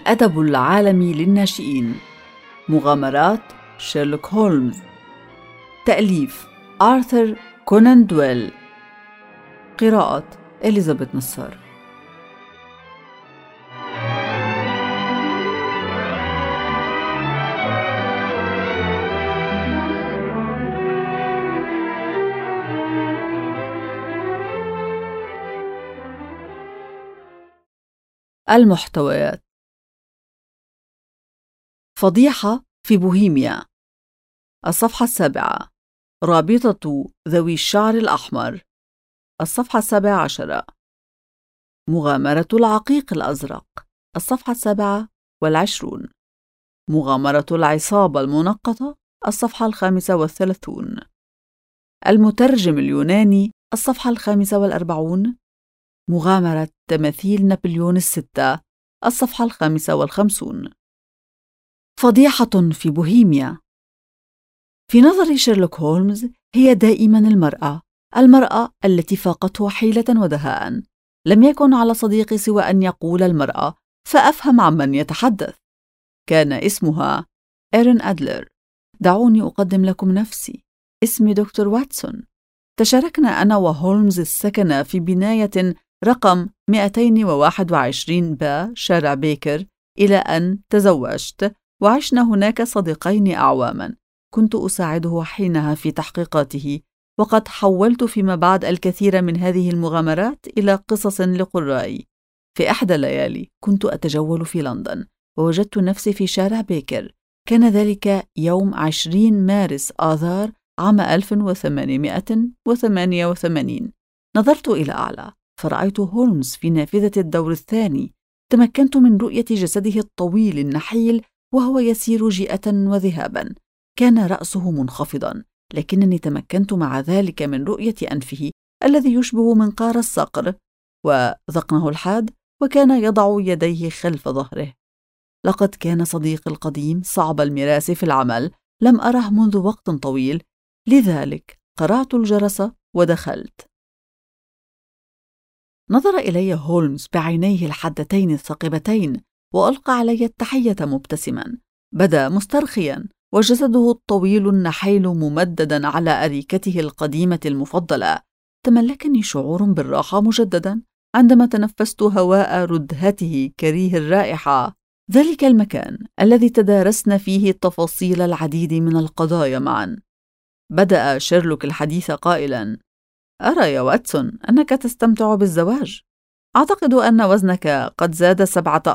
الأدب العالمي للناشئين. مغامرات شيرلوك هولمز. تأليف آرثر كونان دويل. قراءة إليزابيث نصار. المحتويات: فضيحة في بوهيميا. الصفحة 7. رابطة ذوي الشعر الأحمر. الصفحة 17. مغامرة العقيق الأزرق. الصفحة 27. مغامرة العصابة المنقطة. الصفحة 35. المترجم اليوناني. الصفحة 45. مغامرة تماثيل نابليون الستة. الصفحة 55. فضيحة في بوهيميا. في نظر شيرلوك هولمز هي دائما المرأة التي فاقته حيلة ودهاء. لم يكن على صديقي سوى أن يقول المرأة فأفهم عمن يتحدث. كان اسمها إيرين أدلر. دعوني أقدم لكم نفسي. اسمي دكتور واتسون. تشاركنا أنا وهولمز السكن في بناية رقم 221 با شارع بيكر إلى أن تزوجت، وعشنا هناك صديقين أعواما. كنت أساعده حينها في تحقيقاته، وقد حولت فيما بعد الكثير من هذه المغامرات إلى قصص لقرائي. في إحدى الليالي كنت أتجول في لندن، ووجدت نفسي في شارع بيكر. كان ذلك يوم 20 مارس آذار عام 1888. نظرت إلى أعلى فرأيت هولمز في نافذة الدور الثاني. تمكنت من رؤية جسده الطويل النحيل وهو يسير جيئة وذهابا. كان رأسه منخفضا، لكنني تمكنت مع ذلك من رؤية أنفه الذي يشبه منقار الصقر، وذقنه الحاد، وكان يضع يديه خلف ظهره. لقد كان صديقي القديم صعب المراس في العمل. لم أره منذ وقت طويل، لذلك قرعت الجرس ودخلت. نظر إلي هولمز بعينيه الحادتين الثاقبتين، وألقى علي التحية مبتسما. بدا مسترخيا، وجسده الطويل النحيل ممددا على أريكته القديمة المفضلة. تملكني شعور بالراحة مجددا عندما تنفست هواء ردهته كريه الرائحة. ذلك المكان الذي تدارسنا فيه تفاصيل العديد من القضايا معا. بدأ شيرلوك الحديث قائلا: أرى يا واتسون أنك تستمتع بالزواج. أعتقد أن وزنك قد زاد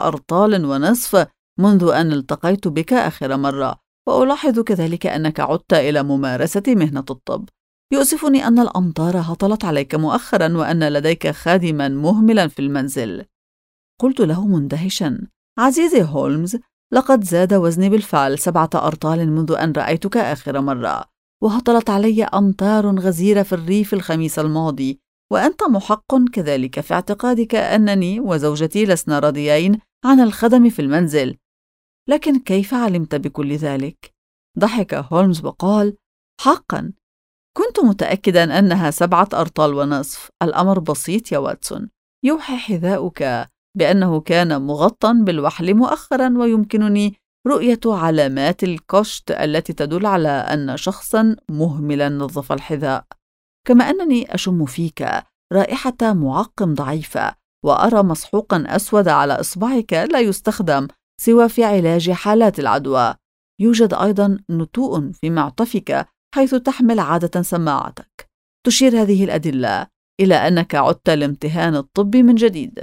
7.5 أرطال منذ أن التقيت بك آخر مرة، وألاحظ كذلك أنك عدت إلى ممارسة مهنة الطب. يؤسفني أن الأمطار هطلت عليك مؤخرا، وأن لديك خادما مهملا في المنزل. قلت له مندهشا: عزيزي هولمز، لقد زاد وزني بالفعل 7 أرطال منذ أن رأيتك آخر مرة، وهطلت علي أمطار غزيرة في الريف الخميس الماضي، وأنت محق كذلك في اعتقادك أنني وزوجتي لسنا راضيين عن الخدم في المنزل. لكن كيف علمت بكل ذلك؟ ضحك هولمز وقال: حقا كنت متأكدا أنها 7.5 أرطال. الأمر بسيط يا واتسون. يوحي حذاؤك بأنه كان مغطى بالوحل مؤخرا، ويمكنني رؤية علامات الكشط التي تدل على أن شخصا مهملا نظف الحذاء. كما أنني أشم فيك رائحة معقم ضعيفة، وأرى مسحوقا أسود على إصبعك لا يستخدم سوى في علاج حالات العدوى. يوجد أيضا نتوء في معطفك حيث تحمل عادة سماعتك. تشير هذه الأدلة إلى أنك عدت لامتهان الطب من جديد.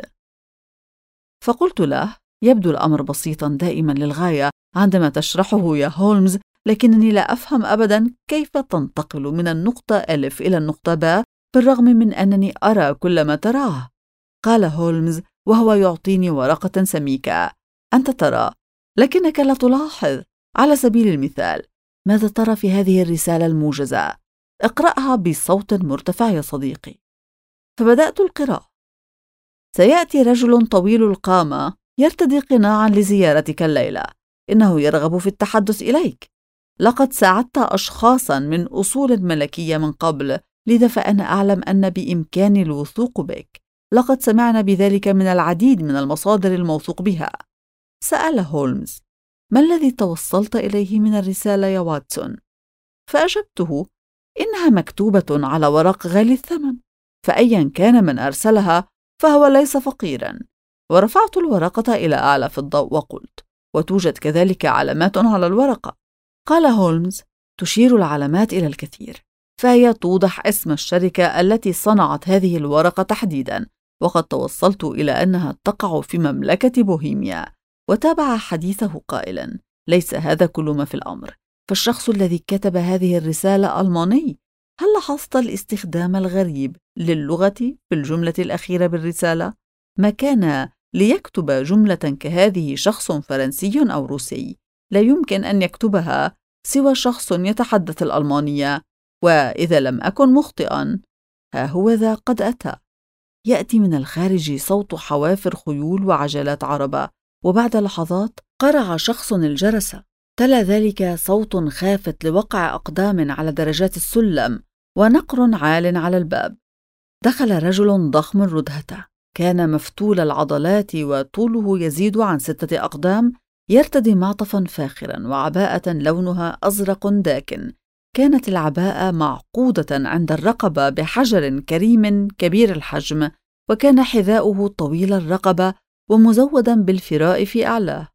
فقلت له: يبدو الأمر بسيطا دائما للغاية عندما تشرحه يا هولمز، لكنني لا أفهم أبدا كيف تنتقل من النقطة ألف إلى النقطة باء بالرغم من أنني أرى كل ما تراه. قال هولمز وهو يعطيني ورقة سميكة: أنت ترى لكنك لا تلاحظ. على سبيل المثال، ماذا ترى في هذه الرسالة الموجزة؟ اقرأها بصوت مرتفع يا صديقي. فبدأت القراءة. سيأتي رجل طويل القامة يرتدي قناعا لزيارتك الليلة. إنه يرغب في التحدث إليك. لقد ساعدت أشخاصا من أصول ملكية من قبل، لذا فأنا أعلم أن بإمكاني الوثوق بك. لقد سمعنا بذلك من العديد من المصادر الموثوق بها. سأل هولمز: ما الذي توصلت إليه من الرسالة يا واتسون؟ فأجبته: إنها مكتوبة على ورق غالي الثمن، فأيا كان من أرسلها فهو ليس فقيرا. ورفعت الورقة إلى أعلى في الضوء وقلت: وتوجد كذلك علامات على الورقة. قال هولمز: تشير العلامات إلى الكثير، فهي توضح اسم الشركة التي صنعت هذه الورقة تحديدا، وقد توصلت إلى أنها تقع في مملكة بوهيميا. وتابع حديثه قائلا: ليس هذا كل ما في الأمر، فالشخص الذي كتب هذه الرسالة ألماني. هل لاحظت الاستخدام الغريب للغة في الجملة الأخيرة بالرسالة؟ ما كان ليكتب جملة كهذه شخص فرنسي أو روسي، لا يمكن أن يكتبها سوى شخص يتحدث الألمانية. وإذا لم أكن مخطئا، ها هو ذا قد أتى. يأتي من الخارج صوت حوافر خيول وعجلات عربة، وبعد لحظات قرع شخص الجرس. تلا ذلك صوت خافت لوقع أقدام على درجات السلم ونقر عال على الباب. دخل رجل ضخم الردهة، كان مفتول العضلات وطوله يزيد عن 6 أقدام، يرتدي معطفا فاخرا وعباءة لونها أزرق داكن. كانت العباءة معقودة عند الرقبة بحجر كريم كبير الحجم، وكان حذاؤه طويل الرقبة ومزودا بالفراء في أعلاه.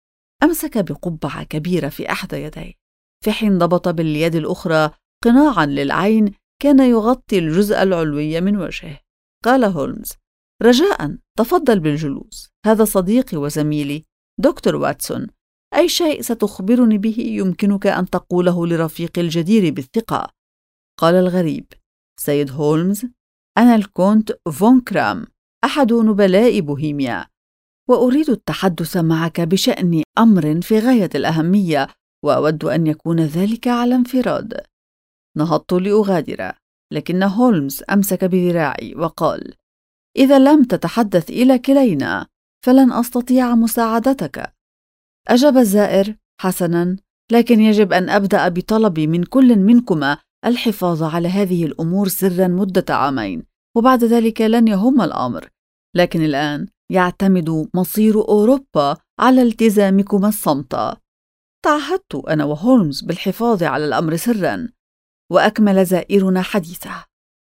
أمسك بقبعة كبيرة في أحد يديه، في حين ضبط باليد الأخرى قناعا للعين كان يغطي الجزء العلوي من وجهه. قال هولمز: رجاء تفضل بالجلوس، هذا صديقي وزميلي دكتور واتسون. أي شيء ستخبرني به يمكنك أن تقوله لرفيقي الجدير بالثقة. قال الغريب: سيد هولمز، أنا الكونت فون كرام، أحد نبلاء بوهيميا، وأريد التحدث معك بشأن أمر في غاية الأهمية، وأود أن يكون ذلك على انفراد. نهضت لأغادر، لكن هولمز أمسك بذراعي وقال: إذا لم تتحدث إلى كلينا فلن أستطيع مساعدتك. أجاب الزائر: حسناً، لكن يجب أن أبدأ بطلبي من كل منكما الحفاظ على هذه الأمور سراً مدة عامين، وبعد ذلك لن يهم الأمر. لكن الآن يعتمد مصير أوروبا على التزامكما الصمت. تعهدت أنا وهولمز بالحفاظ على الأمر سراً. وأكمل زائرنا حديثه: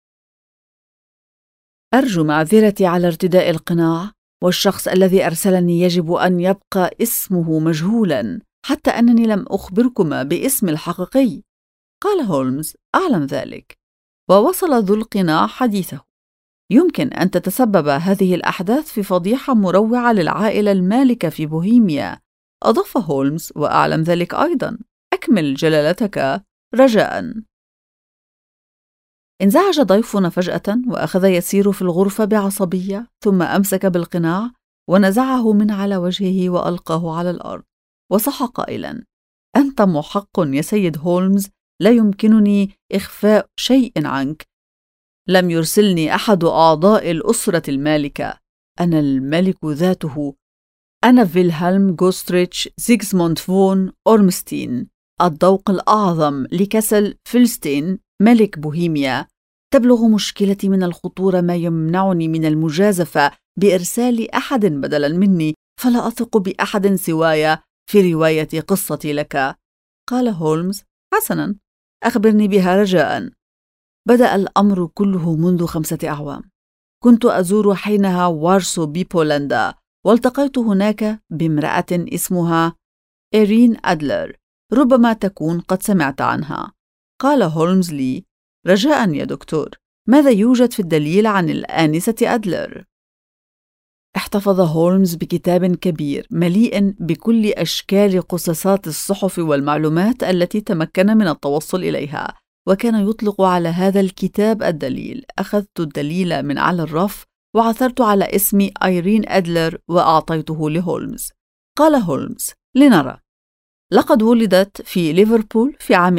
أرجو معذرتي على ارتداء القناع، والشخص الذي أرسلني يجب أن يبقى اسمه مجهولاً حتى أنني لم أخبركما باسم الحقيقي. قال هولمز: أعلم ذلك. ووصل ذو القناع حديثه: يمكن أن تتسبب هذه الأحداث في فضيحة مروعة للعائلة المالكة في بوهيميا. أضاف هولمز: وأعلم ذلك أيضاً. أكمل جلالتك رجاءً. انزعج ضيفنا فجأة وأخذ يسير في الغرفة بعصبية، ثم أمسك بالقناع ونزعه من على وجهه وألقاه على الأرض، وصح قائلا: أنت محق يا سيد هولمز، لا يمكنني إخفاء شيء عنك. لم يرسلني أحد أعضاء الأسرة المالكة، أنا الملك ذاته. أنا فيلهلم غوستريتش زيغسموند فون أورمستين، الذوق الأعظم لكسل فلسطين ملك بوهيميا. تبلغ مشكلتي من الخطورة ما يمنعني من المجازفة بإرسال أحد بدلاً مني، فلا أثق بأحد سواي في رواية قصتي لك. قال هولمز: حسناً، أخبرني بها رجاءً. بدأ الأمر كله منذ 5 أعوام. كنت أزور حينها وارسو ببولندا، والتقيت هناك بامرأة اسمها إيرين أدلر، ربما تكون قد سمعت عنها. قال هولمز لي: رجاءً يا دكتور، ماذا يوجد في الدليل عن الآنسة أدلر؟ احتفظ هولمز بكتاب كبير مليء بكل أشكال قصصات الصحف والمعلومات التي تمكن من التوصل إليها، وكان يطلق على هذا الكتاب الدليل. أخذت الدليل من على الرف وعثرت على اسم إيرين أدلر وأعطيته لهولمز. قال هولمز: لنرى. لقد ولدت في ليفربول في عام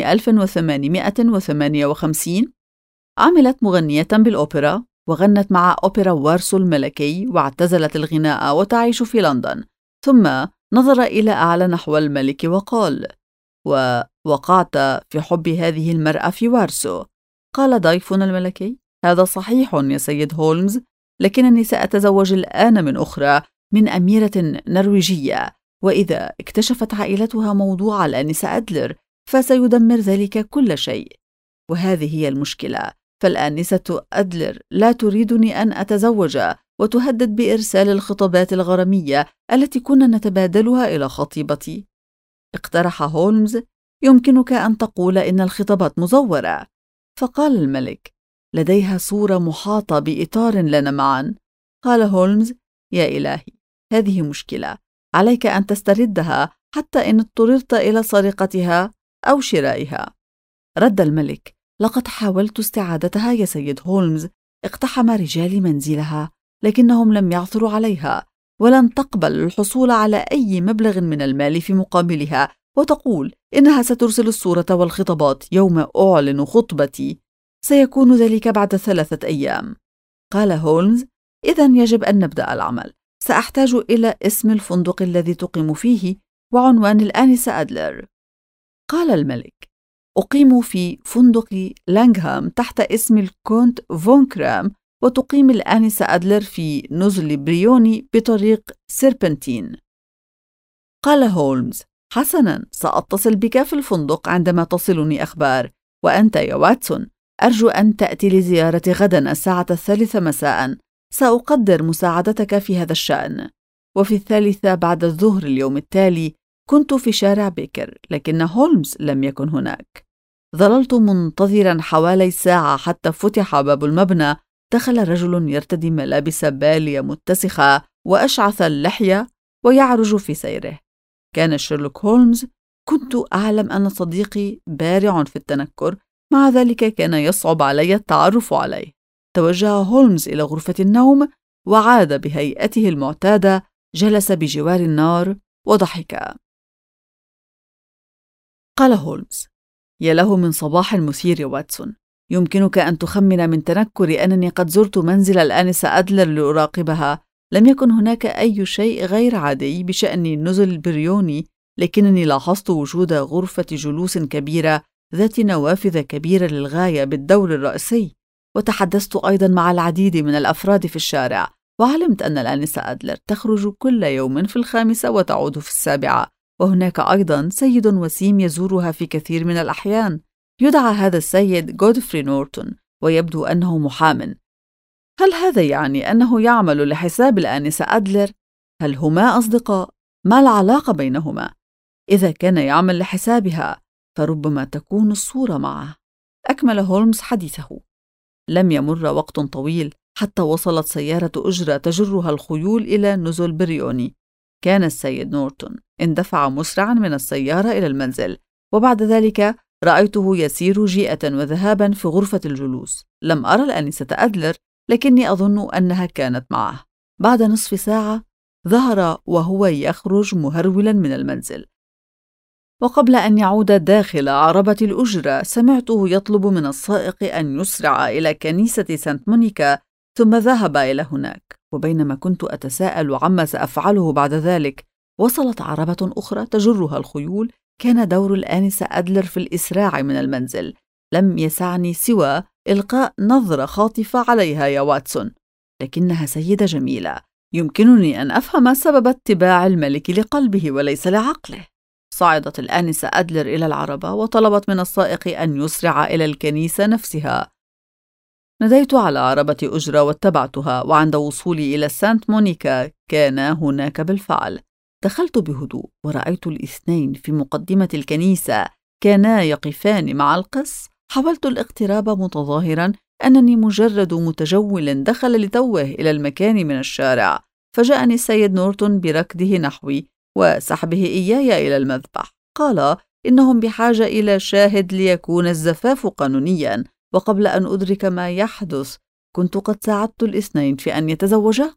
1858. عملت مغنية بالأوبرا، وغنت مع أوبرا وارسو الملكي، واعتزلت الغناء وتعيش في لندن. ثم نظر إلى أعلى نحو الملك وقال: ووقعت في حب هذه المرأة في وارسو. قال ضيفنا الملكي: هذا صحيح يا سيد هولمز، لكنني سأتزوج الآن من أخرى، من أميرة نرويجية، وإذا اكتشفت عائلتها موضوع الآنسة أدلر فسيدمر ذلك كل شيء. وهذه هي المشكلة، فالآنسة أدلر لا تريدني أن أتزوج، وتهدد بإرسال الخطابات الغرامية التي كنا نتبادلها إلى خطيبتي. اقترح هولمز: يمكنك أن تقول إن الخطابات مزورة. فقال الملك: لديها صورة محاطة بإطار لنا معا. قال هولمز: يا إلهي، هذه مشكلة، عليك أن تستردها حتى إن اضطررت إلى سرقتها أو شرائها. رد الملك: لقد حاولت استعادتها يا سيد هولمز. اقتحم رجالي منزلها لكنهم لم يعثروا عليها، ولن تقبل الحصول على أي مبلغ من المال في مقابلها، وتقول إنها سترسل الصورة والخطابات يوم أعلن خطبتي. سيكون ذلك بعد 3 أيام. قال هولمز: إذن يجب أن نبدأ العمل. سأحتاج إلى اسم الفندق الذي تقيم فيه وعنوان الآنسة أدلر. قال الملك: أقيم في فندق لانغهام تحت اسم الكونت فون كرام، وتقيم الآنسة أدلر في نزل بريوني بطريق سيربنتين. قال هولمز: حسناً، سأتصل بك في الفندق عندما تصلني أخبار. وأنت يا واتسون، أرجو أن تأتي لزيارة غداً الساعة 3 مساءً. سأقدر مساعدتك في هذا الشأن. وفي 3 بعد الظهر اليوم التالي كنت في شارع بيكر، لكن هولمز لم يكن هناك. ظللت منتظراً حوالي ساعة حتى فتح باب المبنى. دخل رجل يرتدي ملابس بالية متسخة وأشعث اللحية ويعرج في سيره. كان شيرلوك هولمز. كنت أعلم أن صديقي بارع في التنكر، مع ذلك كان يصعب علي التعرف عليه. توجه هولمز إلى غرفة النوم وعاد بهيئته المعتادة، جلس بجوار النار وضحك. قال هولمز: يا له من صباح مثير يا واتسون. يمكنك أن تخمن من تنكري أنني قد زرت منزل الآنسة أدلر لأراقبها. لم يكن هناك أي شيء غير عادي بشأن نزل بريوني، لكنني لاحظت وجود غرفة جلوس كبيرة ذات نوافذ كبيرة للغاية بالدور الرئيسي. وتحدثت أيضا مع العديد من الأفراد في الشارع، وعلمت أن الآنسة أدلر تخرج كل يوم في 5 وتعود في 7. وهناك أيضا سيد وسيم يزورها في كثير من الأحيان. يدعى هذا السيد غودفري نورتون، ويبدو أنه محام. هل هذا يعني أنه يعمل لحساب الآنسة أدلر؟ هل هما أصدقاء؟ ما العلاقة بينهما؟ إذا كان يعمل لحسابها فربما تكون الصورة معه. أكمل هولمز حديثه. لم يمر وقت طويل حتى وصلت سيارة أجرة تجرها الخيول إلى نزل بريوني. كان السيد نورتون اندفع مسرعا من السيارة إلى المنزل، وبعد ذلك رأيته يسير جيئة وذهابا في غرفة الجلوس. لم أرى الآنسة أدلر، لكني أظن أنها كانت معه. بعد نصف ساعة ظهر وهو يخرج مهرولا من المنزل، وقبل أن يعود داخل عربة الأجرة سمعته يطلب من السائق أن يسرع إلى كنيسة سانت مونيكا، ثم ذهب إلى هناك. وبينما كنت أتساءل عما سأفعله بعد ذلك، وصلت عربة أخرى تجرها الخيول. كان دور الآنسة أدلر في الإسراع من المنزل. لم يسعني سوى إلقاء نظرة خاطفة عليها يا واتسون، لكنها سيدة جميلة. يمكنني أن أفهم سبب اتباع الملك لقلبه وليس لعقله. صعدت الآنسة أدلر إلى العربة وطلبت من السائق أن يسرع إلى الكنيسة نفسها. ناديت على عربة أجرة واتبعتها، وعند وصولي إلى سانت مونيكا كان هناك بالفعل. دخلت بهدوء ورأيت الاثنين في مقدمة الكنيسة كانا يقفان مع القس. حاولت الاقتراب متظاهرا أنني مجرد متجول دخل لتوه إلى المكان من الشارع، فجاءني السيد نورتون بركضه نحوي وسحبه إياي إلى المذبح. قال إنهم بحاجة إلى شاهد ليكون الزفاف قانونيا، وقبل أن أدرك ما يحدث كنت قد ساعدت الاثنين في أن يتزوجا.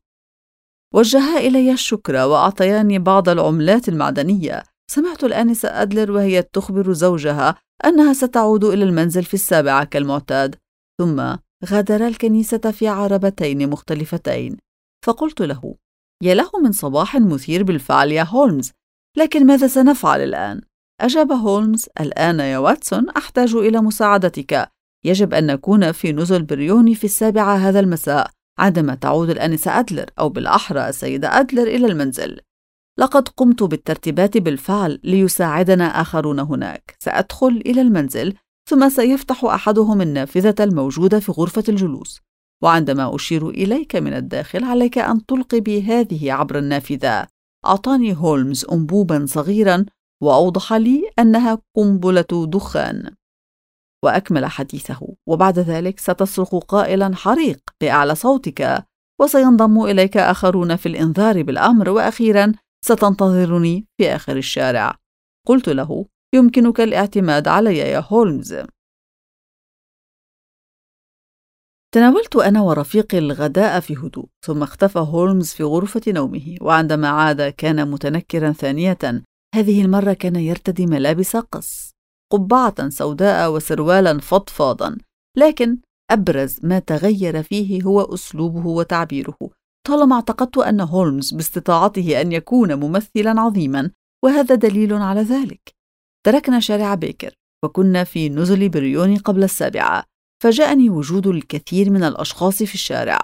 وجها إلي الشكر وأعطياني بعض العملات المعدنية. سمعت الآنسة أدلر وهي تخبر زوجها أنها ستعود إلى المنزل في 7 كالمعتاد، ثم غادر الكنيسة في عربتين مختلفتين. فقلت له: يا له من صباح مثير بالفعل يا هولمز، لكن ماذا سنفعل الآن؟ أجاب هولمز: الآن يا واتسون أحتاج إلى مساعدتك. يجب أن نكون في نزل بريوني في 7 هذا المساء عندما تعود الآنسة أدلر، أو بالأحرى السيدة أدلر، إلى المنزل. لقد قمت بالترتيبات بالفعل ليساعدنا آخرون هناك. سأدخل إلى المنزل ثم سيفتح أحدهم النافذة الموجودة في غرفة الجلوس، وعندما أشير إليك من الداخل عليك أن تلقي بي هذه عبر النافذة. أعطاني هولمز أنبوبا صغيرا وأوضح لي أنها قنبلة دخان، وأكمل حديثه: وبعد ذلك ستصرخ قائلا حريق بأعلى صوتك، وسينضم إليك آخرون في الإنذار بالأمر، وأخيرا ستنتظرني في آخر الشارع. قلت له: يمكنك الاعتماد علي يا هولمز. تناولت أنا ورفيقي الغداء في هدوء، ثم اختفى هولمز في غرفة نومه، وعندما عاد كان متنكرا ثانية. هذه المرة كان يرتدي ملابس قص، قبعة سوداء وسروالا فضفاضا، لكن أبرز ما تغير فيه هو أسلوبه وتعبيره. طالما اعتقدت أن هولمز باستطاعته أن يكون ممثلا عظيما، وهذا دليل على ذلك. تركنا شارع بيكر وكنا في نزل بريون قبل 7. فاجأني وجود الكثير من الأشخاص في الشارع.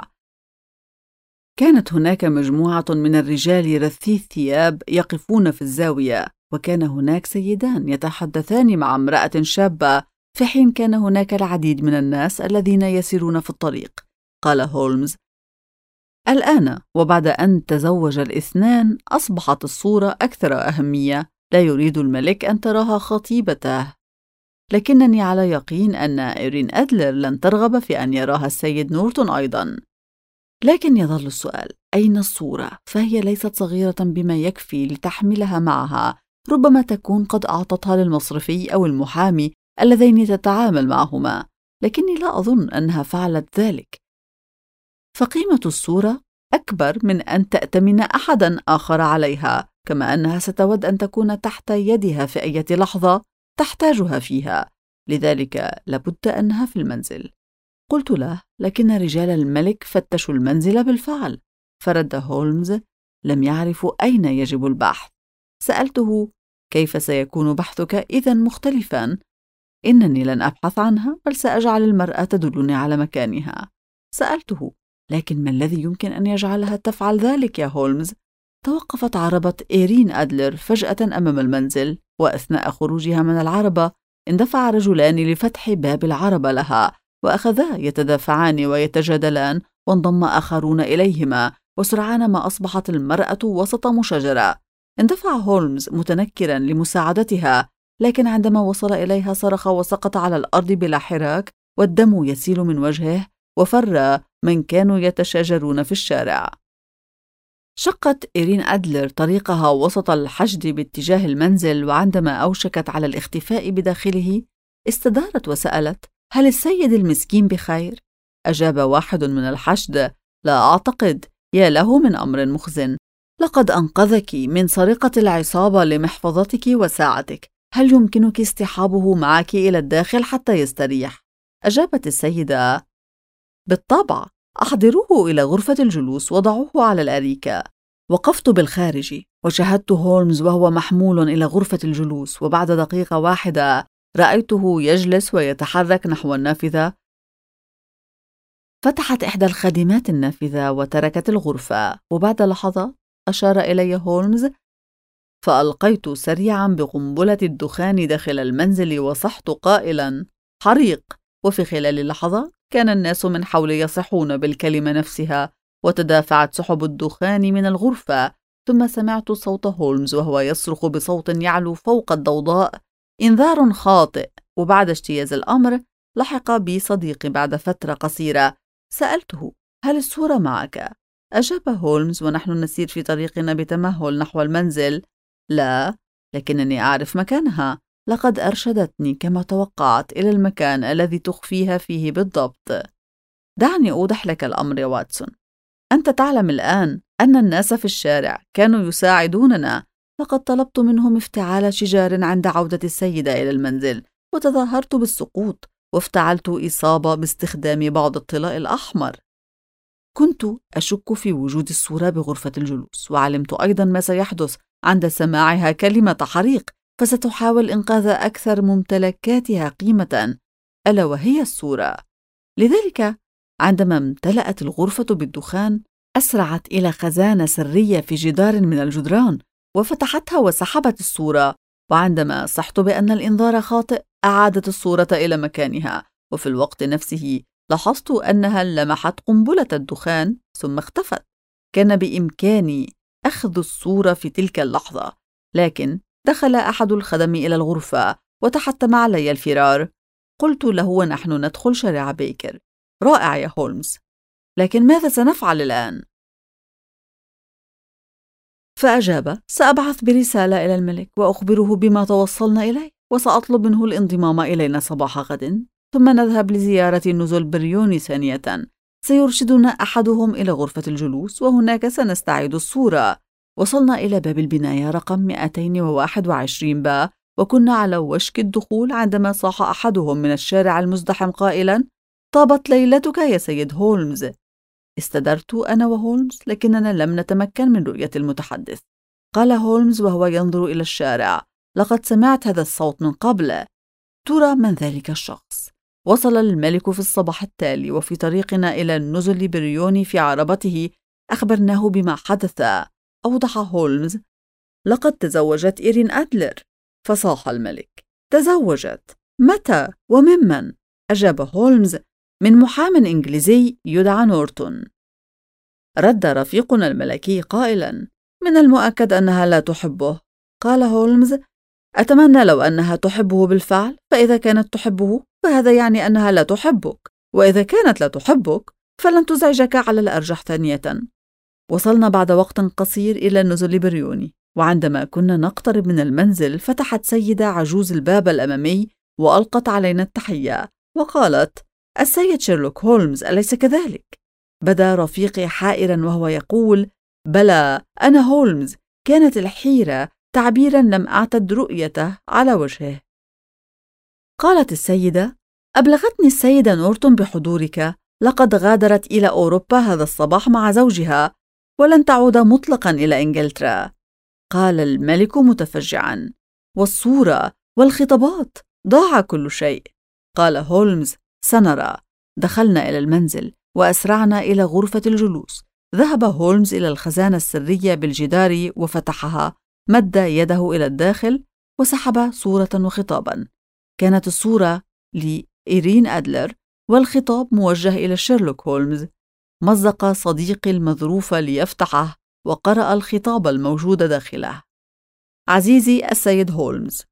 كانت هناك مجموعة من الرجال رثي الثياب يقفون في الزاوية، وكان هناك سيدان يتحدثان مع امرأة شابة، في حين كان هناك العديد من الناس الذين يسيرون في الطريق. قال هولمز: الآن وبعد أن تزوج الاثنان أصبحت الصورة أكثر أهمية. لا يريد الملك أن تراها خطيبته، لكنني على يقين أن إيرين أدلر لن ترغب في أن يراها السيد نورتون أيضا. لكن يظل السؤال: أين الصورة؟ فهي ليست صغيرة بما يكفي لتحملها معها، ربما تكون قد أعطتها للمصرفي أو المحامي اللذين تتعامل معهما، لكني لا أظن أنها فعلت ذلك. فقيمة الصورة أكبر من أن تأتمن أحدا آخر عليها، كما أنها ستود أن تكون تحت يدها في أي لحظة تحتاجها فيها، لذلك لابد أنها في المنزل. قلت له: لكن رجال الملك فتشوا المنزل بالفعل. فرد هولمز: لم يعرفوا أين يجب البحث. سألته: كيف سيكون بحثك إذن مختلفا؟ إنني لن أبحث عنها، بل سأجعل المرأة تدلني على مكانها. سألته: لكن ما الذي يمكن أن يجعلها تفعل ذلك يا هولمز؟ توقفت عربة إيرين أدلر فجأة أمام المنزل، وأثناء خروجها من العربة اندفع رجلان لفتح باب العربة لها، وأخذا يتدافعان ويتجادلان، وانضم آخرون إليهما، وسرعان ما أصبحت المرأة وسط مشاجرة. اندفع هولمز متنكرا لمساعدتها، لكن عندما وصل إليها صرخ وسقط على الأرض بلا حراك، والدم يسيل من وجهه، وفر من كانوا يتشاجرون في الشارع. شقت إيرين أدلر طريقها وسط الحشد باتجاه المنزل، وعندما أوشكت على الاختفاء بداخله استدارت وسألت: هل السيد المسكين بخير؟ أجاب واحد من الحشد: لا أعتقد، يا له من أمر مخزن، لقد أنقذك من سرقة العصابة لمحفظتك وساعتك، هل يمكنك اصطحابه معك إلى الداخل حتى يستريح؟ أجابت السيدة: بالطبع، أحضروه إلى غرفة الجلوس وضعوه على الأريكة. وقفت بالخارج وشاهدت هولمز وهو محمول إلى غرفة الجلوس، وبعد دقيقة واحدة رأيته يجلس ويتحرك نحو النافذة. فتحت إحدى الخادمات النافذة وتركت الغرفة، وبعد لحظة أشار إلي هولمز، فألقيت سريعا بقنبلة الدخان داخل المنزل وصحت قائلا: حريق! وفي خلال لحظة كان الناس من حولي يصيحون بالكلمة نفسها، وتدافعت سحب الدخان من الغرفة، ثم سمعت صوت هولمز وهو يصرخ بصوت يعلو فوق الضوضاء: إنذار خاطئ! وبعد اجتياز الأمر لحق بي صديقي بعد فترة قصيرة. سألته: هل الصورة معك؟ أجاب هولمز ونحن نسير في طريقنا بتمهل نحو المنزل: لا، لكنني أعرف مكانها، لقد أرشدتني كما توقعت إلى المكان الذي تخفيها فيه بالضبط. دعني أوضح لك الأمر يا واتسون. أنت تعلم الآن أن الناس في الشارع كانوا يساعدوننا. لقد طلبت منهم افتعال شجار عند عودة السيدة إلى المنزل، وتظاهرت بالسقوط، وافتعلت إصابة باستخدام بعض الطلاء الأحمر. كنت أشك في وجود الصورة بغرفة الجلوس، وعلمت أيضا ما سيحدث عند سماعها كلمة حريق، فستحاول إنقاذ أكثر ممتلكاتها قيمة، ألا وهي الصورة. لذلك عندما امتلأت الغرفة بالدخان أسرعت إلى خزانة سرية في جدار من الجدران، وفتحتها وسحبت الصورة، وعندما صحت بأن الإنذار خاطئ أعادت الصورة إلى مكانها، وفي الوقت نفسه لاحظت أنها لمحت قنبلة الدخان ثم اختفت. كان بإمكاني أخذ الصورة في تلك اللحظة، لكن دخل أحد الخدم إلى الغرفة وتحتم علي الفرار. قلت له ونحن ندخل شارع بيكر: رائع يا هولمز، لكن ماذا سنفعل الآن؟ فأجاب: سأبعث برسالة إلى الملك وأخبره بما توصلنا إليه، وسأطلب منه الانضمام إلينا صباح غد، ثم نذهب لزيارة نزل بريوني ثانية. سيرشدنا أحدهم إلى غرفة الجلوس، وهناك سنستعيد الصورة. وصلنا إلى باب البناية رقم 221 با، وكنا على وشك الدخول عندما صاح أحدهم من الشارع المزدحم قائلا: طابت ليلتك يا سيد هولمز. استدرت أنا وهولمز، لكننا لم نتمكن من رؤية المتحدث. قال هولمز وهو ينظر إلى الشارع: لقد سمعت هذا الصوت من قبل. ترى من ذلك الشخص؟ وصل الملك في الصباح التالي، وفي طريقنا إلى النزل بريوني في عربته أخبرناه بما حدث. أوضح هولمز: لقد تزوجت إيرين أدلر. فصاح الملك: تزوجت؟ متى وممن؟ أجاب هولمز: من محام إنجليزي يدعى نورتون. رد رفيقنا الملكي قائلا: من المؤكد أنها لا تحبه. قال هولمز: أتمنى لو أنها تحبه بالفعل، فإذا كانت تحبه فهذا يعني أنها لا تحبك، وإذا كانت لا تحبك فلن تزعجك على الأرجح ثانية. وصلنا بعد وقت قصير إلى نزل بريوني، وعندما كنا نقترب من المنزل فتحت سيدة عجوز الباب الأمامي وألقت علينا التحية وقالت: السيد شيرلوك هولمز، أليس كذلك؟ بدا رفيقي حائرا وهو يقول: بلى، أنا هولمز. كانت الحيرة تعبيرا لم أعتد رؤيته على وجهه. قالت السيدة: أبلغتني السيدة نورتون بحضورك، لقد غادرت إلى أوروبا هذا الصباح مع زوجها، ولن تعود مطلقا إلى إنجلترا. قال الملك متفجعا: والصورة والخطابات، ضاع كل شيء. قال هولمز: سنرى. دخلنا إلى المنزل وأسرعنا إلى غرفة الجلوس. ذهب هولمز إلى الخزانة السرية بالجدار وفتحها، مد يده إلى الداخل وسحب صورة وخطابا. كانت الصورة لإيرين أدلر، والخطاب موجه إلى شيرلوك هولمز. مزق صديقي المظروف ليفتحه وقرأ الخطاب الموجود داخله: عزيزي السيد هولمز،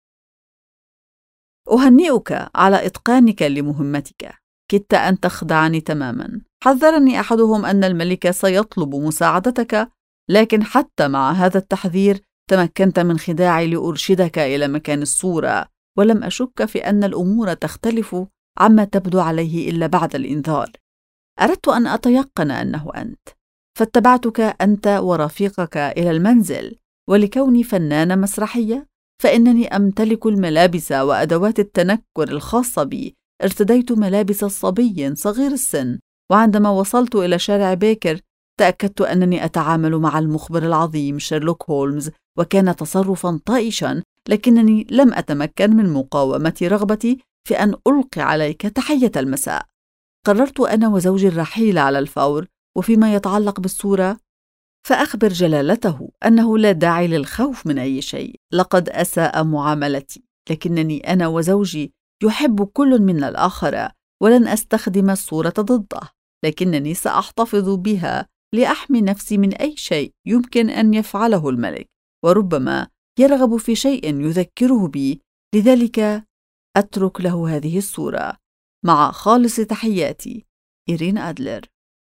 أهنئك على إتقانك لمهمتك. كدت أن تخدعني تماما. حذرني أحدهم أن الملك سيطلب مساعدتك، لكن حتى مع هذا التحذير تمكنت من خداعي لأرشدك إلى مكان الصورة، ولم أشك في أن الأمور تختلف عما تبدو عليه إلا بعد الإنذار. أردت أن أتيقن أنه أنت، فاتبعتك أنت ورفيقك إلى المنزل، ولكوني فنانة مسرحية فإنني أمتلك الملابس وأدوات التنكر الخاصة بي. ارتديت ملابس صبي صغير السن، وعندما وصلت إلى شارع بيكر تأكدت أنني أتعامل مع المخبر العظيم شيرلوك هولمز، وكان تصرفا طائشا، لكنني لم أتمكن من مقاومة رغبتي في أن ألقي عليك تحية المساء. قررت أنا وزوجي الرحيل على الفور، وفيما يتعلق بالصورة فأخبر جلالته أنه لا داعي للخوف من أي شيء. لقد أساء معاملتي، لكنني أنا وزوجي يحب كل منا الآخر، ولن أستخدم الصورة ضده، لكنني سأحتفظ بها لأحمي نفسي من أي شيء يمكن أن يفعله الملك، وربما يرغب في شيء يذكره بي، لذلك أترك له هذه الصورة. مع خالص تحياتي، إيرين أدلر.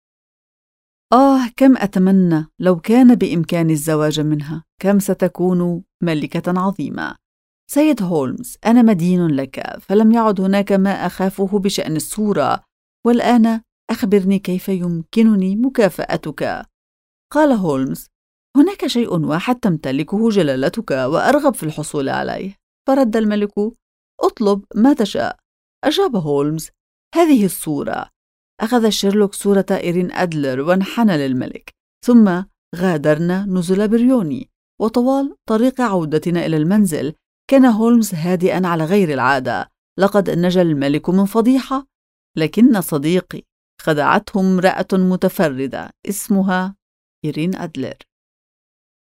كم أتمنى لو كان بإمكاني الزواج منها، كم ستكون ملكة عظيمة. سيد هولمز، أنا مدين لك، فلم يعد هناك ما أخافه بشأن الصورة، والآن أخبرني كيف يمكنني مكافأتك. قال هولمز: هناك شيء واحد تمتلكه جلالتك وأرغب في الحصول عليه. فرد الملك: اطلب ما تشاء. أجاب هولمز: هذه الصورة. أخذ شيرلوك صورة إيرين أدلر وانحنى للملك، ثم غادرنا نزل بريوني. وطوال طريق عودتنا إلى المنزل كان هولمز هادئا على غير العادة. لقد نجا الملك من فضيحة، لكن صديقي خدعته امرأة متفردة اسمها إيرين أدلر.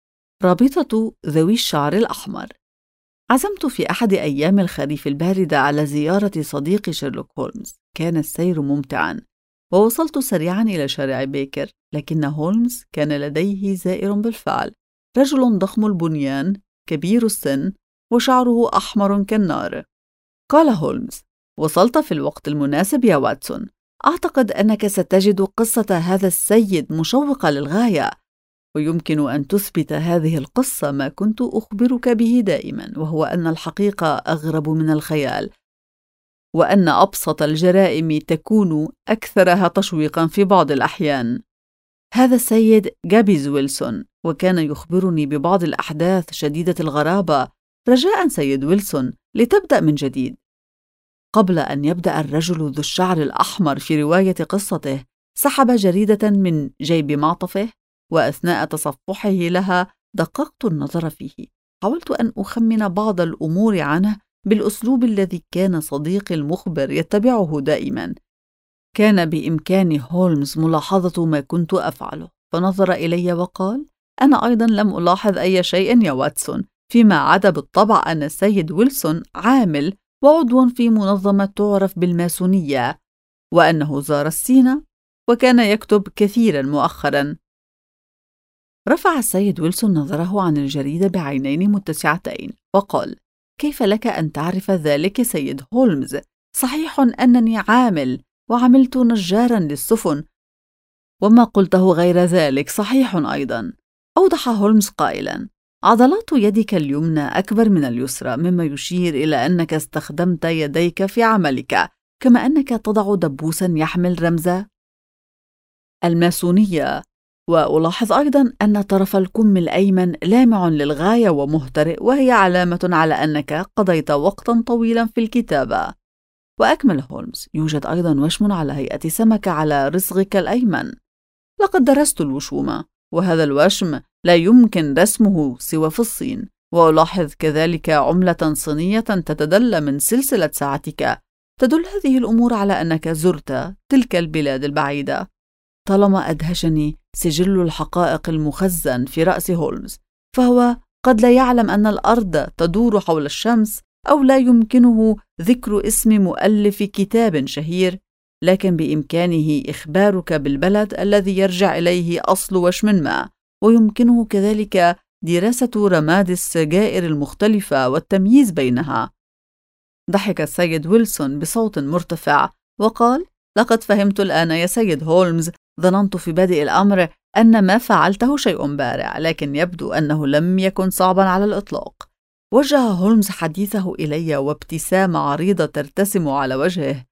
رابطة ذوي الشعر الأحمر. عزمت في أحد أيام الخريف الباردة على زيارة صديقي شيرلوك هولمز. كان السير ممتعاً، ووصلت سريعاً إلى شارع بيكر، لكن هولمز كان لديه زائر بالفعل، رجل ضخم البنيان كبير السن وشعره أحمر كالنار. قال هولمز: وصلت في الوقت المناسب يا واتسون، أعتقد أنك ستجد قصة هذا السيد مشوقة للغاية، ويمكن أن تثبت هذه القصة ما كنت أخبرك به دائما، وهو أن الحقيقة أغرب من الخيال، وأن أبسط الجرائم تكون أكثرها تشويقا في بعض الأحيان. هذا السيد جابيز ويلسون، وكان يخبرني ببعض الأحداث شديدة الغرابة. رجاء سيد ويلسون، لتبدأ من جديد. قبل أن يبدأ الرجل ذو الشعر الأحمر في رواية قصته، سحب جريدة من جيب معطفه، وأثناء تصفحه لها دققت النظر فيه. حاولت أن أخمن بعض الأمور عنه بالأسلوب الذي كان صديقي المخبر يتبعه دائما. كان بإمكان هولمز ملاحظة ما كنت أفعله، فنظر إلي وقال: أنا أيضا لم ألاحظ أي شيء يا واتسون، فيما عدا بالطبع أن السيد ويلسون عامل وعضو في منظمة تعرف بالماسونية، وأنه زار الصين وكان يكتب كثيرا مؤخرا. رفع السيد ويلسون نظره عن الجريدة بعينين متسعتين وقال: كيف لك أن تعرف ذلك سيد هولمز؟ صحيح أنني عامل وعملت نجارا للسفن، وما قلته غير ذلك صحيح أيضا. أوضح هولمز قائلا: عضلات يدك اليمنى أكبر من اليسرى، مما يشير إلى أنك استخدمت يديك في عملك، كما أنك تضع دبوسا يحمل رمز الماسونية. وألاحظ أيضا أن طرف الكم الأيمن لامع للغاية ومهترئ، وهي علامة على أنك قضيت وقتا طويلا في الكتابة. وأكمل هولمز: يوجد أيضا وشم على هيئة سمكة على رسغك الأيمن. لقد درست الوشوم، وهذا الوشم لا يمكن رسمه سوى في الصين. وألاحظ كذلك عملة صينية تتدلى من سلسلة ساعتك. تدل هذه الأمور على أنك زرت تلك البلاد البعيدة. طالما أدهشني سجل الحقائق المخزن في رأس هولمز، فهو قد لا يعلم أن الأرض تدور حول الشمس، أو لا يمكنه ذكر اسم مؤلف كتاب شهير، لكن بإمكانه إخبارك بالبلد الذي يرجع إليه أصل وشم ما، ويمكنه كذلك دراسة رماد السجائر المختلفة والتمييز بينها. ضحك السيد ويلسون بصوت مرتفع وقال: لقد فهمت الآن يا سيد هولمز. ظننت في بادئ الأمر أن ما فعلته شيء بارع، لكن يبدو أنه لم يكن صعبا على الإطلاق. وجه هولمز حديثه إلي وابتسامة عريضة ترتسم على وجهه.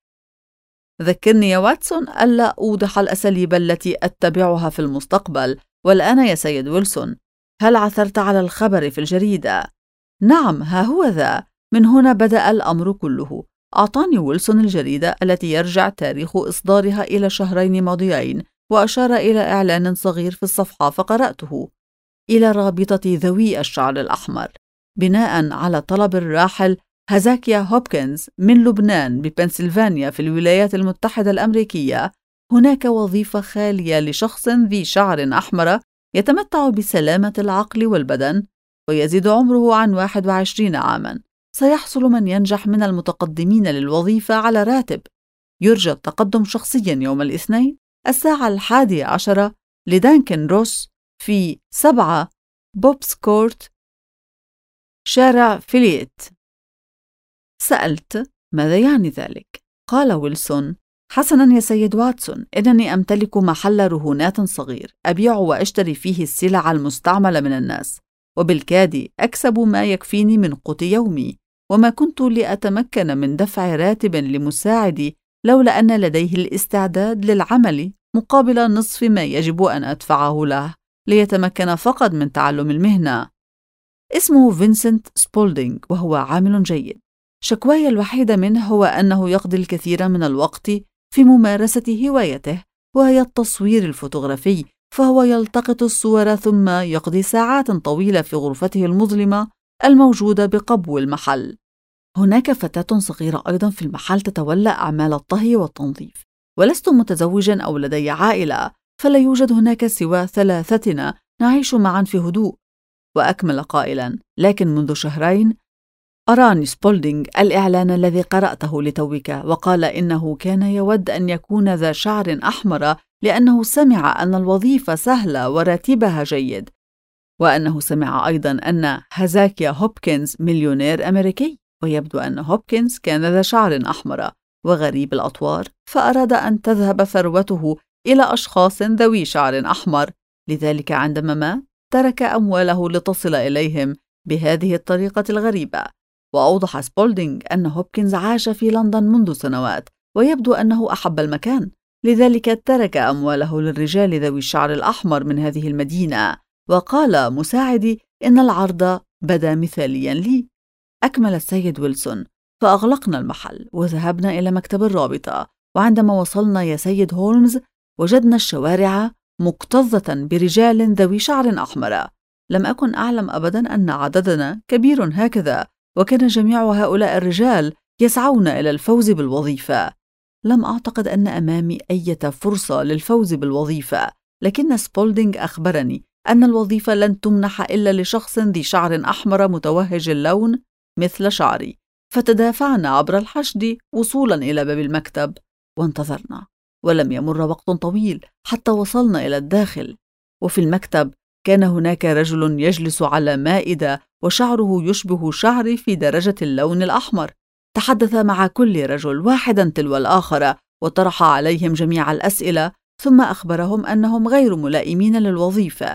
ذكرني يا واتسون ألا أوضح الأساليب التي أتبعها في المستقبل. والآن يا سيد ويلسون، هل عثرت على الخبر في الجريدة؟ نعم، ها هو ذا. من هنا بدأ الأمر كله. أعطاني ويلسون الجريدة التي يرجع تاريخ إصدارها إلى شهرين ماضيين، وأشار إلى إعلان صغير في الصفحة فقرأته: إلى رابطة ذوي الشعر الأحمر، بناء على طلب الراحل هزاكيا هوبكنز من لبنان ببنسلفانيا في الولايات المتحدة الأمريكية، هناك وظيفة خالية لشخص ذي شعر أحمر يتمتع بسلامة العقل والبدن ويزيد عمره عن 21 عاماً. سيحصل من ينجح من المتقدمين للوظيفة على راتب. يرجى التقدم شخصياً يوم الاثنين 11:10 لدانكن روس في 7 بوبس كورت، شارع فيليت. سألت: ماذا يعني ذلك؟ قال ويلسون: حسناً يا سيد واتسون، إنني أمتلك محل رهونات صغير أبيع وأشتري فيه السلع المستعملة من الناس، وبالكاد أكسب ما يكفيني من قوت يومي، وما كنت لأتمكن من دفع راتب لمساعدي لولا أن لديه الاستعداد للعمل مقابل نصف ما يجب أن أدفعه له ليتمكن فقط من تعلم المهنة. اسمه فينسنت سبولدينغ، وهو عامل جيد. شكواي الوحيدة منه هو أنه يقضي الكثير من الوقت في ممارسة هوايته، وهي التصوير الفوتوغرافي، فهو يلتقط الصور ثم يقضي ساعات طويلة في غرفته المظلمة الموجودة بقبو المحل. هناك فتاة صغيرة أيضا في المحل تتولى أعمال الطهي والتنظيف. ولست متزوجا أو لدي عائلة، فلا يوجد هناك سوى ثلاثتنا نعيش معا في هدوء. وأكمل قائلاً: لكن منذ شهرين أراني سبولدينغ الإعلان الذي قرأته لتوك، وقال إنه كان يود أن يكون ذا شعر أحمر لأنه سمع أن الوظيفة سهلة وراتبها جيد، وأنه سمع أيضاً أن هزاكيا هوبكنز مليونير أمريكي، ويبدو أن هوبكنز كان ذا شعر أحمر وغريب الأطوار، فأراد أن تذهب ثروته إلى أشخاص ذوي شعر أحمر، لذلك عندما مات ترك أمواله لتصل إليهم بهذه الطريقة الغريبة. وأوضح سبولدينغ أن هوبكنز عاش في لندن منذ سنوات، ويبدو أنه أحب المكان، لذلك ترك أمواله للرجال ذوي الشعر الأحمر من هذه المدينة. وقال مساعدي إن العرض بدا مثاليا لي. أكمل السيد ويلسون: فأغلقنا المحل وذهبنا إلى مكتب الرابطة، وعندما وصلنا يا سيد هولمز وجدنا الشوارع مكتظة برجال ذوي شعر أحمر. لم أكن أعلم أبدا أن عددنا كبير هكذا، وكان جميع هؤلاء الرجال يسعون إلى الفوز بالوظيفة. لم أعتقد أن أمامي أي فرصة للفوز بالوظيفة، لكن سبولدينغ أخبرني أن الوظيفة لن تمنح إلا لشخص ذي شعر أحمر متوهج اللون مثل شعري. فتدافعنا عبر الحشد وصولا إلى باب المكتب وانتظرنا، ولم يمر وقت طويل حتى وصلنا إلى الداخل. وفي المكتب كان هناك رجل يجلس على مائدة وشعره يشبه شعري في درجة اللون الأحمر. تحدث مع كل رجل واحدا تلو الآخر وطرح عليهم جميع الأسئلة، ثم أخبرهم أنهم غير ملائمين للوظيفة.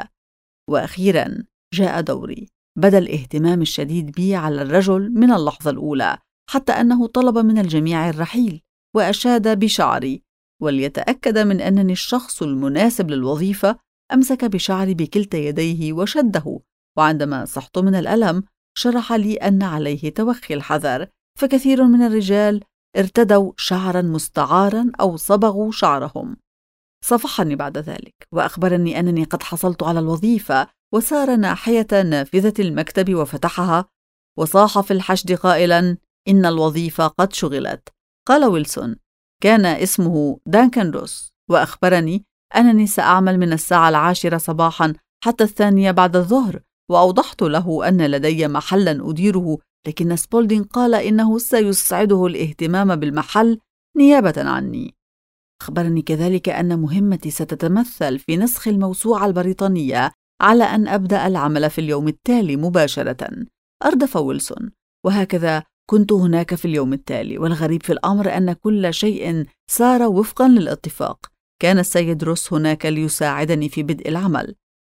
وأخيرا جاء دوري. بدا الاهتمام الشديد بي على الرجل من اللحظة الأولى، حتى أنه طلب من الجميع الرحيل وأشاد بشعري، وليتأكد من أنني الشخص المناسب للوظيفة أمسك بشعري بكلتا يديه وشده. وعندما صحت من الألم شرح لي أن عليه توخي الحذر، فكثير من الرجال ارتدوا شعرا مستعارا أو صبغوا شعرهم. صفحني بعد ذلك وأخبرني أنني قد حصلت على الوظيفة، وسار ناحية نافذة المكتب وفتحها، وصاح في الحشد قائلا: إن الوظيفة قد شغلت. قال ويلسون: كان اسمه دانكن روس، وأخبرني أنني سأعمل من الساعة 10 صباحا حتى 2 بعد الظهر، وأوضحت له أن لدي محلا أديره، لكن سبولدينغ قال إنه سيسعده الاهتمام بالمحل نيابة عني. أخبرني كذلك أن مهمتي ستتمثل في نسخ الموسوعة البريطانية على أن أبدأ العمل في اليوم التالي مباشرة. أردف ويلسون: وهكذا كنت هناك في اليوم التالي، والغريب في الأمر أن كل شيء سار وفقا للاتفاق. كان السيد روس هناك ليساعدني في بدء العمل،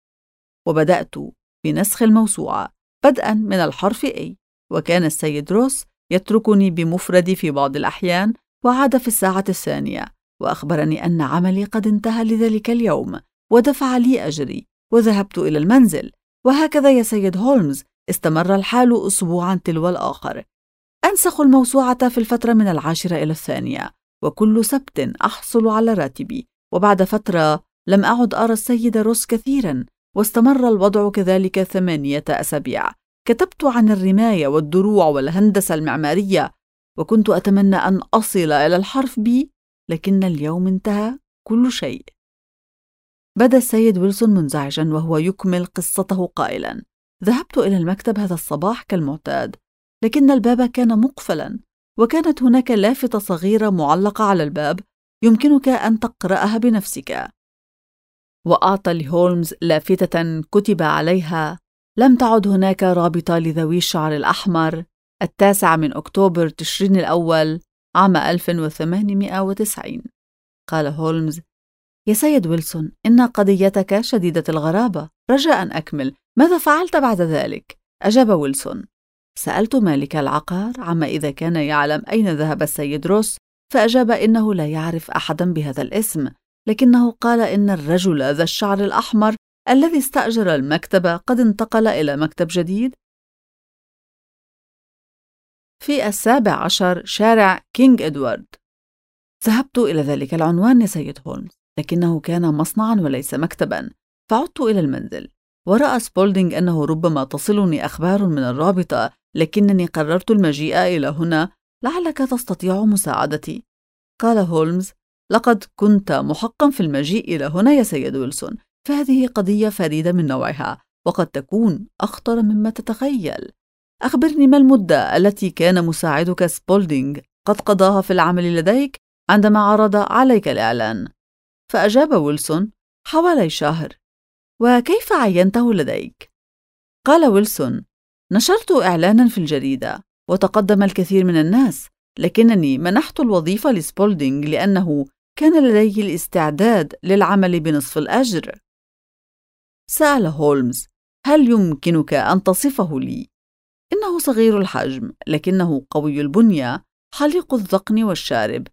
وبدأت بنسخ الموسوعة بدءا من الحرف A، وكان السيد روس يتركني بمفردي في بعض الأحيان، وعاد في الساعة 2 وأخبرني أن عملي قد انتهى لذلك اليوم، ودفع لي أجري، وذهبت إلى المنزل. وهكذا يا سيد هولمز استمر الحال أسبوعا تلو الآخر. أنسخ الموسوعة في الفترة من 10 إلى 2، وكل سبت أحصل على راتبي. وبعد فترة لم أعد أرى السيد روس كثيرا، واستمر الوضع كذلك 8 أسابيع. كتبت عن الرماية والدروع والهندسة المعمارية، وكنت أتمنى أن أصل إلى الحرف B، لكن اليوم انتهى كل شيء. بدا السيد ويلسون منزعجا وهو يكمل قصته قائلا: ذهبت إلى المكتب هذا الصباح كالمعتاد، لكن الباب كان مقفلا، وكانت هناك لافتة صغيرة معلقة على الباب يمكنك أن تقرأها بنفسك. وأعطى لهولمز لافتة كتب عليها: لم تعد هناك رابطة لذوي الشعر الأحمر، 9 أكتوبر تشرين الأول عام 1890. قال هولمز: يا سيد ويلسون، إن قضيتك شديدة الغرابة، رجاء أكمل، ماذا فعلت بعد ذلك؟ أجاب ويلسون: سألت مالك العقار عما إذا كان يعلم أين ذهب السيد روس، فأجاب إنه لا يعرف أحدا بهذا الاسم، لكنه قال إن الرجل ذا الشعر الأحمر الذي استأجر المكتب قد انتقل إلى مكتب جديد في 17 شارع كينغ إدوارد. ذهبت إلى ذلك العنوان يا سيد هولمز، لكنه كان مصنعا وليس مكتبا، فعدت إلى المنزل، ورأى سبولدينغ أنه ربما تصلني أخبار من الرابطة، لكنني قررت المجيء إلى هنا لعلك تستطيع مساعدتي. قال هولمز: لقد كنت محقا في المجيء إلى هنا يا سيد ويلسون، فهذه قضية فريدة من نوعها، وقد تكون أخطر مما تتخيل. أخبرني، ما المدة التي كان مساعدك سبولدينغ قد قضاها في العمل لديك عندما عرض عليك الإعلان؟ فأجاب ويلسون: حوالي شهر. وكيف عينته لديك؟ قال ويلسون: نشرت إعلانا في الجريدة وتقدم الكثير من الناس، لكنني منحت الوظيفة لسبولدينغ لأنه كان لديه الاستعداد للعمل بنصف الأجر. سأل هولمز: هل يمكنك أن تصفه لي؟ إنه صغير الحجم، لكنه قوي البنية، حليق الذقن والشارب،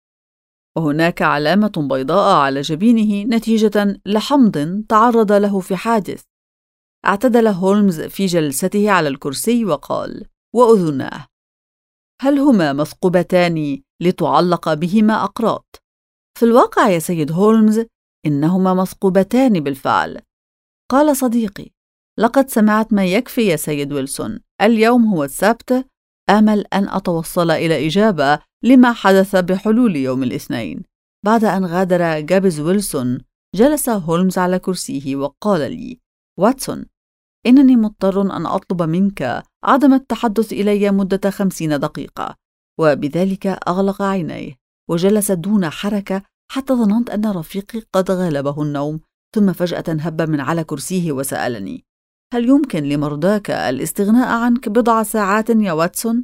وهناك علامة بيضاء على جبينه نتيجة لحمض تعرض له في حادث. اعتدل هولمز في جلسته على الكرسي وقال: وأذناه، هل هما مثقوبتان لتعلق بهما أقراط؟ في الواقع يا سيد هولمز، إنهما مثقوبتان بالفعل. قال صديقي: لقد سمعت ما يكفي يا سيد ويلسون، اليوم هو السبت، آمل أن أتوصل إلى إجابة لما حدث بحلول يوم الاثنين. بعد أن غادر جابز ويلسون، جلس هولمز على كرسيه وقال لي: واتسون، إنني مضطر أن أطلب منك عدم التحدث إلي مدة 50 دقيقة. وبذلك أغلق عينيه وجلس دون حركة حتى ظننت أن رفيقي قد غلبه النوم، ثم فجأة هب من على كرسيه وسألني: هل يمكن لمرضاك الاستغناء عنك بضع ساعات يا واتسون؟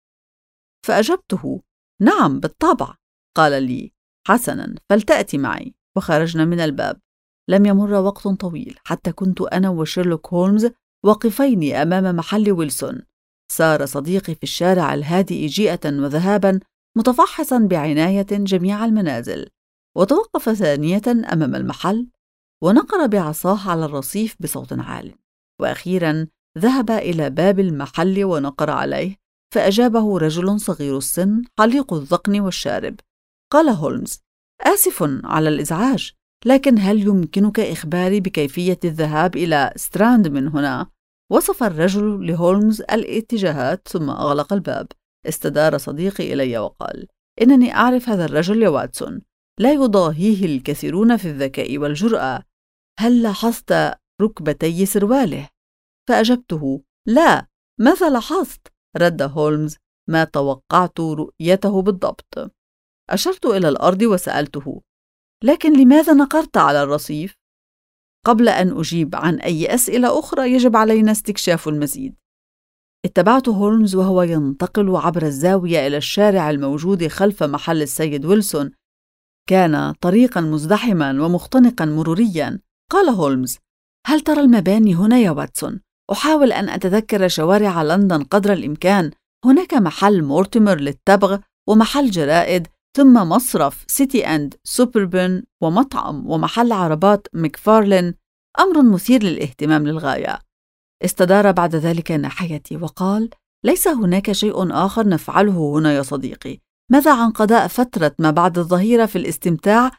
فأجبته: نعم بالطبع. قال لي: حسناً، فلتأتي معي. وخرجنا من الباب. لم يمر وقت طويل حتى كنت أنا وشيرلوك هولمز واقفين أمام محل ويلسون. سار صديقي في الشارع الهادئ جيئة وذهابا، متفحصا بعناية جميع المنازل، وتوقف ثانية أمام المحل ونقر بعصاه على الرصيف بصوت عال، وأخيرا ذهب إلى باب المحل ونقر عليه، فأجابه رجل صغير السن حليق الذقن والشارب. قال هولمز: آسف على الإزعاج، لكن هل يمكنك إخباري بكيفية الذهاب إلى ستراند من هنا؟ وصف الرجل لهولمز الاتجاهات ثم أغلق الباب. استدار صديقي إلي وقال: إنني أعرف هذا الرجل يا واتسون، لا يضاهيه الكثيرون في الذكاء والجرأة. هل لاحظت ركبتي سرواله؟ فأجبته: لا، ماذا لاحظت؟ رد هولمز: ما توقعت رؤيته بالضبط. أشرت إلى الأرض وسألته: لكن لماذا نقرت على الرصيف؟ قبل أن أجيب عن أي أسئلة أخرى يجب علينا استكشاف المزيد. اتبعت هولمز وهو ينتقل عبر الزاوية إلى الشارع الموجود خلف محل السيد ويلسون. كان طريقا مزدحما ومختنقا مروريا. قال هولمز: هل ترى المباني هنا يا واتسون؟ أحاول أن أتذكر شوارع لندن قدر الإمكان. هناك محل مورتيمر للتبغ، ومحل جرائد، ثم مصرف سيتي أند سوبربن، ومطعم، ومحل عربات مكفارلين. أمر مثير للاهتمام للغاية. استدار بعد ذلك ناحيتي وقال: ليس هناك شيء آخر نفعله هنا يا صديقي. ماذا عن قضاء فترة ما بعد الظهيرة في الاستمتاع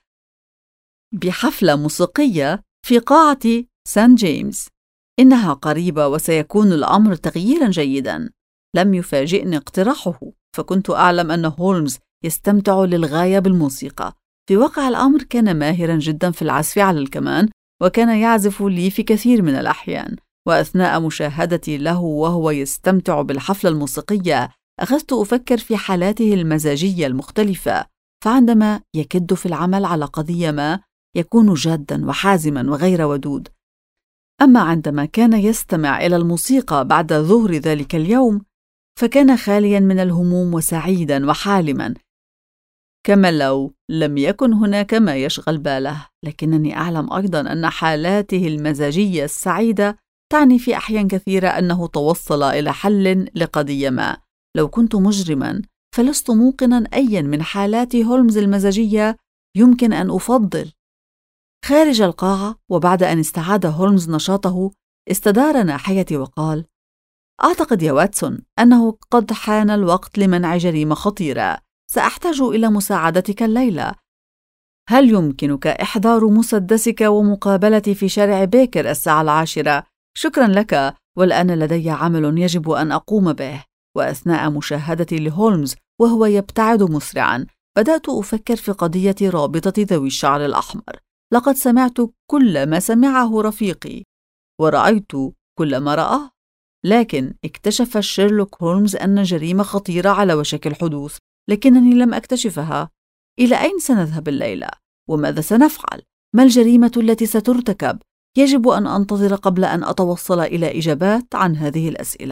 بحفلة موسيقية في قاعة سان جيمس؟ إنها قريبة وسيكون الأمر تغييرا جيدا. لم يفاجئني اقتراحه، فكنت أعلم أن هولمز يستمتع للغاية بالموسيقى. في واقع الأمر كان ماهرا جدا في العزف على الكمان، وكان يعزف لي في كثير من الأحيان. وأثناء مشاهدتي له وهو يستمتع بالحفلة الموسيقية، أخذت أفكر في حالاته المزاجية المختلفة. فعندما يكد في العمل على قضية ما يكون جادا وحازما وغير ودود، أما عندما كان يستمع إلى الموسيقى بعد ظهر ذلك اليوم فكان خاليا من الهموم وسعيدا وحالما، كما لو لم يكن هناك ما يشغل باله. لكنني أعلم أيضا أن حالاته المزاجية السعيدة تعني في أحيان كثيرة أنه توصل إلى حل لقضية ما. لو كنت مجرما فلست موقنا أيا من حالات هولمز المزاجية يمكن أن أفضل. خارج القاعة، وبعد أن استعاد هولمز نشاطه، استدار ناحيتي وقال: أعتقد يا واتسون أنه قد حان الوقت لمنع جريمة خطيرة. سأحتاج إلى مساعدتك الليلة. هل يمكنك إحضار مسدسك ومقابلتي في شارع بيكر الساعة 10؟ شكرا لك، والآن لدي عمل يجب أن أقوم به. وأثناء مشاهدتي لهولمز وهو يبتعد مسرعا، بدأت أفكر في قضية رابطة ذوي الشعر الأحمر. لقد سمعت كل ما سمعه رفيقي، ورأيت كل ما رآه. لكن اكتشف شيرلوك هولمز أن جريمة خطيرة على وشك الحدوث، لكنني لم أكتشفها. إلى أين سنذهب الليلة؟ وماذا سنفعل؟ ما الجريمة التي سترتكب؟ يجب أن أنتظر قبل أن أتوصل إلى إجابات عن هذه الأسئلة.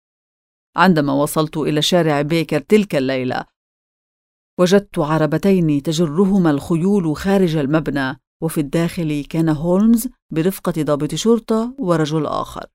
عندما وصلت إلى شارع بيكر تلك الليلة، وجدت عربتين تجرهما الخيول خارج المبنى، وفي الداخل كان هولمز برفقة ضابط شرطة ورجل آخر.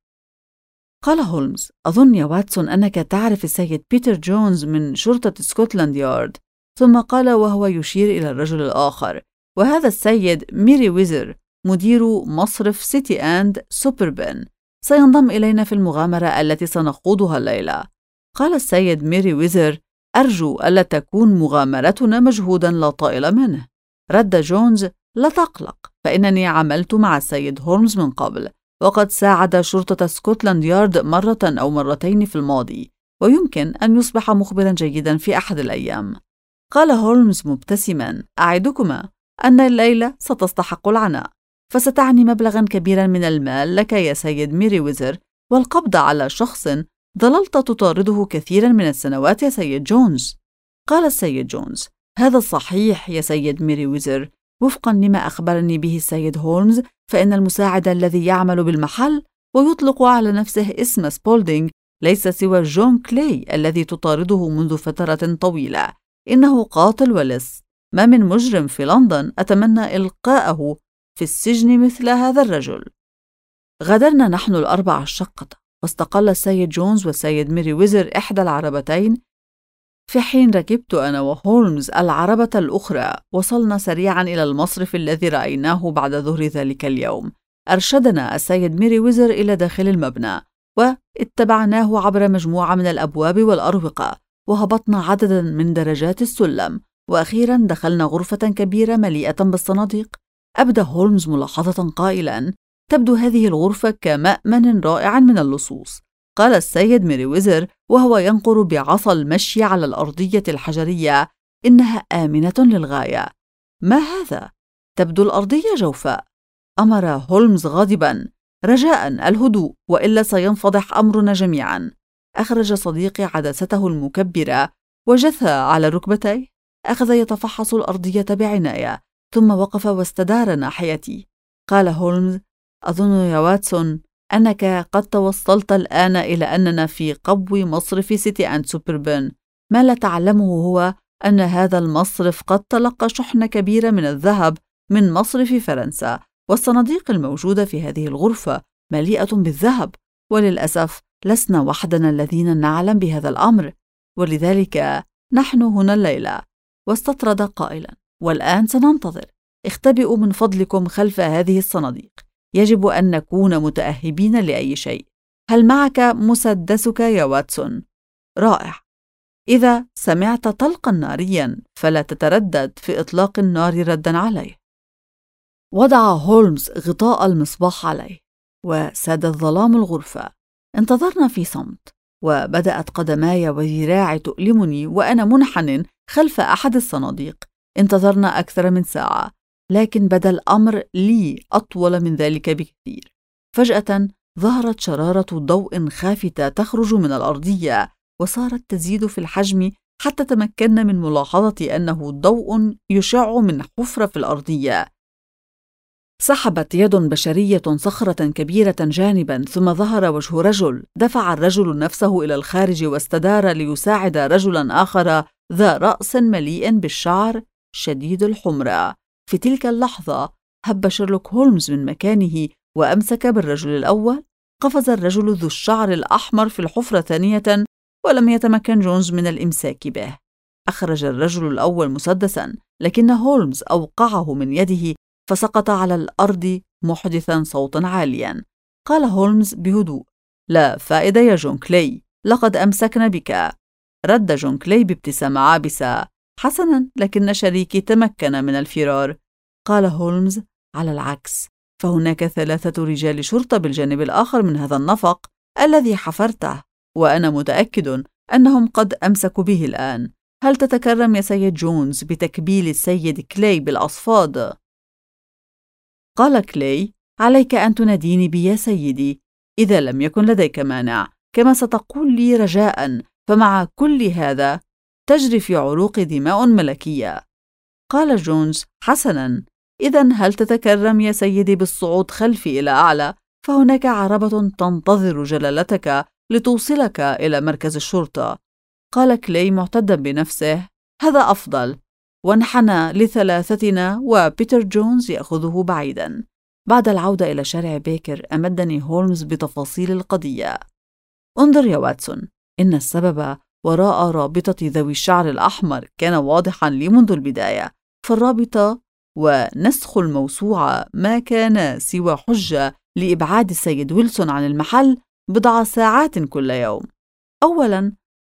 قال هولمز: أظن يا واتسون أنك تعرف السيد بيتر جونز من شرطة سكوتلاند يارد. ثم قال وهو يشير إلى الرجل الآخر: وهذا السيد ميري ويزر مدير مصرف سيتي أند سوبربن، سينضم إلينا في المغامرة التي سنخوضها الليلة. قال السيد ميري ويزر: أرجو ألا تكون مغامرتنا مجهودا لا طائل منه. رد جونز: لا تقلق، فإنني عملت مع السيد هولمز من قبل، وقد ساعد شرطة سكوتلاند يارد مرة أو مرتين في الماضي، ويمكن أن يصبح مخبرا جيدا في أحد الأيام. قال هولمز مبتسما: أعدكما أن الليلة ستستحق العناء، فستعني مبلغا كبيرا من المال لك يا سيد ميري ويزر، والقبض على شخص ظللت تطارده كثيرا من السنوات يا سيد جونز. قال السيد جونز: هذا صحيح يا سيد ميري ويزر. وفقا لما أخبرني به السيد هولمز، فإن المساعد الذي يعمل بالمحل ويطلق على نفسه اسم سبولدينغ ليس سوى جون كلاي الذي تطارده منذ فترة طويلة. إنه قاتل ولص. ما من مجرم في لندن أتمنى إلقاءه في السجن مثل هذا الرجل. غادرنا نحن الأربعة الشقة، واستقل السيد جونز والسيد ميري ويزر إحدى العربتين، في حين ركبت أنا وهولمز العربة الأخرى. وصلنا سريعا إلى المصرف الذي رأيناه بعد ظهر ذلك اليوم. أرشدنا السيد ميري ويزر إلى داخل المبنى، واتبعناه عبر مجموعة من الأبواب والأروقة، وهبطنا عددا من درجات السلم، وأخيرا دخلنا غرفة كبيرة مليئة بالصناديق. أبدى هولمز ملاحظة قائلا: تبدو هذه الغرفة كمأمن رائع من اللصوص. قال السيد ميري ويزر وهو ينقر بعصا المشي على الأرضية الحجرية: إنها آمنة للغاية. ما هذا؟ تبدو الأرضية جوفاء. أمر هولمز غاضبا: رجاء الهدوء، وإلا سينفضح أمرنا جميعا. أخرج صديقي عدسته المكبرة وجثى على ركبتيه. أخذ يتفحص الأرضية بعناية، ثم وقف واستدار ناحيتي. قال هولمز: أظن يا واتسون أنك قد توصلت الآن إلى أننا في قبو مصرف سيتي أند سوبربن. ما لا تعلمه هو أن هذا المصرف قد تلقى شحنة كبيرة من الذهب من مصرف فرنسا، والصناديق الموجودة في هذه الغرفة مليئة بالذهب، وللأسف لسنا وحدنا الذين نعلم بهذا الأمر، ولذلك نحن هنا الليلة. واستطرد قائلا: والآن سننتظر. اختبئوا من فضلكم خلف هذه الصناديق. يجب أن نكون متأهبين لأي شيء. هل معك مسدسك يا واتسون؟ رائع. إذا سمعت طلقا ناريا فلا تتردد في إطلاق النار ردا عليه. وضع هولمز غطاء المصباح عليه، وساد الظلام الغرفة. انتظرنا في صمت، وبدأت قدماي وذراعي تؤلمني وأنا منحن خلف أحد الصناديق. انتظرنا أكثر من ساعة، لكن بدا الأمر لي أطول من ذلك بكثير. فجأة ظهرت شرارة ضوء خافتة تخرج من الأرضية، وصارت تزيد في الحجم حتى تمكنا من ملاحظة أنه ضوء يشع من حفرة في الأرضية. سحبت يد بشرية صخرة كبيرة جانبا، ثم ظهر وجه رجل. دفع الرجل نفسه إلى الخارج واستدار ليساعد رجلا آخر ذا رأس مليء بالشعر شديد الحمرة. في تلك اللحظة هب شيرلوك هولمز من مكانه وأمسك بالرجل الأول. قفز الرجل ذو الشعر الأحمر في الحفرة ثانية، ولم يتمكن جونز من الإمساك به. أخرج الرجل الأول مسدسا، لكن هولمز أوقعه من يده فسقط على الأرض محدثا صوتا عاليا. قال هولمز بهدوء: لا فائدة يا جون كلاي، لقد أمسكنا بك. رد جون كلاي بابتسامة عابسة: حسنا، لكن شريكي تمكن من الفرار. قال هولمز: على العكس، فهناك 3 رجال شرطة بالجانب الآخر من هذا النفق الذي حفرته، وأنا متأكد أنهم قد أمسكوا به الآن. هل تتكرم يا سيد جونز بتكبيل السيد كلاي بالأصفاد؟ قال كلاي: عليك أن تناديني بي يا سيدي إذا لم يكن لديك مانع، كما ستقول لي رجاء، فمع كل هذا تجري في عروقي دماء ملكية. قال جونز: حسناً، إذن هل تتكرم يا سيدي بالصعود خلفي إلى أعلى؟ فهناك عربة تنتظر جلالتك لتوصلك إلى مركز الشرطة. قال كلاي معتدا بنفسه: هذا أفضل، وانحنى لثلاثتنا وبيتر جونز يأخذه بعيداً. بعد العودة إلى شارع بيكر أمدني هولمز بتفاصيل القضية. انظر يا واتسون، إن السبب وراء رابطة ذوي الشعر الأحمر كان واضحاً لي منذ البداية، فالرابطة ونسخ الموسوعة ما كان سوى حجة لإبعاد السيد ويلسون عن المحل بضع ساعات كل يوم. أولاً،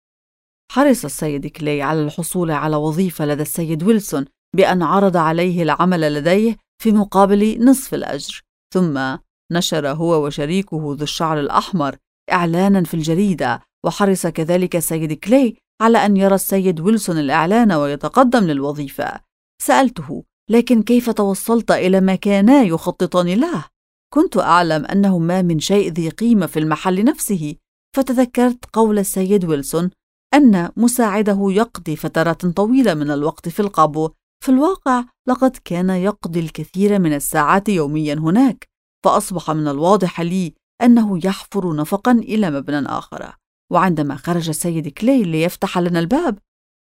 حرص السيد كلاي على الحصول على وظيفة لدى السيد ويلسون بأن عرض عليه العمل لديه في مقابل نصف الأجر. ثم نشر هو وشريكه ذو الشعر الأحمر إعلاناً في الجريدة، وحرص كذلك السيد كلاي على أن يرى السيد ويلسون الإعلان ويتقدم للوظيفة. سألته: لكن كيف توصلت إلى ما كانا يخططان له؟ كنت أعلم أنه ما من شيء ذي قيمة في المحل نفسه، فتذكرت قول السيد ويلسون أن مساعده يقضي فترات طويلة من الوقت في القبو. في الواقع لقد كان يقضي الكثير من الساعات يوميا هناك، فأصبح من الواضح لي أنه يحفر نفقا إلى مبنى آخر. وعندما خرج السيد كلاي ليفتح لنا الباب،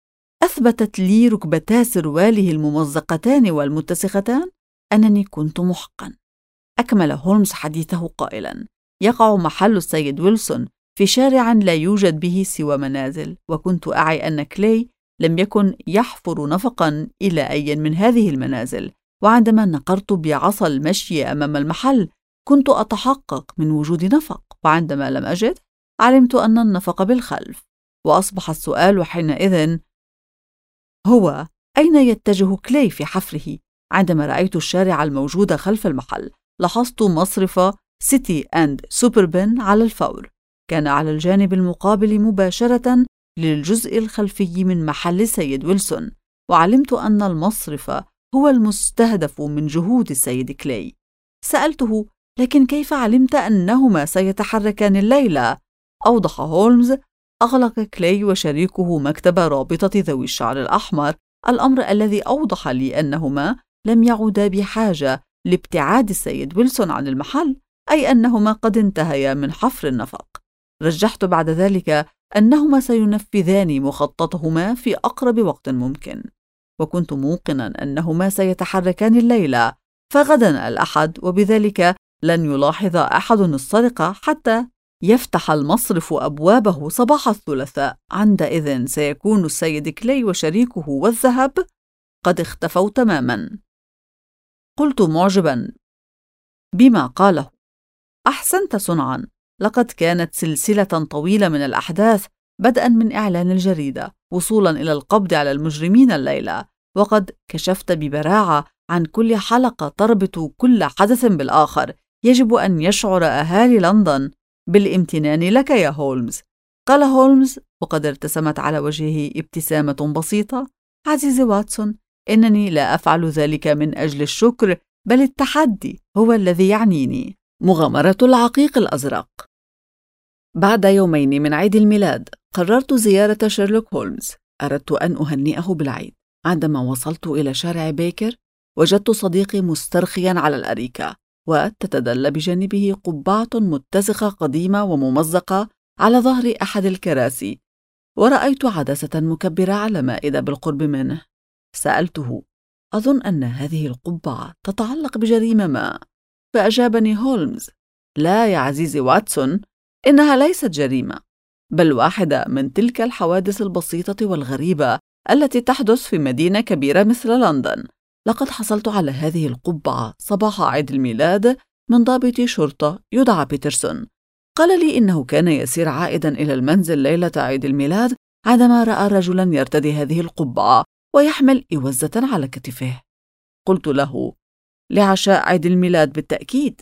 أثبتت لي ركبتا سرواله الممزقتان والمتسختان أنني كنت محقا. أكمل هولمز حديثه قائلا: يقع محل السيد ويلسون في شارع لا يوجد به سوى منازل، وكنت أعي أن كلاي لم يكن يحفر نفقا إلى أي من هذه المنازل. وعندما نقرت بعصا المشي أمام المحل كنت أتحقق من وجود نفق، وعندما لم أجد علمت أن النفق بالخلف. وأصبح السؤال حينئذ هو: أين يتجه كلاي في حفره؟ عندما رأيت الشارع الموجود خلف المحل لاحظت مصرف سيتي أند سوبربن على الفور. كان على الجانب المقابل مباشرة للجزء الخلفي من محل سيد ويلسون، وعلمت أن المصرف هو المستهدف من جهود السيد كلاي. سألته: لكن كيف علمت أنهما سيتحركان الليلة؟ أوضح هولمز: أغلق كلاي وشريكه مكتب رابطة ذوي الشعر الأحمر، الأمر الذي أوضح لي أنهما لم يعودا بحاجة لابتعاد السيد ويلسون عن المحل، أي أنهما قد انتهيا من حفر النفق. رجحت بعد ذلك أنهما سينفذان مخططهما في أقرب وقت ممكن، وكنت موقنا أنهما سيتحركان الليلة، فغدا الأحد، وبذلك لن يلاحظ أحد السرقة حتى يفتح المصرف أبوابه صباح الثلاثاء. عندئذ سيكون السيد كلاي وشريكه والذهب قد اختفوا تماما. قلت معجبا بما قاله: أحسنت صنعا، لقد كانت سلسلة طويلة من الأحداث، بدءا من إعلان الجريدة وصولا إلى القبض على المجرمين الليلة، وقد كشفت ببراعة عن كل حلقة تربط كل حدث بالآخر. يجب أن يشعر أهالي لندن بالامتنان لك يا هولمز. قال هولمز وقد ارتسمت على وجهه ابتسامة بسيطة: عزيزي واتسون، إنني لا أفعل ذلك من أجل الشكر، بل التحدي هو الذي يعنيني. مغامرة العقيق الأزرق. بعد يومين من عيد الميلاد قررت زيارة شيرلوك هولمز. أردت أن أهنئه بالعيد. عندما وصلت إلى شارع بيكر وجدت صديقي مسترخيا على الأريكة، وتتدلى بجانبه قبعة متسخة قديمة وممزقة على ظهر أحد الكراسي، ورأيت عدسة مكبرة على مائدة بالقرب منه. سألته: أظن أن هذه القبعة تتعلق بجريمة ما؟ فأجابني هولمز: لا يا عزيزي واتسون، إنها ليست جريمة، بل واحدة من تلك الحوادث البسيطة والغريبة التي تحدث في مدينة كبيرة مثل لندن. لقد حصلت على هذه القبعة صباح عيد الميلاد من ضابط شرطة يدعى بيترسون. قال لي إنه كان يسير عائدا إلى المنزل ليلة عيد الميلاد عندما رأى رجلا يرتدي هذه القبعة ويحمل إوزة على كتفه. قلت له: لعشاء عيد الميلاد بالتأكيد.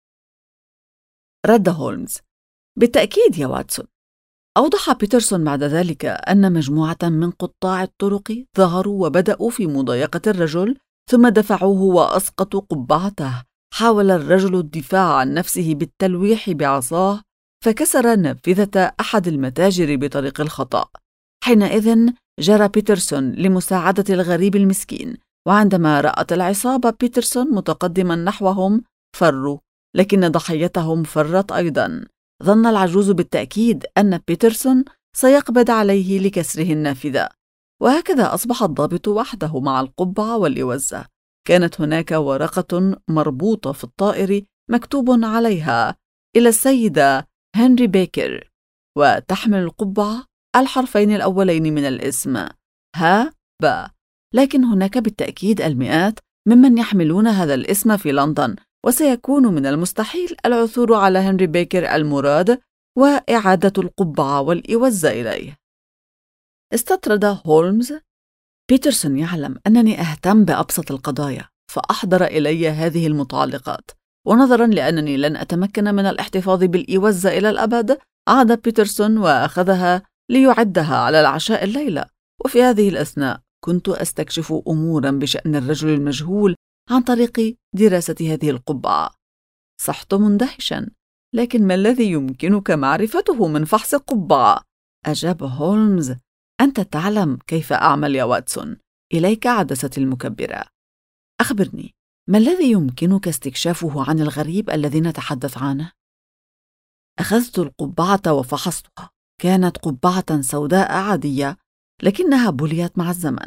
رد هولمز: بالتأكيد يا واتسون. أوضح بيترسون بعد ذلك أن مجموعة من قطاع الطرق ظهروا وبدأوا في مضايقة الرجل، ثم دفعوه وأسقطوا قبعته، حاول الرجل الدفاع عن نفسه بالتلويح بعصاه، فكسر نافذة أحد المتاجر بطريق الخطأ. حينئذ جرى بيترسون لمساعدة الغريب المسكين، وعندما رأت العصابة بيترسون متقدما نحوهم فروا، لكن ضحيتهم فرت أيضا. ظن العجوز بالتأكيد أن بيترسون سيقبض عليه لكسره النافذة، وهكذا أصبح الضابط وحده مع القبعة والإوزة. كانت هناك ورقة مربوطة في الطائر مكتوب عليها إلى السيدة هنري بيكر، وتحمل القبعة الحرفين الأولين من الاسم ها با. لكن هناك بالتأكيد المئات ممن يحملون هذا الاسم في لندن، وسيكون من المستحيل العثور على هنري بيكر المراد وإعادة القبعة والإوزة إليه. استطرد هولمز: بيترسون يعلم أنني أهتم بأبسط القضايا، فأحضر إلي هذه المتعلقات، ونظراً لأنني لن أتمكن من الاحتفاظ بالإوزة إلى الأبد، عاد بيترسون وأخذها ليعدها على العشاء الليلة. وفي هذه الأثناء كنت أستكشف أموراً بشأن الرجل المجهول عن طريق دراسة هذه القبعة. صحت مندهشاً: لكن ما الذي يمكنك معرفته من فحص قبعة؟ أجاب هولمز: أنت تعلم كيف أعمل يا واتسون، إليك عدستي المكبرة. أخبرني، ما الذي يمكنك استكشافه عن الغريب الذي نتحدث عنه؟ أخذت القبعة وفحصتها. كانت قبعة سوداء عادية، لكنها بليت مع الزمن.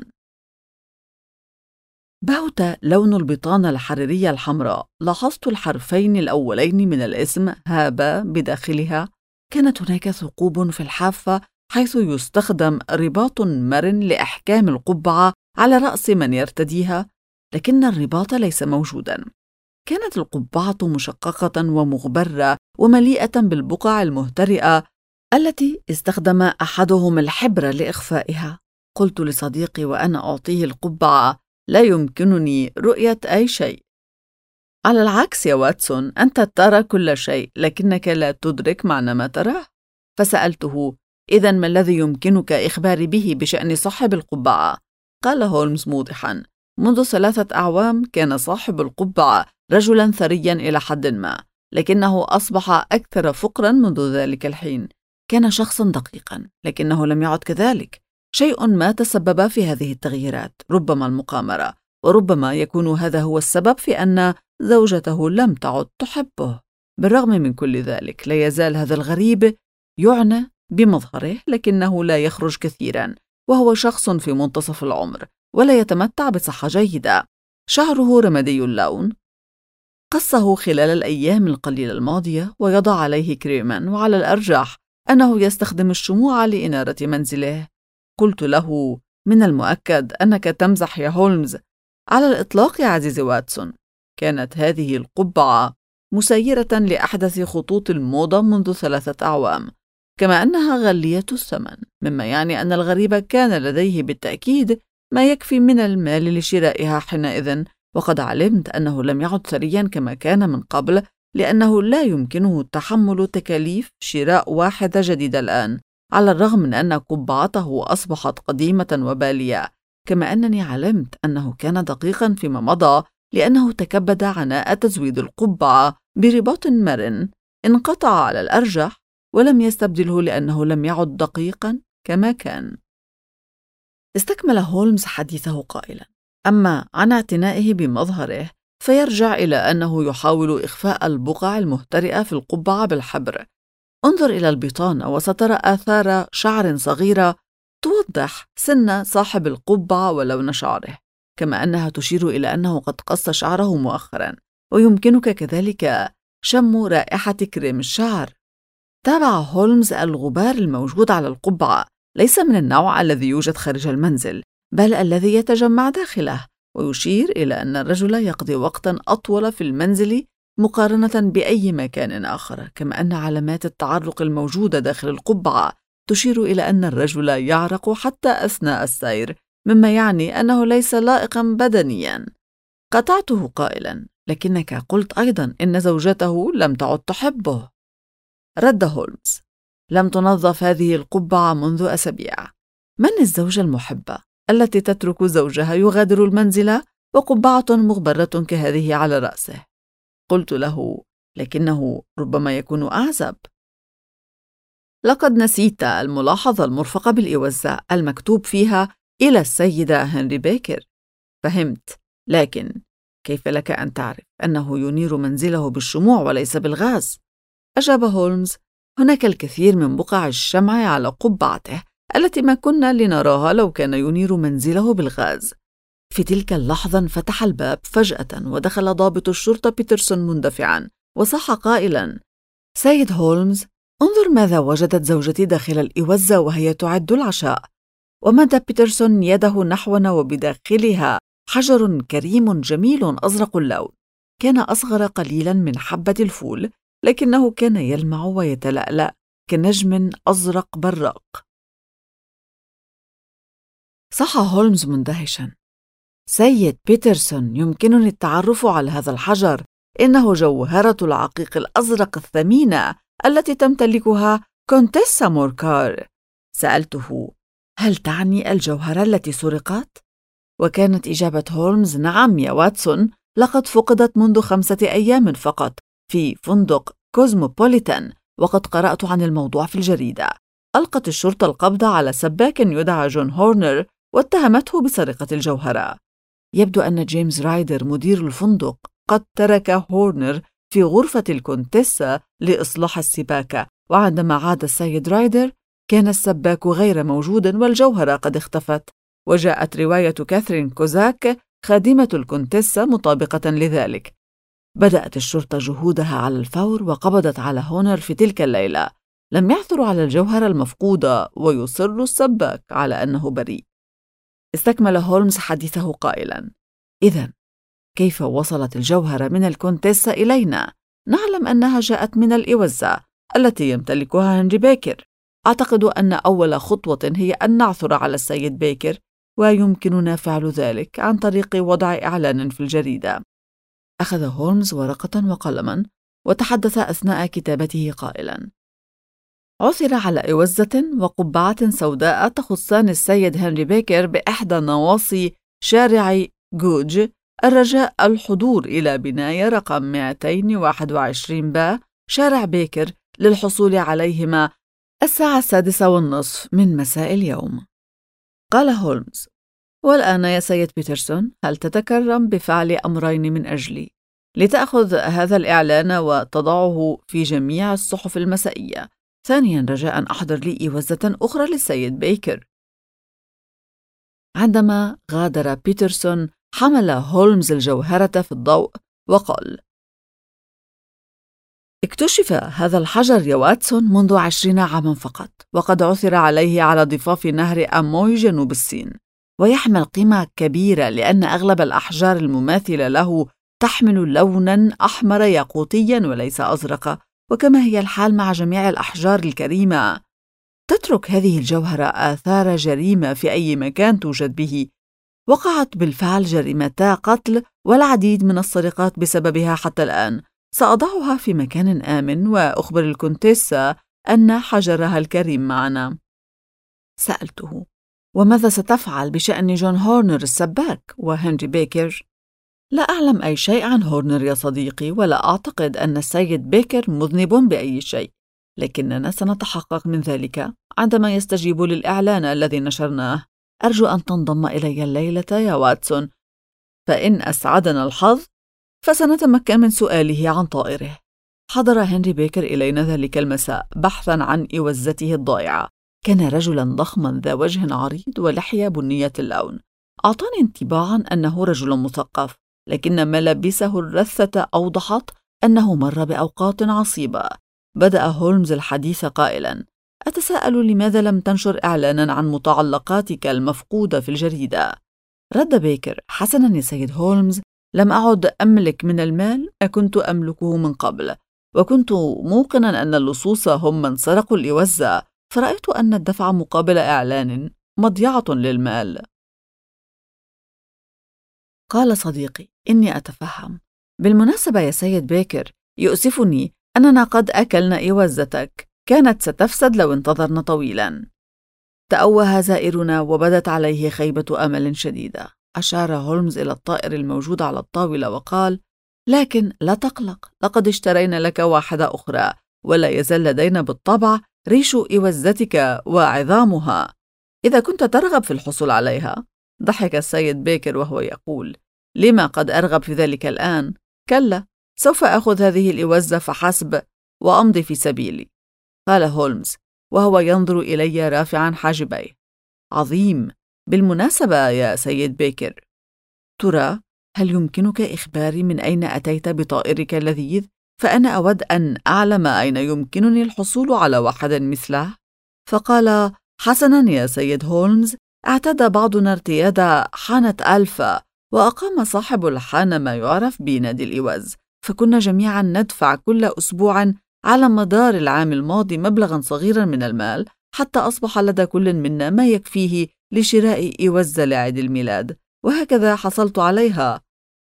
بهت لون البطانة الحريرية الحمراء. لاحظت الحرفين الأولين من الاسم هابا بداخلها. كانت هناك ثقوب في الحافة، حيث يستخدم رباط مرن لإحكام القبعة على رأس من يرتديها، لكن الرباط ليس موجوداً. كانت القبعة مشققة ومغبرة ومليئة بالبقع المهترئة التي استخدم أحدهم الحبر لإخفائها. قلت لصديقي وأنا أعطيه القبعة: لا يمكنني رؤية أي شيء. على العكس يا واتسون، أنت ترى كل شيء، لكنك لا تدرك معنى ما تراه. فسألته: إذن ما الذي يمكنك إخباري به بشأن صاحب القبعة؟ قال هولمز موضحاً: منذ 3 أعوام كان صاحب القبعة رجلاً ثرياً إلى حد ما، لكنه أصبح أكثر فقراً منذ ذلك الحين. كان شخصاً دقيقاً، لكنه لم يعد كذلك. شيء ما تسبب في هذه التغييرات، ربما المقامرة، وربما يكون هذا هو السبب في أن زوجته لم تعد تحبه. بالرغم من كل ذلك، لا يزال هذا الغريب يعنى بمظهره، لكنه لا يخرج كثيراً، وهو شخص في منتصف العمر ولا يتمتع بصحة جيدة. شعره رمادي اللون، قصه خلال الأيام القليلة الماضية ويضع عليه كريماً، وعلى الأرجح أنه يستخدم الشموع لإنارة منزله. قلت له: من المؤكد أنك تمزح يا هولمز. على الإطلاق يا عزيزي واتسون. كانت هذه القبعة مسيرة لأحدث خطوط الموضة منذ 3 أعوام، كما أنها غالية الثمن، مما يعني أن الغريب كان لديه بالتأكيد ما يكفي من المال لشرائها حينئذ. وقد علمت أنه لم يعد ثرياً كما كان من قبل، لأنه لا يمكنه تحمل تكاليف شراء واحدة جديدة الآن، على الرغم من أن قبعته أصبحت قديمة وبالية. كما أنني علمت أنه كان دقيقاً فيما مضى، لأنه تكبد عناء تزويد القبعة برباط مرن انقطع على الأرجح، ولم يستبدله لأنه لم يعد دقيقاً كما كان. استكمل هولمز حديثه قائلاً: أما عن اعتنائه بمظهره، فيرجع إلى أنه يحاول إخفاء البقع المهترئة في القبعة بالحبر. انظر إلى البطانة وسترى آثار شعر صغيرة توضح سن صاحب القبعة ولون شعره، كما أنها تشير إلى أنه قد قص شعره مؤخراً، ويمكنك كذلك شم رائحة كريم الشعر. تابع هولمز: الغبار الموجود على القبعة ليس من النوع الذي يوجد خارج المنزل، بل الذي يتجمع داخله، ويشير إلى أن الرجل يقضي وقتاً أطول في المنزل مقارنة بأي مكان آخر، كما أن علامات التعرق الموجودة داخل القبعة تشير إلى أن الرجل يعرق حتى أثناء السير، مما يعني أنه ليس لائقاً بدنياً. قطعته قائلاً: لكنك قلت أيضاً إن زوجته لم تعد تحبه. رد هولمز: لم تنظف هذه القبعة منذ أسابيع. من الزوجة المحبة التي تترك زوجها يغادر المنزل وقبعة مغبرة كهذه على رأسه؟ قلت له: لكنه ربما يكون أعزب. لقد نسيت الملاحظة المرفقة بالإوزة المكتوب فيها إلى السيدة هنري بيكر. فهمت، لكن كيف لك أن تعرف أنه ينير منزله بالشموع وليس بالغاز؟ أجاب هولمز: هناك الكثير من بقع الشمع على قبعته التي ما كنا لنراها لو كان ينير منزله بالغاز. في تلك اللحظة انفتح الباب فجأة ودخل ضابط الشرطة بيترسون مندفعا وصاح قائلا: سيد هولمز، انظر ماذا وجدت زوجتي داخل الإوزة وهي تعد العشاء. ومد بيترسون يده نحونا وبداخلها حجر كريم جميل أزرق اللون، كان أصغر قليلا من حبة الفول، لكنه كان يلمع ويتلألأ كنجم أزرق براق. صاح هولمز مندهشا: سيد بيترسون، يمكنني التعرف على هذا الحجر، إنه جوهرة العقيق الأزرق الثمينة التي تمتلكها كونتيسا موركار. سألته: هل تعني الجوهرة التي سرقت؟ وكانت إجابة هولمز: نعم يا واتسون، لقد فقدت منذ 5 أيام فقط في فندق كوزموبوليتان، وقد قرأت عن الموضوع في الجريدة. ألقت الشرطة القبض على سباك يدعى جون هورنر واتهمته بسرقة الجوهرة. يبدو أن جيمس رايدر مدير الفندق قد ترك هورنر في غرفة الكونتيسا لإصلاح السباكة، وعندما عاد السيد رايدر كان السباك غير موجود والجوهرة قد اختفت. وجاءت رواية كاثرين كوزاك خادمة الكونتيسا مطابقة لذلك. بدأت الشرطة جهودها على الفور وقبضت على هونر في تلك الليلة. لم يعثروا على الجوهرة المفقودة ويصر السباك على أنه بريء. استكمل هولمز حديثه قائلا: إذن كيف وصلت الجوهرة من الكونتيسا إلينا؟ نعلم أنها جاءت من الإوزة التي يمتلكها هنري بيكر. أعتقد أن أول خطوة هي أن نعثر على السيد بيكر، ويمكننا فعل ذلك عن طريق وضع إعلان في الجريدة. أخذ هولمز ورقة وقلما وتحدث أثناء كتابته قائلا: عثر على إوزة وقبعة سوداء تخصان السيد هنري بيكر بإحدى نواصي شارع جوج، الرجاء الحضور إلى بناية رقم 221 با شارع بيكر للحصول عليهما الساعة 6:30 من مساء اليوم. قال هولمز: والآن يا سيد بيترسون، هل تتكرم بفعل أمرين من أجلي؟ لتأخذ هذا الإعلان وتضعه في جميع الصحف المسائية. ثانياً، رجاءً أحضر لي إوزة أخرى للسيد بيكر. عندما غادر بيترسون حمل هولمز الجوهرة في الضوء وقال: اكتشف هذا الحجر يا واتسون منذ 20 عاماً فقط، وقد عثر عليه على ضفاف نهر أموي جنوب الصين، ويحمل قيمة كبيرة لأن أغلب الأحجار المماثلة له تحمل لوناً أحمر ياقوتياً وليس أزرق، وكما هي الحال مع جميع الأحجار الكريمة. تترك هذه الجوهرة آثار جريمة في أي مكان توجد به. وقعت بالفعل جريمتا قتل والعديد من السرقات بسببها حتى الآن. سأضعها في مكان آمن وأخبر الكونتيسا أن حجرها الكريم معنا. سألته: وماذا ستفعل بشأن جون هورنر السباك وهنري بيكر؟ لا أعلم أي شيء عن هورنر يا صديقي، ولا أعتقد أن السيد بيكر مذنب بأي شيء، لكننا سنتحقق من ذلك عندما يستجيب للإعلان الذي نشرناه. أرجو أن تنضم إلي الليلة يا واتسون، فإن أسعدنا الحظ فسنتمكن من سؤاله عن طائره. حضر هنري بيكر إلينا ذلك المساء بحثاً عن إوزته الضائعة. كان رجلاً ضخماً ذا وجه عريض ولحية بنية اللون. أعطاني انطباعاً أنه رجل مثقف، لكن ملابسه الرثة أوضحت أنه مر بأوقات عصيبة. بدأ هولمز الحديث قائلاً: أتساءل لماذا لم تنشر إعلاناً عن متعلقاتك المفقودة في الجريدة؟ رد بيكر: حسناً يا سيد هولمز، لم أعد أملك من المال ما كنت أملكه من قبل، وكنت موقناً أن اللصوص هم من سرقوا الإوزة، فرأيت أن الدفع مقابل إعلان مضيعة للمال. قال صديقي: إني أتفهم. بالمناسبة يا سيد بيكر، يؤسفني أننا قد أكلنا إوزتك، كانت ستفسد لو انتظرنا طويلاً. تأوه زائرنا وبدت عليه خيبة أمل شديدة. أشار هولمز إلى الطائر الموجود على الطاولة وقال: لكن لا تقلق، لقد اشترينا لك واحدة أخرى، ولا يزال لدينا بالطبع ريش إوزتك وعظامها إذا كنت ترغب في الحصول عليها. ضحك السيد بيكر وهو يقول: لما قد أرغب في ذلك الآن؟ كلا، سوف أخذ هذه الإوزة فحسب وأمضي في سبيلي. قال هولمز وهو ينظر إلي رافعا حاجبيه: عظيم. بالمناسبة يا سيد بيكر، ترى هل يمكنك إخباري من أين أتيت بطائرك اللذيذ؟ فأنا أود أن أعلم أين يمكنني الحصول على واحد مثله. فقال: حسناً يا سيد هولمز، اعتاد بعضنا ارتياد حانة ألفا، وأقام صاحب الحانة ما يعرف بنادي الإوز، فكنا جميعاً ندفع كل أسبوع على مدار العام الماضي مبلغاً صغيراً من المال، حتى أصبح لدى كل منا ما يكفيه لشراء إوزة لعيد الميلاد، وهكذا حصلت عليها.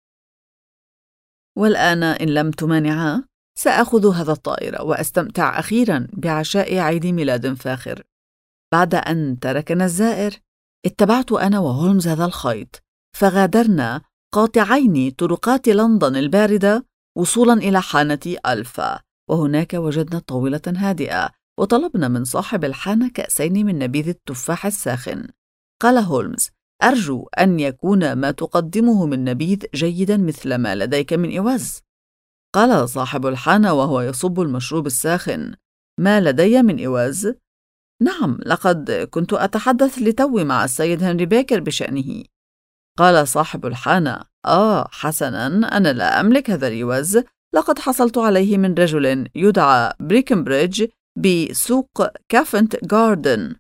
والآن إن لم تمانعا سأخذ هذا الطائرة وأستمتع أخيراً بعشاء عيد ميلاد فاخر. بعد أن تركنا الزائر، اتبعت أنا وهولمز هذا الخيط، فغادرنا قاطعين طرقات لندن الباردة وصولاً إلى حانة ألفا، وهناك وجدنا طاولة هادئة، وطلبنا من صاحب الحانة كأسين من نبيذ التفاح الساخن. قال هولمز: أرجو أن يكون ما تقدمه من نبيذ جيداً مثل ما لديك من إوز. قال صاحب الحانة وهو يصب المشروب الساخن: ما لدي من إوز؟ نعم، لقد كنت أتحدث لتوي مع السيد هنري بيكر بشأنه. قال صاحب الحانة: حسناً، أنا لا أملك هذا الإوز، لقد حصلت عليه من رجل يدعى بريكنبريدج بسوق كافنت جاردن.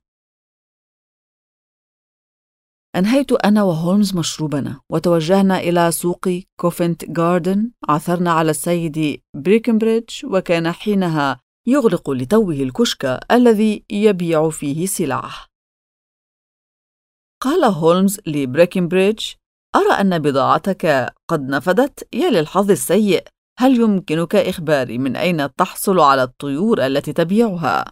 أنهيت أنا وهولمز مشروبنا وتوجهنا إلى سوق كوفنت جاردن. عثرنا على السيد بريكنبريدج، وكان حينها يغلق لتوه الكشك الذي يبيع فيه سلعه. قال هولمز لبريكنبريدج: أرى أن بضاعتك قد نفدت، يا للحظ السيء، هل يمكنك إخباري من أين تحصل على الطيور التي تبيعها؟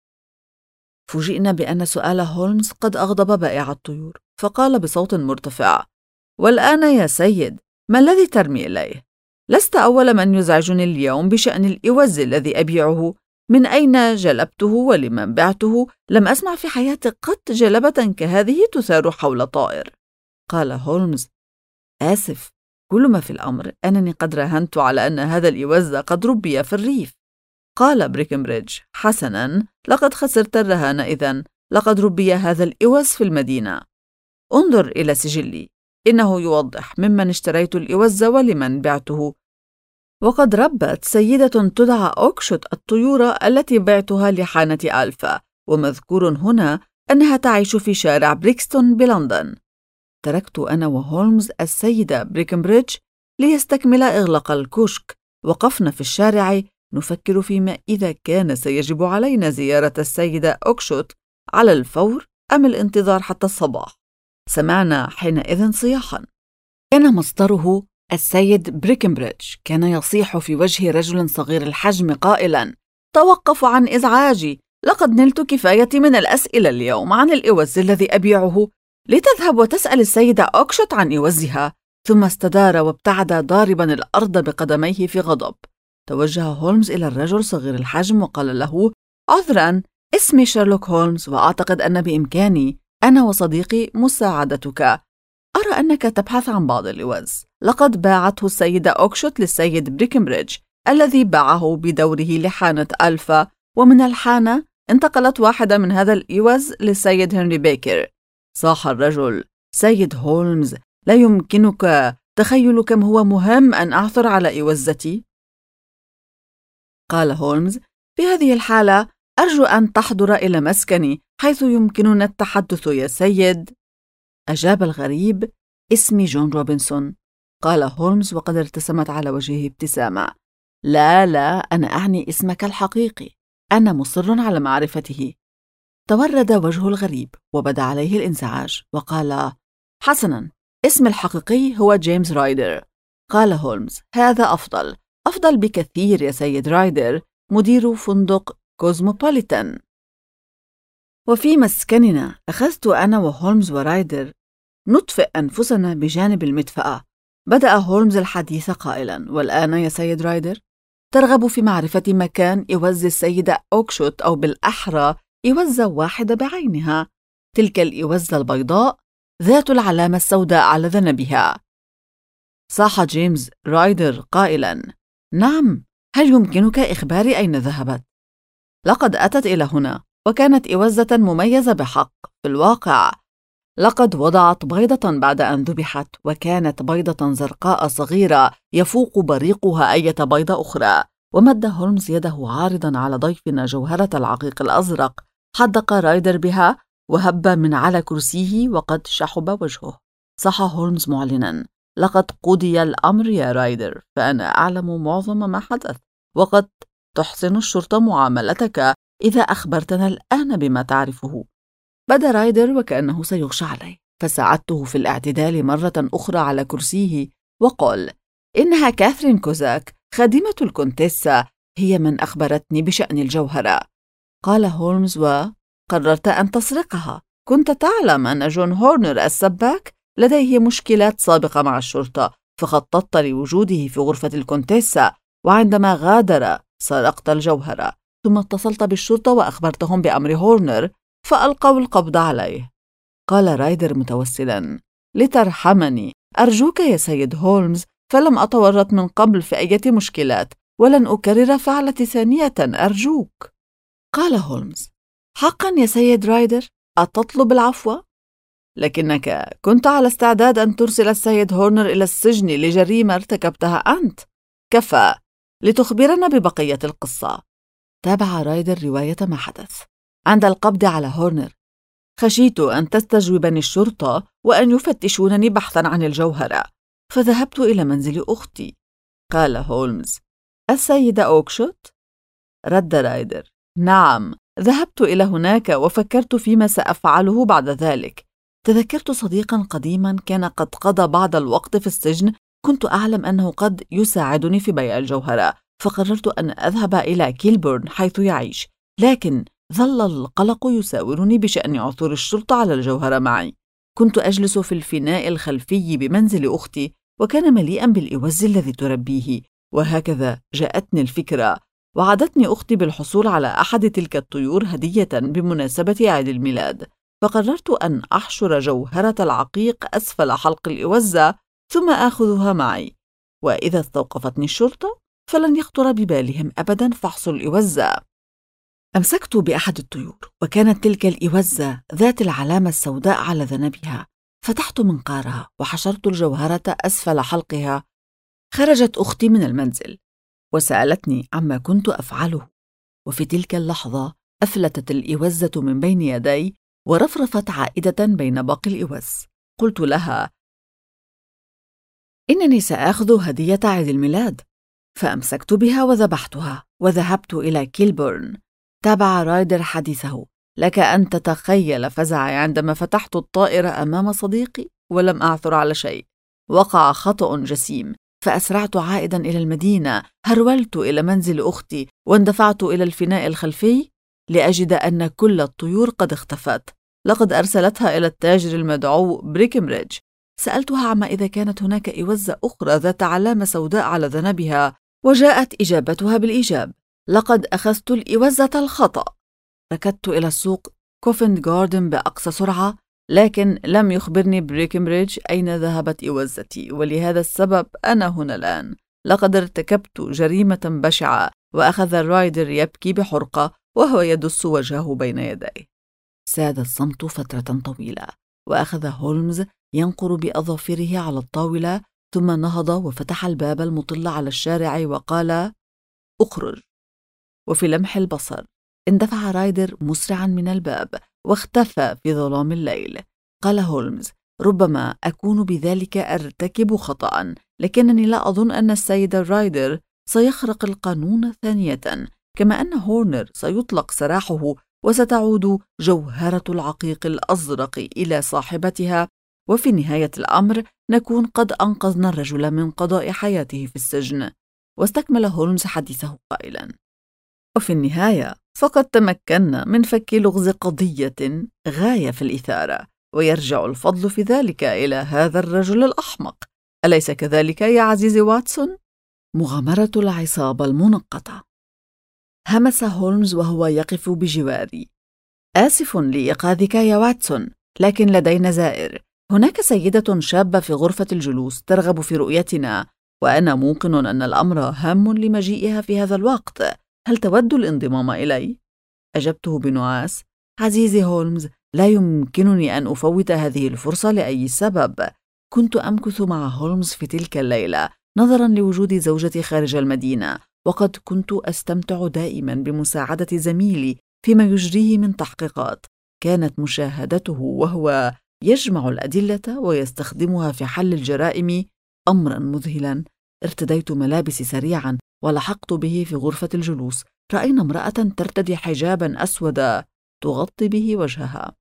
فوجئنا بأن سؤال هولمز قد أغضب بائع الطيور، فقال بصوت مرتفع: والآن يا سيد، ما الذي ترمي إليه؟ لست أول من يزعجني اليوم بشأن الإوز الذي أبيعه. من أين جلبته ولمن بعته؟ لم أسمع في حياتي قط جلبة كهذه تثار حول طائر. قال هولمز: آسف، كل ما في الأمر أنني قد راهنت على أن هذا الإوز قد ربي في الريف. قال بريكنبريدج: حسناً، لقد خسرت الرهان إذن، لقد ربي هذا الإوز في المدينة. انظر إلى سجلي، إنه يوضح ممن اشتريت الإوز ولمن بعته، وقد ربت سيدة تدعى أوكشوت الطيور التي بعتها لحانة ألفا، ومذكور هنا أنها تعيش في شارع بريكستون بلندن. تركت أنا وهولمز السيدة بريكنبريدج ليستكمل إغلاق الكشك. وقفنا في الشارع نفكر فيما إذا كان سيجب علينا زيارة السيدة أوكشوت على الفور أم الانتظار حتى الصباح. سمعنا حينئذ صياحاً، كان مصدره السيد بريكنبريدج، كان يصيح في وجه رجل صغير الحجم قائلاً: توقف عن إزعاجي، لقد نلت كفايتي من الأسئلة اليوم عن الإوز الذي أبيعه، لتذهب وتسأل السيدة أوكشوت عن إوزها. ثم استدار وابتعد ضارباً الأرض بقدميه في غضب. توجه هولمز إلى الرجل صغير الحجم وقال له: عذراً، اسمي شيرلوك هولمز، وأعتقد أن بإمكاني أنا وصديقي مساعدتك. أرى أنك تبحث عن بعض الإوز، لقد باعته السيدة أوكشوت للسيد بريكنبريدج الذي باعه بدوره لحانة ألفا، ومن الحانة انتقلت واحدة من هذا الإوز للسيد هنري بيكر. صاح الرجل: سيد هولمز، لا يمكنك تخيل كم هو مهم أن أعثر على إوزتي. قال هولمز: في هذه الحالة أرجو أن تحضر إلى مسكني حيث يمكننا التحدث يا سيد. أجاب الغريب: اسمي جون روبنسون. قال هولمز وقد ارتسمت على وجهه ابتسامة: لا، أنا أعني اسمك الحقيقي، أنا مصر على معرفته. تورد وجه الغريب وبدا عليه الانزعاج وقال: حسناً، اسمي الحقيقي هو جيمس رايدر. قال هولمز: هذا أفضل بكثير يا سيد رايدر، مدير فندق كوزموبوليتان. وفي مسكننا أخذت أنا وهولمز ورايدر نطفئ أنفسنا بجانب المدفأة، بدأ هولمز الحديث قائلاً: والآن يا سيد رايدر، ترغب في معرفة مكان إوز السيدة أوكشوت، أو بالأحرى إوزة واحدة بعينها، تلك الإوزة البيضاء ذات العلامة السوداء على ذنبها. صاح جيمس رايدر قائلاً: نعم، هل يمكنك إخباري أين ذهبت؟ لقد أتت إلى هنا، وكانت إوزة مميزة بحق. في الواقع لقد وضعت بيضة بعد أن ذبحت، وكانت بيضة زرقاء صغيرة يفوق بريقها أي بيضة أخرى. ومد هولمز يده عارضا على ضيفنا جوهرة العقيق الأزرق، حدق رايدر بها وهب من على كرسيه وقد شحب وجهه. صاح هولمز معلنا: لقد قضي الأمر يا رايدر، فأنا أعلم معظم ما حدث، وقد تحسن الشرطة معاملتك إذا أخبرتنا الآن بما تعرفه. بدا رايدر وكأنه سيغشى عليه، فساعدته في الاعتدال مرة أخرى على كرسيه وقال: إنها كاثرين كوزاك، خادمة الكونتيسا، هي من أخبرتني بشأن الجوهرة. قال هولمز: وقررت أن تسرقها؟ كنت تعلم أن جون هورنر السباك لديه مشكلات سابقة مع الشرطة، فخططت لوجوده في غرفة الكونتيسا، وعندما غادر سرقت الجوهرة، ثم اتصلت بالشرطة وأخبرتهم بأمر هورنر، فألقوا القبض عليه. قال رايدر متوسلا: لترحمني أرجوك يا سيد هولمز، فلم أتورط من قبل في أي مشكلات، ولن أكرر فعلتي ثانية أرجوك. قال هولمز: حقا يا سيد رايدر، أتطلب العفو؟ لكنك كنت على استعداد أن ترسل السيد هورنر إلى السجن لجريمة ارتكبتها أنت. كفى، لتخبرنا ببقية القصة. تابع رايدر رواية ما حدث. عند القبض على هورنر، خشيت أن تستجوبني الشرطة وأن يفتشونني بحثاً عن الجوهرة، فذهبت إلى منزل أختي. قال هولمز: السيدة أوكشوت؟ رد رايدر: نعم، ذهبت إلى هناك وفكرت فيما سأفعله بعد ذلك. تذكرت صديقاً قديماً كان قد قضى بعض الوقت في السجن، كنت أعلم أنه قد يساعدني في بيع الجوهرة، فقررت أن أذهب إلى كيلبورن حيث يعيش، لكن ظل القلق يساورني بشأن عثور الشرطة على الجوهرة معي. كنت أجلس في الفناء الخلفي بمنزل أختي، وكان مليئاً بالإوز الذي تربيه، وهكذا جاءتني الفكرة. وعدتني أختي بالحصول على أحد تلك الطيور هدية بمناسبة عيد الميلاد، فقررت أن أحشر جوهرة العقيق أسفل حلق الإوزة ثم آخذها معي، وإذا استوقفتني الشرطة فلن يخطر ببالهم أبداً فحص الإوزة. أمسكت بأحد الطيور، وكانت تلك الإوزة ذات العلامة السوداء على ذنبها. فتحت منقارها وحشرت الجوهرة أسفل حلقها. خرجت أختي من المنزل وسألتني عما كنت أفعله، وفي تلك اللحظة أفلتت الإوزة من بين يدي ورفرفت عائدة بين باقي الإوز. قلت لها: إنني سآخذ هدية عيد الميلاد. فأمسكت بها وذبحتها وذهبت إلى كيلبورن. تابع رايدر حديثه: لك أن تتخيل فزعي عندما فتحت الطائرة أمام صديقي ولم أعثر على شيء. وقع خطأ جسيم، فأسرعت عائدا إلى المدينة، هرولت إلى منزل أختي واندفعت إلى الفناء الخلفي لأجد أن كل الطيور قد اختفت. لقد أرسلتها إلى التاجر المدعو بريكمريدج. سألتها عما إذا كانت هناك إوزة أخرى ذات علامة سوداء على ذنبها، وجاءت إجابتها بالإيجاب: لقد أخذت الإوزة الخطأ. ركضت إلى السوق كوفنت جاردن بأقصى سرعة، لكن لم يخبرني بريكمريدج أين ذهبت إوزتي، ولهذا السبب أنا هنا الآن. لقد ارتكبت جريمة بشعة. وأخذ رايدر يبكي بحرقة وهو يدس وجهه بين يديه. ساد الصمت فترة طويلة، وأخذ هولمز ينقر بأظافره على الطاولة، ثم نهض وفتح الباب المطل على الشارع وقال: أخرج. وفي لمح البصر اندفع رايدر مسرعا من الباب واختفى في ظلام الليل. قال هولمز: ربما أكون بذلك أرتكب خطأ، لكنني لا أظن أن السيد رايدر سيخرق القانون ثانية، كما أن هورنر سيطلق سراحه وستعود جوهرة العقيق الأزرق إلى صاحبتها، وفي نهاية الأمر نكون قد أنقذنا الرجل من قضاء حياته في السجن. واستكمل هولمز حديثه قائلا: وفي النهاية فقد تمكنا من فك لغز قضية غاية في الإثارة، ويرجع الفضل في ذلك إلى هذا الرجل الأحمق. أليس كذلك يا عزيزي واتسون؟ مغامرة العصابة المنقطة. همس هولمز وهو يقف بجواري. آسف لإيقاظك يا واتسون، لكن لدينا زائر. هناك سيدة شابة في غرفة الجلوس ترغب في رؤيتنا، وأنا موقن أن الأمر هام لمجيئها في هذا الوقت. هل تود الانضمام إلي؟ أجبته بنعاس: عزيزي هولمز، لا يمكنني أن أفوت هذه الفرصة لأي سبب. كنت أمكث مع هولمز في تلك الليلة نظراً لوجود زوجتي خارج المدينة، وقد كنت أستمتع دائماً بمساعدة زميلي فيما يجريه من تحقيقات. كانت مشاهدته وهو يجمع الأدلة ويستخدمها في حل الجرائم أمراً مذهلاً. ارتديت ملابسي سريعاً ولحقت به في غرفة الجلوس. رأينا امرأة ترتدي حجاباً أسوداً تغطي به وجهها.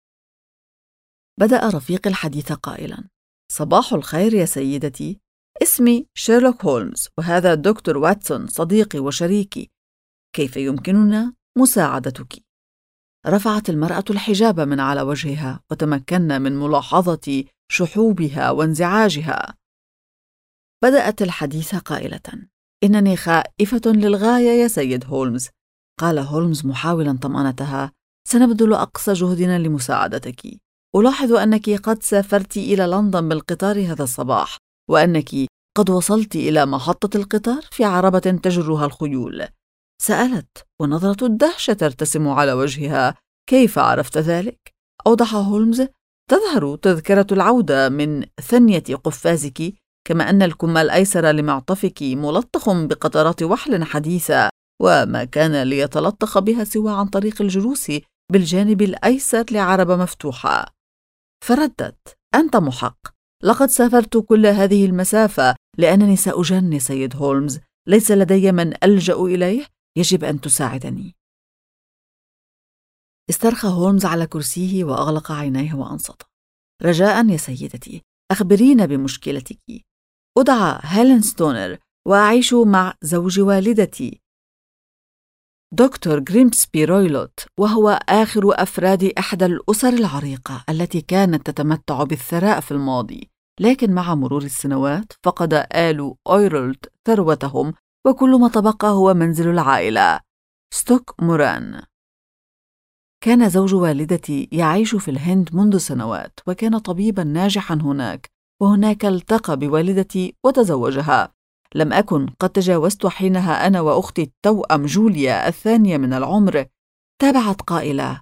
بدأ رفيقي الحديث قائلاً: صباح الخير يا سيدتي، اسمي شيرلوك هولمز، وهذا دكتور واتسون صديقي وشريكي. كيف يمكننا مساعدتك؟ رفعت المرأة الحجاب من على وجهها، وتمكنا من ملاحظة شحوبها وانزعاجها. بدأت الحديث قائلة: إنني خائفة للغاية يا سيد هولمز. قال هولمز محاولا طمأنتها: سنبذل أقصى جهدنا لمساعدتك. ألاحظ أنك قد سافرت إلى لندن بالقطار هذا الصباح، وأنك قد وصلت إلى محطة القطار في عربة تجرها الخيول. سألت ونظرة الدهشة ترتسم على وجهها: كيف عرفت ذلك؟ أوضح هولمز: تظهر تذكرة العودة من ثنية قفازك، كما أن الكم الأيسر لمعطفك ملطخ بقطرات وحل حديثة، وما كان ليتلطخ بها سوى عن طريق الجلوس بالجانب الأيسر لعربة مفتوحة. فردت: أنت محق، لقد سافرت كل هذه المسافة لأنني سأجن سيد هولمز. ليس لدي من ألجأ إليه، يجب أن تساعدني. استرخى هولمز على كرسيه وأغلق عينيه وأنصت. رجاء يا سيدتي، أخبرينا بمشكلتك. أدعى هيلين ستونر وأعيش مع زوج والدتي دكتور غريمسبي رويلوت، وهو آخر أفراد إحدى الأسر العريقة التي كانت تتمتع بالثراء في الماضي، لكن مع مرور السنوات فقد آل أويرولت ثروتهم، وكل ما تبقى هو منزل العائلة ستوك موران. كان زوج والدتي يعيش في الهند منذ سنوات، وكان طبيباً ناجحاً هناك، وهناك التقى بوالدتي وتزوجها. لم أكن قد تجاوزت حينها أنا وأختي التوأم جوليا الثانية من العمر. تابعت قائلة: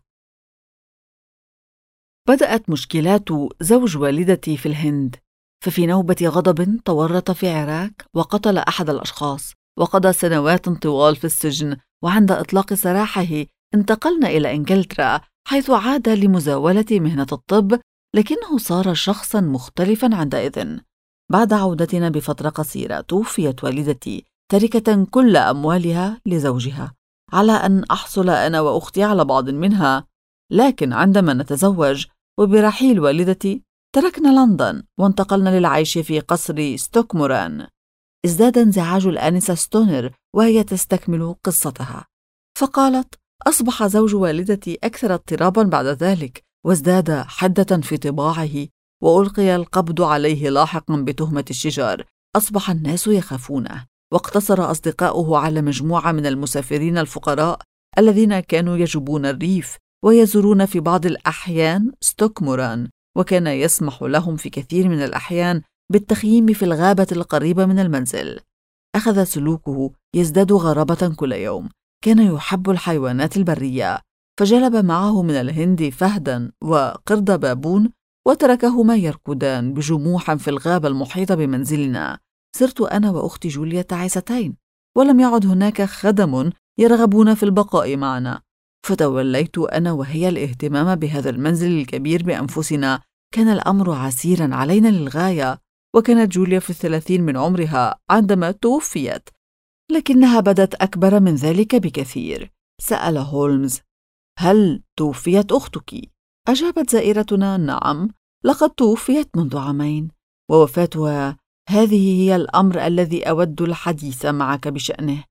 بدأت مشكلات زوج والدتي في الهند، ففي نوبة غضب تورط في عراك وقتل أحد الأشخاص، وقضى سنوات طوال في السجن، وعند إطلاق سراحه انتقلنا إلى إنجلترا، حيث عاد لمزاولة مهنة الطب، لكنه صار شخصاً مختلفاً عندئذ. بعد عودتنا بفترة قصيرة توفيت والدتي، تاركة كل أموالها لزوجها، على أن أحصل أنا وأختي على بعض منها. لكن عندما نتزوج وبرحيل والدتي تركنا لندن وانتقلنا للعيش في قصر ستوكموران. ازداد انزعاج الآنسة ستونر وهي تستكمل قصتها، فقالت: أصبح زوج والدتي أكثر اضطراباً بعد ذلك، وازداد حدة في طباعه، وألقي القبض عليه لاحقاً بتهمة الشجار. أصبح الناس يخافونه، واقتصر أصدقاؤه على مجموعة من المسافرين الفقراء الذين كانوا يجوبون الريف ويزورون في بعض الأحيان ستوكموران، وكان يسمح لهم في كثير من الأحيان بالتخييم في الغابة القريبة من المنزل. أخذ سلوكه يزداد غرابة كل يوم. كان يحب الحيوانات البرية، فجلب معه من الهند فهدا وقرد بابون، وتركهما يركضان بجموح في الغابة المحيطة بمنزلنا. صرت أنا وأختي جوليا تعيستين، ولم يعد هناك خدم يرغبون في البقاء معنا، فتوليت أنا وهي الاهتمام بهذا المنزل الكبير بأنفسنا. كان الأمر عسيرا علينا للغاية، وكانت جوليا في 30 من عمرها عندما توفيت، لكنها بدت أكبر من ذلك بكثير. سأل هولمز: هل توفيت أختك؟ أجابت زائرتنا: نعم، لقد توفيت منذ عامين، ووفاتها هذه هي الأمر الذي أود الحديث معك بشأنه.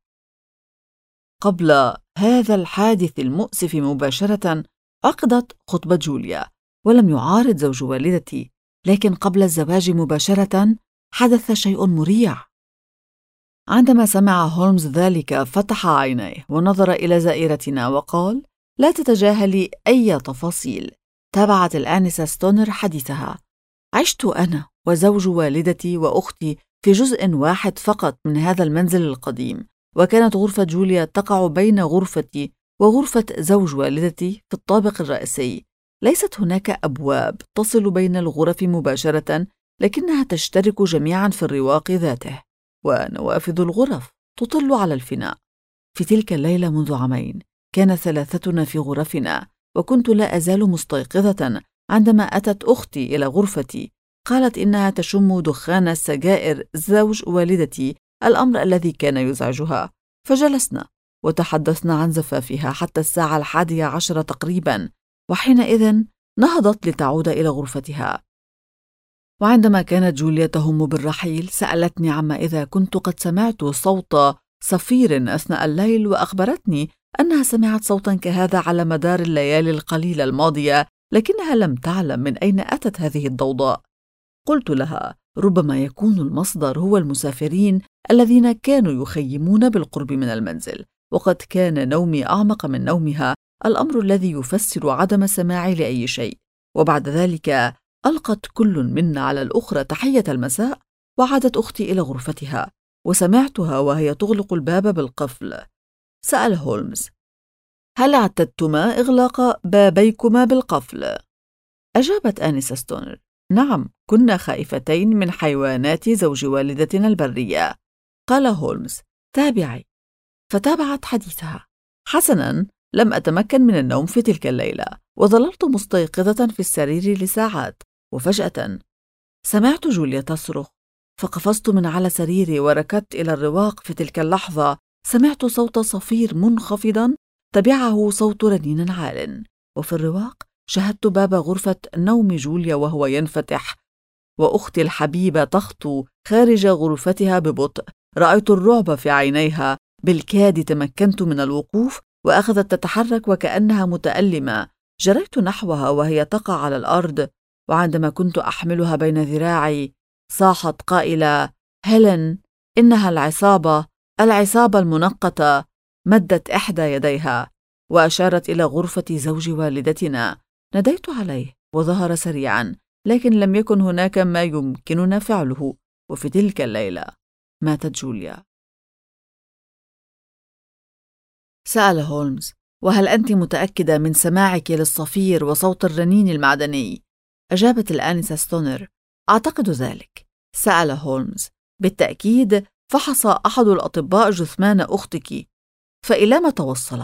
قبل هذا الحادث المؤسف مباشرة عقدت خطبة جوليا، ولم يعارض زوج والدتي، لكن قبل الزواج مباشرة حدث شيء مريع. عندما سمع هولمز ذلك فتح عينيه ونظر إلى زائرتنا وقال: لا تتجاهلي أي تفاصيل. تابعت الآنسة ستونر حديثها: عشت أنا وزوج والدتي وأختي في جزء واحد فقط من هذا المنزل القديم، وكانت غرفة جوليا تقع بين غرفتي وغرفة زوج والدتي في الطابق الرئيسي. ليست هناك أبواب تصل بين الغرف مباشرة، لكنها تشترك جميعا في الرواق ذاته، ونوافذ الغرف تطل على الفناء. في تلك الليلة منذ عامين كان ثلاثتنا في غرفنا، وكنت لا أزال مستيقظة عندما أتت أختي إلى غرفتي. قالت إنها تشم دخان سجائر زوج والدتي، الأمر الذي كان يزعجها. فجلسنا وتحدثنا عن زفافها حتى الساعة 11 تقريبا، وحينئذ نهضت لتعود إلى غرفتها. وعندما كانت جوليا تهم بالرحيل سألتني عما إذا كنت قد سمعت صوت صفير أثناء الليل، وأخبرتني أنها سمعت صوتا كهذا على مدار الليالي القليلة الماضية، لكنها لم تعلم من أين أتت هذه الضوضاء. قلت لها: ربما يكون المصدر هو المسافرين الذين كانوا يخيمون بالقرب من المنزل، وقد كان نومي أعمق من نومها، الأمر الذي يفسر عدم سماعي لأي شيء. وبعد ذلك ألقت كل منا على الأخرى تحية المساء، وعادت أختي إلى غرفتها، وسمعتها وهي تغلق الباب بالقفل. سأل هولمز: هل اعتدتما إغلاق بابيكما بالقفل؟ أجابت آنسة ستونر: نعم، كنا خائفتين من حيوانات زوج والدتنا البرية. قال هولمز: تابعي. فتابعت حديثها: حسناً، لم أتمكن من النوم في تلك الليلة، وظللت مستيقظة في السرير لساعات، وفجأة سمعت جوليا تصرخ، فقفزت من على سريري وركضت إلى الرواق. في تلك اللحظة سمعت صوت صفير منخفضاً تبعه صوت رنين عال، وفي الرواق شاهدت باب غرفة نوم جوليا وهو ينفتح، وأختي الحبيبة تخطو خارج غرفتها ببطء. رأيت الرعب في عينيها، بالكاد تمكنت من الوقوف، وأخذت تتحرك وكأنها متألمة. جريت نحوها وهي تقع على الأرض، وعندما كنت أحملها بين ذراعي صاحت قائلة: هيلين، إنها العصابة المنقطة. مدت إحدى يديها وأشارت إلى غرفة زوج والدتنا. ناديت عليه وظهر سريعا، لكن لم يكن هناك ما يمكننا فعله. وفي تلك الليلة ماتت جوليا. سأل هولمز: وهل أنت متأكدة من سماعك للصفير وصوت الرنين المعدني؟ أجابت الآنسة ستونر: أعتقد ذلك. سأل هولمز: بالتأكيد فحص أحد الأطباء جثمان أختك، فإلى ما توصل؟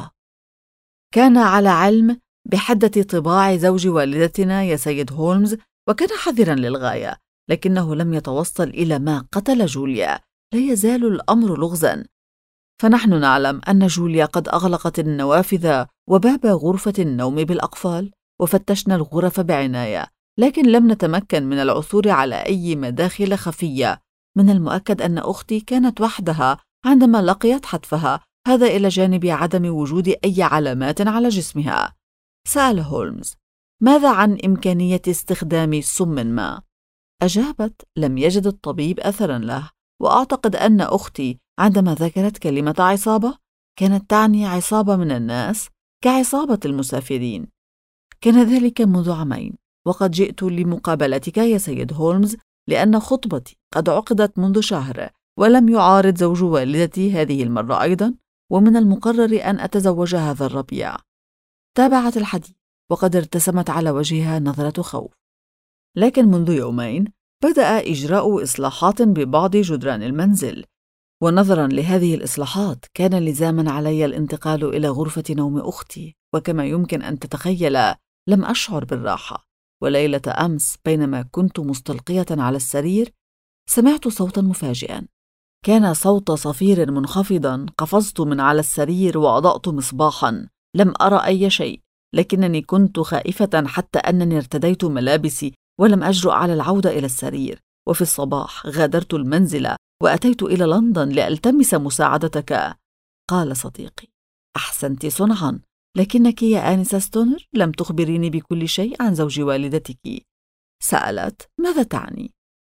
كان على علم بحدة طباع زوج والدتنا يا سيد هولمز، وكان حذرا للغاية، لكنه لم يتوصل إلى ما قتل جوليا. لا يزال الأمر لغزا، فنحن نعلم أن جوليا قد أغلقت النوافذ وباب غرفة النوم بالأقفال، وفتشنا الغرف بعناية، لكن لم نتمكن من العثور على أي مداخل خفية. من المؤكد أن أختي كانت وحدها عندما لقيت حتفها، هذا إلى جانب عدم وجود أي علامات على جسمها. سأل هولمز: ماذا عن إمكانية استخدام سم ما؟ أجابت: لم يجد الطبيب أثرا له، وأعتقد أن أختي عندما ذكرت كلمة عصابة كانت تعني عصابة من الناس كعصابة المسافرين. كان ذلك منذ عامين، وقد جئت لمقابلتك يا سيد هولمز لأن خطبتي قد عقدت منذ شهر، ولم يعارض زوج والدتي هذه المرة أيضا، ومن المقرر أن أتزوج هذا الربيع. تابعت الحديث وقد ارتسمت على وجهها نظرة خوف. لكن منذ يومين بدأ إجراء إصلاحات ببعض جدران المنزل، ونظرا لهذه الإصلاحات كان لزاما علي الانتقال إلى غرفة نوم أختي، وكما يمكن أن تتخيل لم أشعر بالراحة. وليلة أمس بينما كنت مستلقية على السرير سمعت صوتا مفاجئا، كان صوت صفير منخفضا. قفزت من على السرير وأضأت مصباحا، لم أرى أي شيء، لكنني كنت خائفة حتى أنني ارتديت ملابسي ولم أجرؤ على العودة إلى السرير. وفي الصباح غادرت المنزل وأتيت إلى لندن لألتمس مساعدتك. قال صديقي: أحسنت صنعا، لكنك يا آنسة ستونر لم تخبريني بكل شيء عن زوج والدتك. سألت: ماذا تعني؟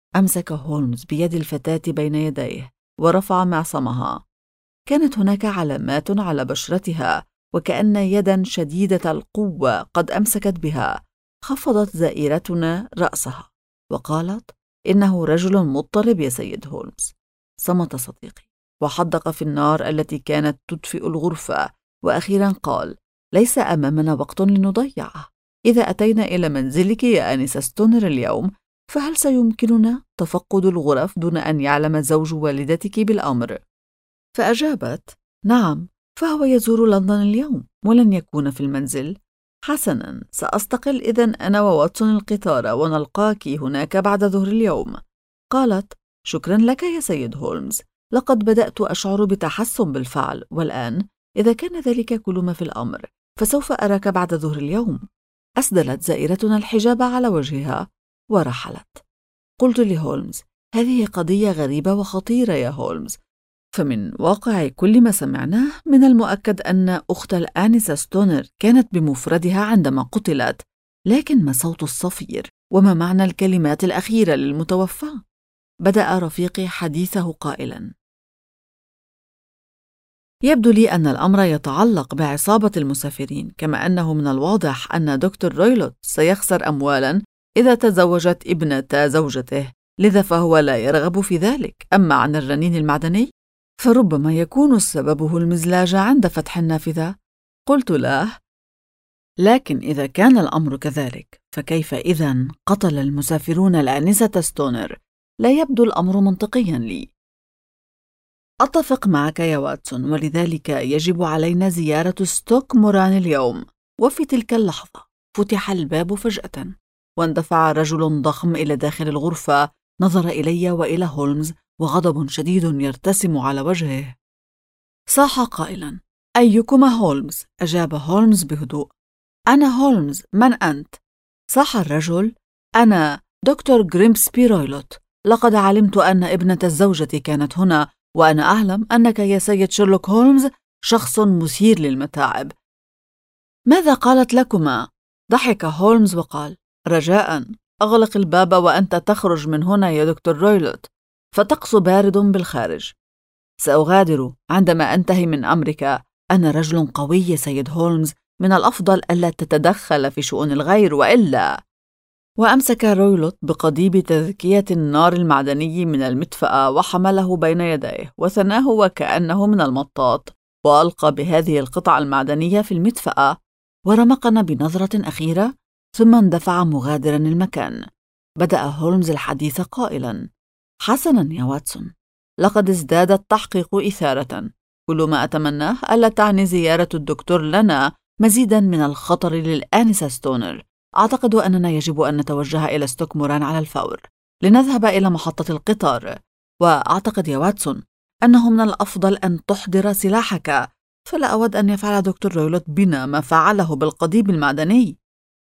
أمسك هولمز بيد الفتاة بين يديه ورفع معصمها. كانت هناك علامات على بشرتها وكأن يداً شديدة القوة قد أمسكت بها. خفضت زائرتنا رأسها وقالت: إنه رجل مضطرب يا سيد هولمز. صمت صديقي وحدق في النار التي كانت تدفئ الغرفة، وأخيراً قال: ليس أمامنا وقت لنضيعه. إذا أتينا إلى منزلك يا آنسة ستونر اليوم، فهل سيمكننا تفقد الغرف دون أن يعلم زوج والدتك بالأمر؟ فأجابت: نعم، فهو يزور لندن اليوم ولن يكون في المنزل. حسناً، سأستقل إذن أنا وواتسون القطار ونلقاك هناك بعد ظهر اليوم. قالت: شكراً لك يا سيد هولمز، لقد بدأت أشعر بتحسن بالفعل، والآن إذا كان ذلك كل ما في الأمر فسوف أراك بعد ظهر اليوم. أسدلت زائرتنا الحجاب على وجهها ورحلت. قلت لهولمز: هذه قضية غريبة وخطيرة يا هولمز، فمن واقع كل ما سمعناه من المؤكد أن أخت الآنسة ستونر كانت بمفردها عندما قتلت، لكن ما صوت الصفير؟ وما معنى الكلمات الأخيرة للمتوفى؟ بدأ رفيقي حديثه قائلاً: يبدو لي أن الأمر يتعلق بعصابة المسافرين، كما أنه من الواضح أن دكتور رويلوت سيخسر أموالاً إذا تزوجت ابنة زوجته، لذا فهو لا يرغب في ذلك. أما عن الرنين المعدني فربما يكون سببه المزلاج عند فتح النافذة. قلت له: لكن إذا كان الأمر كذلك فكيف إذن قتل المسافرون الآنسة ستونر؟ لا يبدو الأمر منطقيا لي. أتفق معك يا واتسون، ولذلك يجب علينا زيارة ستوك موران اليوم. وفي تلك اللحظة فتح الباب فجأة واندفع رجل ضخم إلى داخل الغرفة. نظر إلي وإلى هولمز وغضب شديد يرتسم على وجهه. صاح قائلا: أيكما هولمز؟ أجاب هولمز بهدوء: أنا هولمز، من أنت؟ صاح الرجل: أنا دكتور غريمسبي رويلوت، لقد علمت أن ابنة الزوجة كانت هنا، وأنا أعلم أنك يا سيد شيرلوك هولمز شخص مثير للمتاعب. ماذا قالت لكما؟ ضحك هولمز وقال: رجاء أغلق الباب وأنت تخرج من هنا يا دكتور رويلوت، فطقس بارد بالخارج. سأغادر عندما أنتهي من أمرك. أنا رجل قوي يا سيد هولمز، من الأفضل ألا تتدخل في شؤون الغير وإلا. وأمسك رويلوت بقضيب تذكية النار المعدني من المدفأة وحمله بين يديه وثناه وكأنه من المطاط، وألقى بهذه القطعة المعدنية في المدفأة ورمقنا بنظرة أخيرة ثم اندفع مغادرا المكان. بدأ هولمز الحديث قائلا: حسنا يا واتسون، لقد ازداد التحقيق إثارة. كل ما أتمناه ألا تعني زيارة الدكتور لنا مزيدا من الخطر للآنسة ستونر. أعتقد أننا يجب أن نتوجه إلى ستوك موران على الفور لنذهب إلى محطة القطار. وأعتقد يا واتسون أنه من الأفضل أن تحضر سلاحك، فلا أود أن يفعل دكتور رويلوت بنا ما فعله بالقضيب المعدني.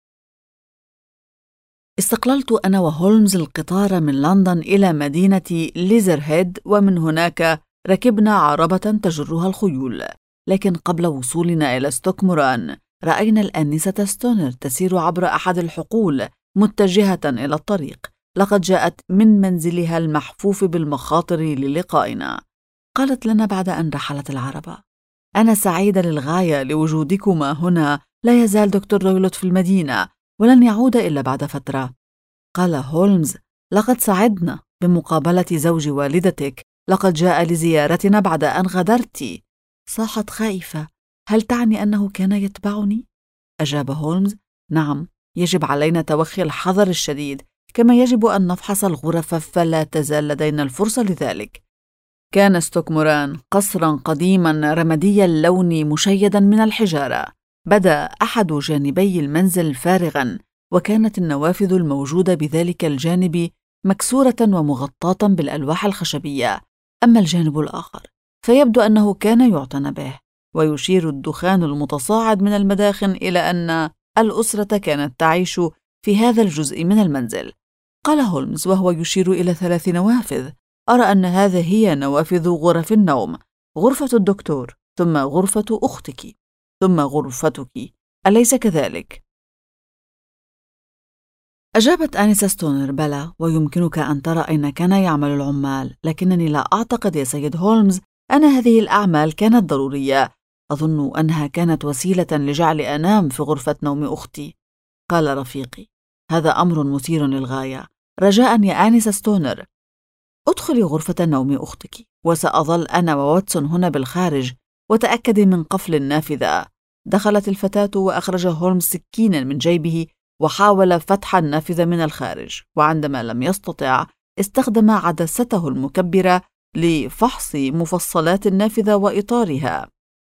استقللت أنا وهولمز القطار من لندن إلى مدينة ليزرهيد، ومن هناك ركبنا عربة تجرها الخيول. لكن قبل وصولنا إلى ستوك موران رأينا الآنسة ستونر تسير عبر أحد الحقول متجهة إلى الطريق. لقد جاءت من منزلها المحفوف بالمخاطر للقائنا. قالت لنا بعد أن رحلت العربة: أنا سعيدة للغاية لوجودكما هنا، لا يزال دكتور رويلوت في المدينة ولن يعود إلا بعد فترة. قال هولمز: لقد سعدنا بمقابلة زوج والدتك، لقد جاء لزيارتنا بعد أن غادرت. صاحت خائفة: هل تعني أنه كان يتبعني؟ أجاب هولمز: نعم، يجب علينا توخي الحذر الشديد، كما يجب أن نفحص الغرف، فلا تزال لدينا الفرصة لذلك. كان ستوك موران قصرا قديما رمادي اللون مشيدا من الحجارة. بدا أحد جانبي المنزل فارغا، وكانت النوافذ الموجودة بذلك الجانب مكسورة ومغطاة بالألواح الخشبية. أما الجانب الآخر فيبدو أنه كان يعتنى به، ويشير الدخان المتصاعد من المداخن إلى أن الأسرة كانت تعيش في هذا الجزء من المنزل. قال هولمز وهو يشير إلى 3 نوافذ: أرى أن هذه هي نوافذ غرف النوم، غرفة الدكتور، ثم غرفة أختك، ثم غرفتك، أليس كذلك؟ أجابت آنسة ستونر: بلى، ويمكنك أن ترى أين كان يعمل العمال، لكنني لا أعتقد يا سيد هولمز أن هذه الأعمال كانت ضرورية. أظن أنها كانت وسيلة لجعل أنام في غرفة نوم أختي. قال رفيقي: هذا أمر مثير للغاية. رجاء يا آنسة ستونر، ادخلي غرفة نوم أختك، وسأظل أنا وواتسون هنا بالخارج، وتأكدي من قفل النافذة. دخلت الفتاة وأخرج هولمز سكينا من جيبه وحاول فتح النافذة من الخارج، وعندما لم يستطع استخدم عدسته المكبرة لفحص مفصلات النافذة وإطارها،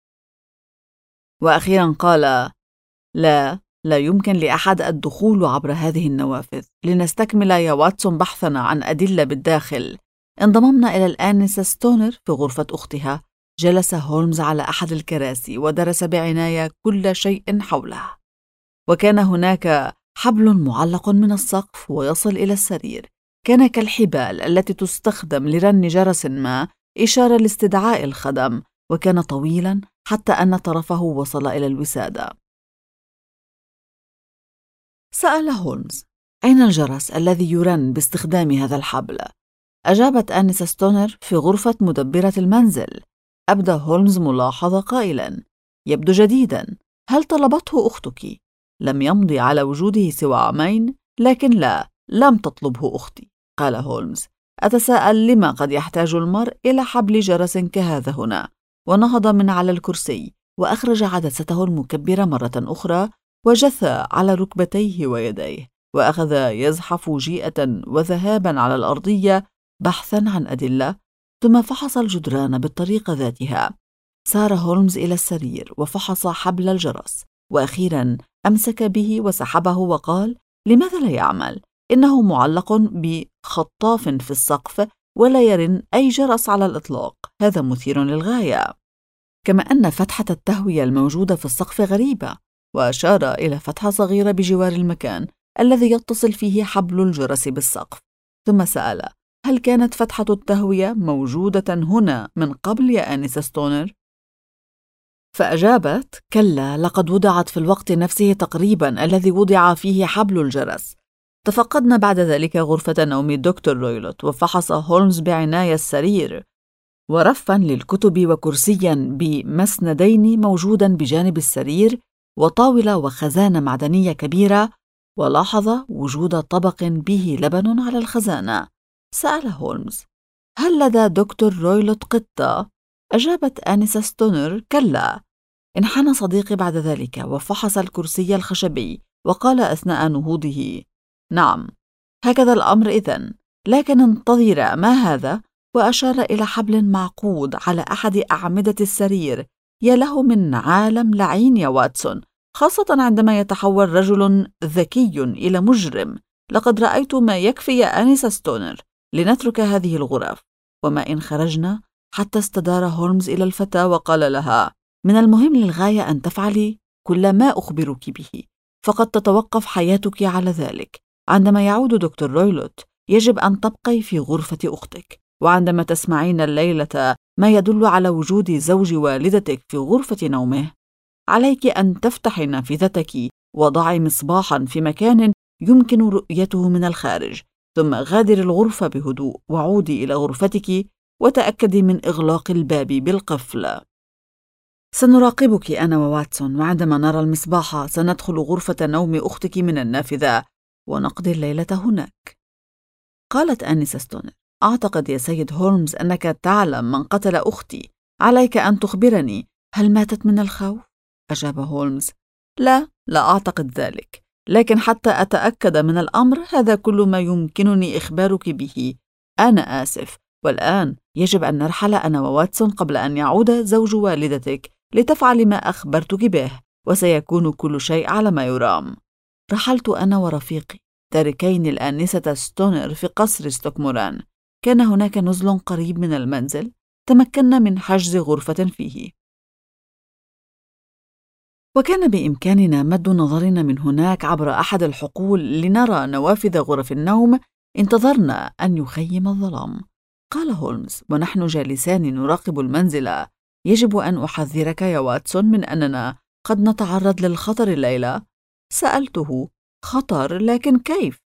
وأخيرا قال: لا يمكن لأحد الدخول عبر هذه النوافذ. لنستكمل يا واتسون بحثنا عن أدلة بالداخل. انضممنا إلى الآنسة ستونر في غرفة أختها. جلس هولمز على أحد الكراسي ودرس بعناية كل شيء حوله، وكان هناك حبل معلق من السقف ويصل إلى السرير، كان كالحبال التي تستخدم لرن جرس ما إشارة لاستدعاء الخدم، وكان طويلا حتى أن طرفه وصل إلى الوسادة. سأل هولمز: أين الجرس الذي يرن باستخدام هذا الحبل؟ أجابت آنسة ستونر: في غرفة مدبرة المنزل. أبدى هولمز ملاحظة قائلا: يبدو جديدا، هل طلبته أختك؟ لم يمضي على وجوده سوى عامين، لكن لا، لم تطلبه أختي. قال هولمز: أتساءل لما قد يحتاج المرء إلى حبل جرس كهذا هنا. ونهض من على الكرسي وأخرج عدسته المكبرة مرة أخرى، وجثى على ركبتيه ويديه، وأخذ يزحف جيئة وذهابا على الأرضية بحثا عن أدلة، ثم فحص الجدران بالطريقة ذاتها. سار هولمز إلى السرير وفحص حبل الجرس، وأخيرا أمسك به وسحبه وقال: لماذا لا يعمل؟ إنه معلق بخطاف في السقف ولا يرن أي جرس على الإطلاق. هذا مثير للغاية، كما أن فتحة التهوية الموجودة في السقف غريبة. وأشار إلى فتحة صغيرة بجوار المكان الذي يتصل فيه حبل الجرس بالسقف، ثم سأل: هل كانت فتحة التهوية موجودة هنا من قبل يا آنسة ستونر؟ فأجابت: كلا، لقد وضعت في الوقت نفسه تقريبا الذي وضع فيه حبل الجرس. تفقدنا بعد ذلك غرفة نوم دكتور رويلوت، وفحص هولمز بعناية السرير ورفا للكتب وكرسيا بمسندين موجودا بجانب السرير وطاولة وخزانة معدنية كبيرة، ولاحظ وجود طبق به لبن على الخزانة. سأل هولمز: هل لدى دكتور رويلوت قطة؟ أجابت آنسة ستونر: كلا. انحنى صديقي بعد ذلك وفحص الكرسي الخشبي، وقال أثناء نهوضه: نعم، هكذا الأمر إذن، لكن انتظر، ما هذا؟ وأشار إلى حبل معقود على أحد أعمدة السرير. يا له من عالم لعين يا واتسون، خاصة عندما يتحول رجل ذكي إلى مجرم. لقد رأيت ما يكفي يا آنسة ستونر لنترك هذه الغرف. وما إن خرجنا. حتى استدار هولمز إلى الفتاة وقال لها: من المهم للغاية أن تفعلي كل ما أخبرك به، فقد تتوقف حياتك على ذلك. عندما يعود دكتور رويلوت يجب أن تبقي في غرفة أختك، وعندما تسمعين الليلة ما يدل على وجود زوج والدتك في غرفة نومه، عليك أن تفتحي نافذتك وضعي مصباحا في مكان يمكن رؤيته من الخارج، ثم غادري الغرفة بهدوء وعودي إلى غرفتك وتأكدي من إغلاق الباب بالقفل. سنراقبك أنا وواتسون، وعندما نرى المصباح سندخل غرفة نوم أختك من النافذة ونقضي الليلة هناك. قالت آنسة ستونر: أعتقد يا سيد هولمز أنك تعلم من قتل أختي. عليك أن تخبرني، هل ماتت من الخوف؟ أجاب هولمز: لا أعتقد ذلك، لكن حتى أتأكد من الأمر هذا كل ما يمكنني إخبارك به. أنا آسف، والآن يجب أن نرحل أنا وواتسون قبل أن يعود زوج والدتك لتفعل ما أخبرتك به، وسيكون كل شيء على ما يرام. رحلت أنا ورفيقي تاركين الآنسة ستونر في قصر ستوكموران. كان هناك نزل قريب من المنزل، تمكنا من حجز غرفة فيه، وكان بإمكاننا مد نظرنا من هناك عبر أحد الحقول لنرى نوافذ غرف النوم. انتظرنا أن يخيم الظلام. قال هولمز ونحن جالسان نراقب المنزل: يجب أن أحذرك يا واتسون من أننا قد نتعرض للخطر الليلة. سألته: خطر؟ لكن كيف؟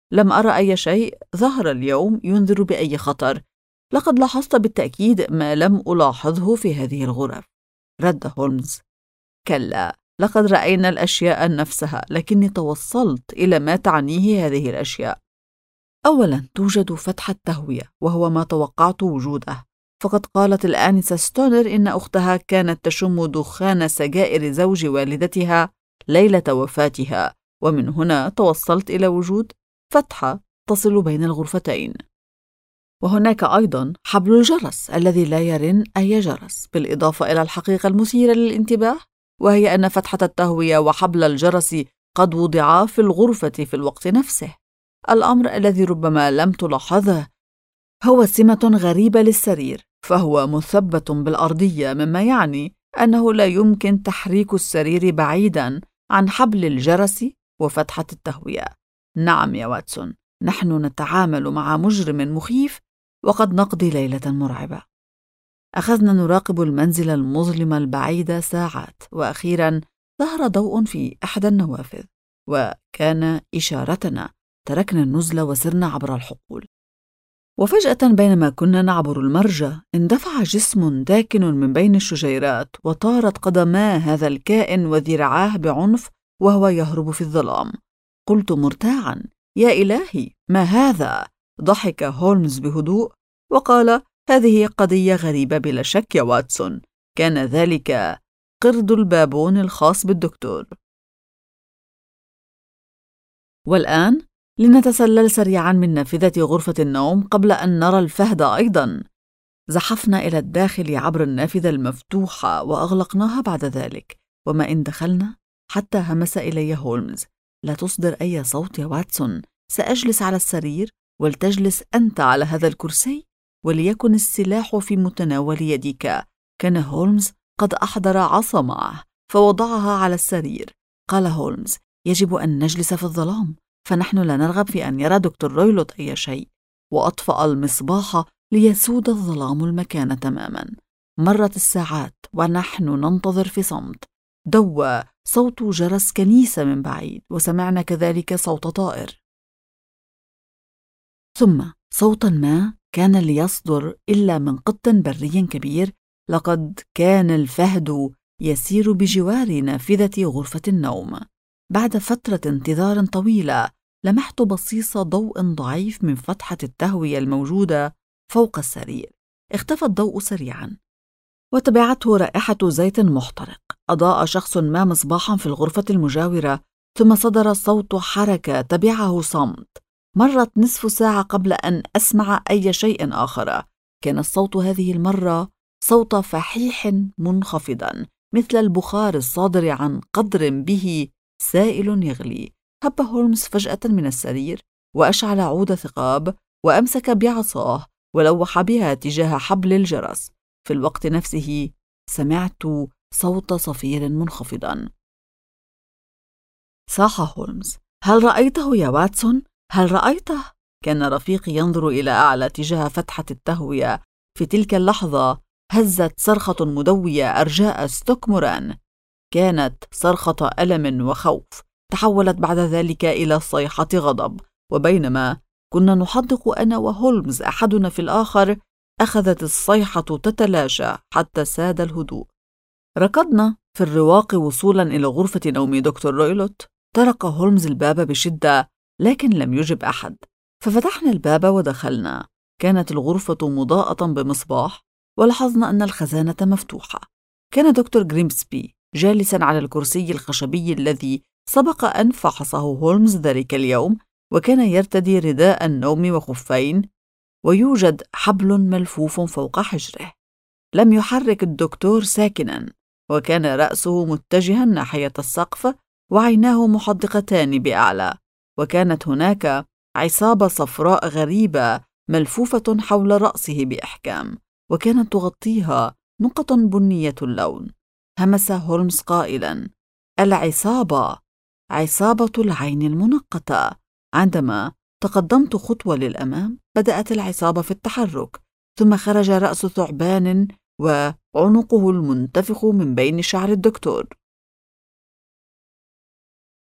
لم أرى أي شيء ظهر اليوم ينذر بأي خطر. لقد لاحظت بالتأكيد ما لم ألاحظه في هذه الغرف. رد هولمز: كلا، لقد رأينا الأشياء نفسها، لكني توصلت إلى ما تعنيه هذه الأشياء. أولاً، توجد فتحة تهوية، وهو ما توقعت وجوده. فقد قالت الآنسة ستونر إن أختها كانت تشم دخان سجائر زوج والدتها ليلة وفاتها، ومن هنا توصلت إلى وجود فتحة تصل بين الغرفتين. وهناك أيضاً حبل الجرس الذي لا يرن أي جرس، بالإضافة إلى الحقيقة المثيرة للانتباه، وهي أن فتحة التهوية وحبل الجرس قد وضعا في الغرفة في الوقت نفسه. الأمر الذي ربما لم تلاحظه هو سمة غريبة للسرير، فهو مثبت بالأرضية، مما يعني أنه لا يمكن تحريك السرير بعيداً عن حبل الجرس وفتحة التهوية. نعم يا واتسون، نحن نتعامل مع مجرم مخيف، وقد نقضي ليلة مرعبة. أخذنا نراقب المنزل المظلم البعيد ساعات، وأخيراً ظهر ضوء في إحدى النوافذ، وكان إشارتنا. تركنا النزل وسرنا عبر الحقول. وفجأة بينما كنا نعبر المرجى، اندفع جسم داكن من بين الشجيرات، وطارت قدما هذا الكائن وذراعاه بعنف وهو يهرب في الظلام. قلت مرتاعا: يا إلهي، ما هذا؟ ضحك هولمز بهدوء وقال: هذه قضية غريبة بلا شك يا واتسون. كان ذلك قرد البابون الخاص بالدكتور. والآن لنتسلل سريعاً من نافذة غرفة النوم قبل أن نرى الفهد أيضاً. زحفنا إلى الداخل عبر النافذة المفتوحة وأغلقناها بعد ذلك، وما إن دخلنا حتى همس إلي هولمز: لا تصدر أي صوت يا واتسون، سأجلس على السرير ولتجلس أنت على هذا الكرسي، وليكن السلاح في متناول يدك. كان هولمز قد أحضر عصا معه فوضعها على السرير. قال هولمز: يجب أن نجلس في الظلام، فنحن لا نرغب في أن يرى دكتور رويلوت أي شيء. وأطفأ المصباح ليسود الظلام المكان تماما. مرت الساعات ونحن ننتظر في صمت. دوى صوت جرس كنيسة من بعيد، وسمعنا كذلك صوت طائر، ثم صوتا ما كان ليصدر إلا من قط بري كبير. لقد كان الفهد يسير بجوار نافذة غرفة النوم. بعد فترة انتظار طويلة لمحت بصيص ضوء ضعيف من فتحة التهوية الموجودة فوق السرير. اختفى الضوء سريعاً وتبعته رائحة زيت محترق. أضاء شخص ما مصباحاً في الغرفة المجاورة، ثم صدر صوت حركة تبعه صمت. مرت نصف ساعة قبل أن أسمع أي شيء آخر. كان الصوت هذه المرة صوت فحيح منخفضاً، مثل البخار الصادر عن قدر به سائل يغلي. هب هولمز فجأة من السرير وأشعل عود ثقاب وأمسك بعصاه ولوح بها تجاه حبل الجرس. في الوقت نفسه سمعت صوت صفير منخفضا. صاح هولمز: هل رأيته يا واتسون؟ هل رأيته؟ كان رفيقي ينظر إلى أعلى تجاه فتحة التهوية. في تلك اللحظة هزت صرخة مدوية أرجاء ستوكموران. كانت صرخة ألم وخوف، تحولت بعد ذلك إلى صيحة غضب. وبينما كنا نحدق أنا وهولمز أحدنا في الآخر، أخذت الصيحة تتلاشى حتى ساد الهدوء. ركضنا في الرواق وصولا إلى غرفة نوم دكتور رويلوت. طرق هولمز الباب بشدة، لكن لم يجب أحد. ففتحنا الباب ودخلنا. كانت الغرفة مضاءة بمصباح، ولاحظنا أن الخزانة مفتوحة. كان دكتور غريمسبي جالسا على الكرسي الخشبي الذي سبق أن فحصه هولمز ذلك اليوم، وكان يرتدي رداء النوم وخفين، ويوجد حبل ملفوف فوق حجره. لم يحرك الدكتور ساكنا، وكان رأسه متجها ناحية السقف وعيناه محدقتان بأعلى. وكانت هناك عصابة صفراء غريبة ملفوفة حول رأسه بإحكام، وكانت تغطيها نقط بنية اللون. همس هولمز قائلا: العصابة، عصابة العين المنقطة. عندما تقدمت خطوة للأمام بدأت العصابة في التحرك، ثم خرج رأس ثعبان وعنقه المنتفخ من بين شعر الدكتور.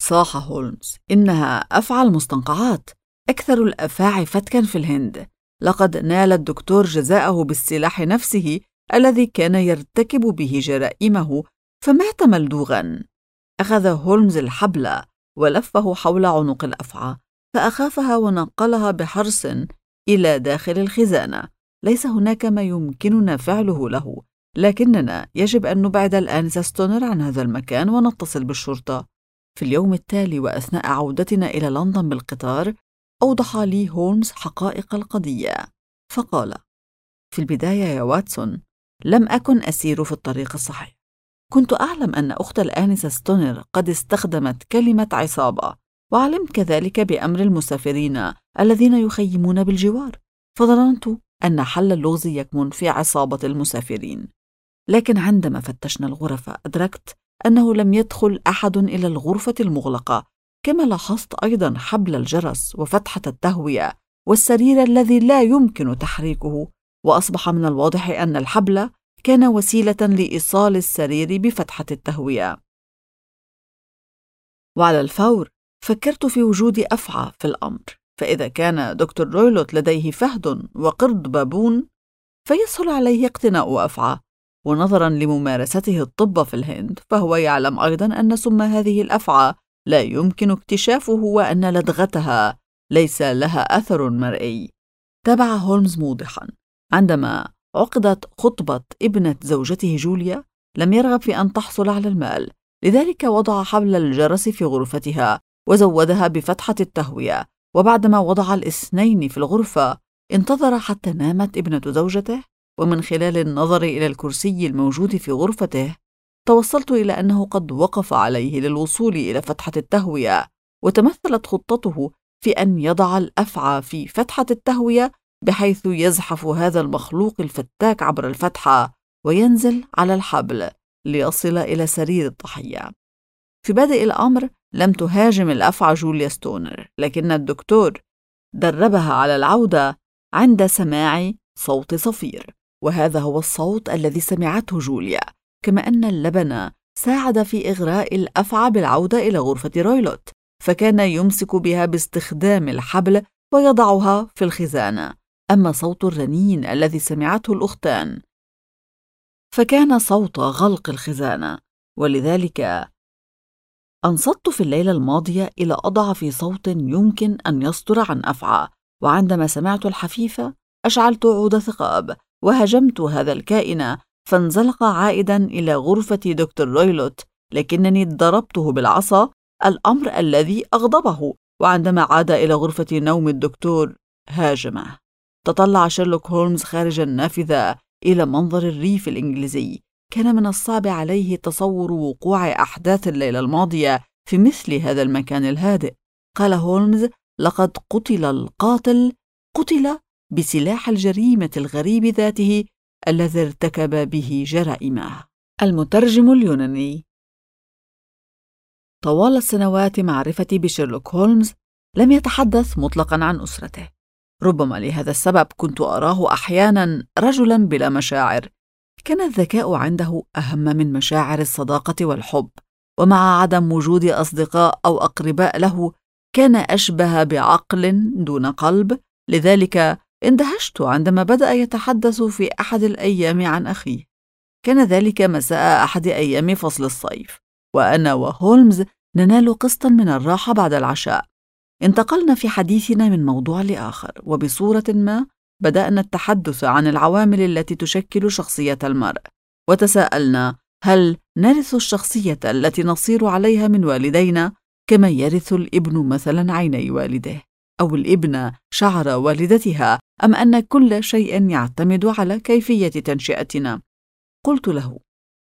صاح هولمز: إنها أفعى المستنقعات، أكثر الأفاعي فتكاً في الهند. لقد نال الدكتور جزاءه بالسلاح نفسه الذي كان يرتكب به جرائمه، فمات ملدوغاً. أخذ هولمز الحبل ولفه حول عنق الأفعى، فأخافها ونقلها بحرص إلى داخل الخزانة. ليس هناك ما يمكننا فعله له، لكننا يجب أن نبعد الآنسة ستونر عن هذا المكان ونتصل بالشرطة. في اليوم التالي وأثناء عودتنا إلى لندن بالقطار، أوضح لي هولمز حقائق القضية، فقال: في البداية يا واتسون، لم أكن أسير في الطريق الصحيح. كنت أعلم أن أخت الآنسة ستونر قد استخدمت كلمة عصابة، وعلمت كذلك بأمر المسافرين الذين يخيمون بالجوار، فظننت أن حل اللغز يكمن في عصابة المسافرين. لكن عندما فتشنا الغرف أدركت أنه لم يدخل أحد إلى الغرفة المغلقة، كما لاحظت أيضاً حبل الجرس وفتحة التهوية والسرير الذي لا يمكن تحريكه. وأصبح من الواضح أن الحبل كان وسيلة لإيصال السرير بفتحة التهوية. وعلى الفور فكرت في وجود أفعى في الأمر، فإذا كان دكتور رويلوت لديه فهد وقرد بابون فيسهل عليه اقتناء أفعى، ونظراً لممارسته الطب في الهند فهو يعلم أيضاً أن سم هذه الأفعى لا يمكن اكتشافه، وأن لدغتها ليس لها أثر مرئي. تابع هولمز موضحاً: عندما عقدت خطبة ابنة زوجته جوليا لم يرغب في أن تحصل على المال، لذلك وضع حبل الجرس في غرفتها وزودها بفتحة التهوية، وبعدما وضع الاثنين في الغرفة انتظر حتى نامت ابنة زوجته. ومن خلال النظر إلى الكرسي الموجود في غرفته توصلت إلى أنه قد وقف عليه للوصول إلى فتحة التهوية، وتمثلت خطته في أن يضع الأفعى في فتحة التهوية بحيث يزحف هذا المخلوق الفتاك عبر الفتحة وينزل على الحبل ليصل إلى سرير الضحية. في بادئ الأمر لم تهاجم الأفعى جوليا ستونر، لكن الدكتور دربها على العودة عند سماع صوت صفير، وهذا هو الصوت الذي سمعته جوليا، كما أن اللبن ساعد في إغراء الأفعى بالعودة إلى غرفة رويلوت، فكان يمسك بها باستخدام الحبل ويضعها في الخزانة. أما صوت الرنين الذي سمعته الأختان فكان صوت غلق الخزانة، ولذلك أنصت في الليلة الماضية إلى أضعف صوت يمكن أن يصدر عن أفعى، وعندما سمعت الحفيفة أشعلت عود ثقاب وهجمت هذا الكائن، فانزلق عائدا إلى غرفة دكتور رويلوت، لكنني ضربته بالعصا، الأمر الذي أغضبه. وعندما عاد إلى غرفة نوم الدكتور هاجمه. تطلع شيرلوك هولمز خارج النافذة إلى منظر الريف الإنجليزي. كان من الصعب عليه تصور وقوع أحداث الليلة الماضية في مثل هذا المكان الهادئ. قال هولمز: لقد قتل القاتل، قتل بسلاح الجريمة الغريب ذاته الذي ارتكب به جرائمه. المترجم اليوناني. طوال السنوات معرفتي بشيرلوك هولمز لم يتحدث مطلقاً عن أسرته. ربما لهذا السبب كنت أراه أحياناً رجلاً بلا مشاعر. كان الذكاء عنده أهم من مشاعر الصداقة والحب، ومع عدم وجود أصدقاء أو أقرباء له كان أشبه بعقل دون قلب. لذلك اندهشت عندما بدأ يتحدث في أحد الأيام عن أخيه. كان ذلك مساء أحد أيام فصل الصيف، وأنا وهولمز ننال قسطاً من الراحة بعد العشاء. انتقلنا في حديثنا من موضوع لآخر، وبصورة ما بدأنا التحدث عن العوامل التي تشكل شخصية المرء، وتساءلنا: هل نرث الشخصية التي نصير عليها من والدينا كما يرث الابن مثلا عيني والده، أو الابنة شعر والدتها، أم أن كل شيء يعتمد على كيفية تنشئتنا؟ قلت له: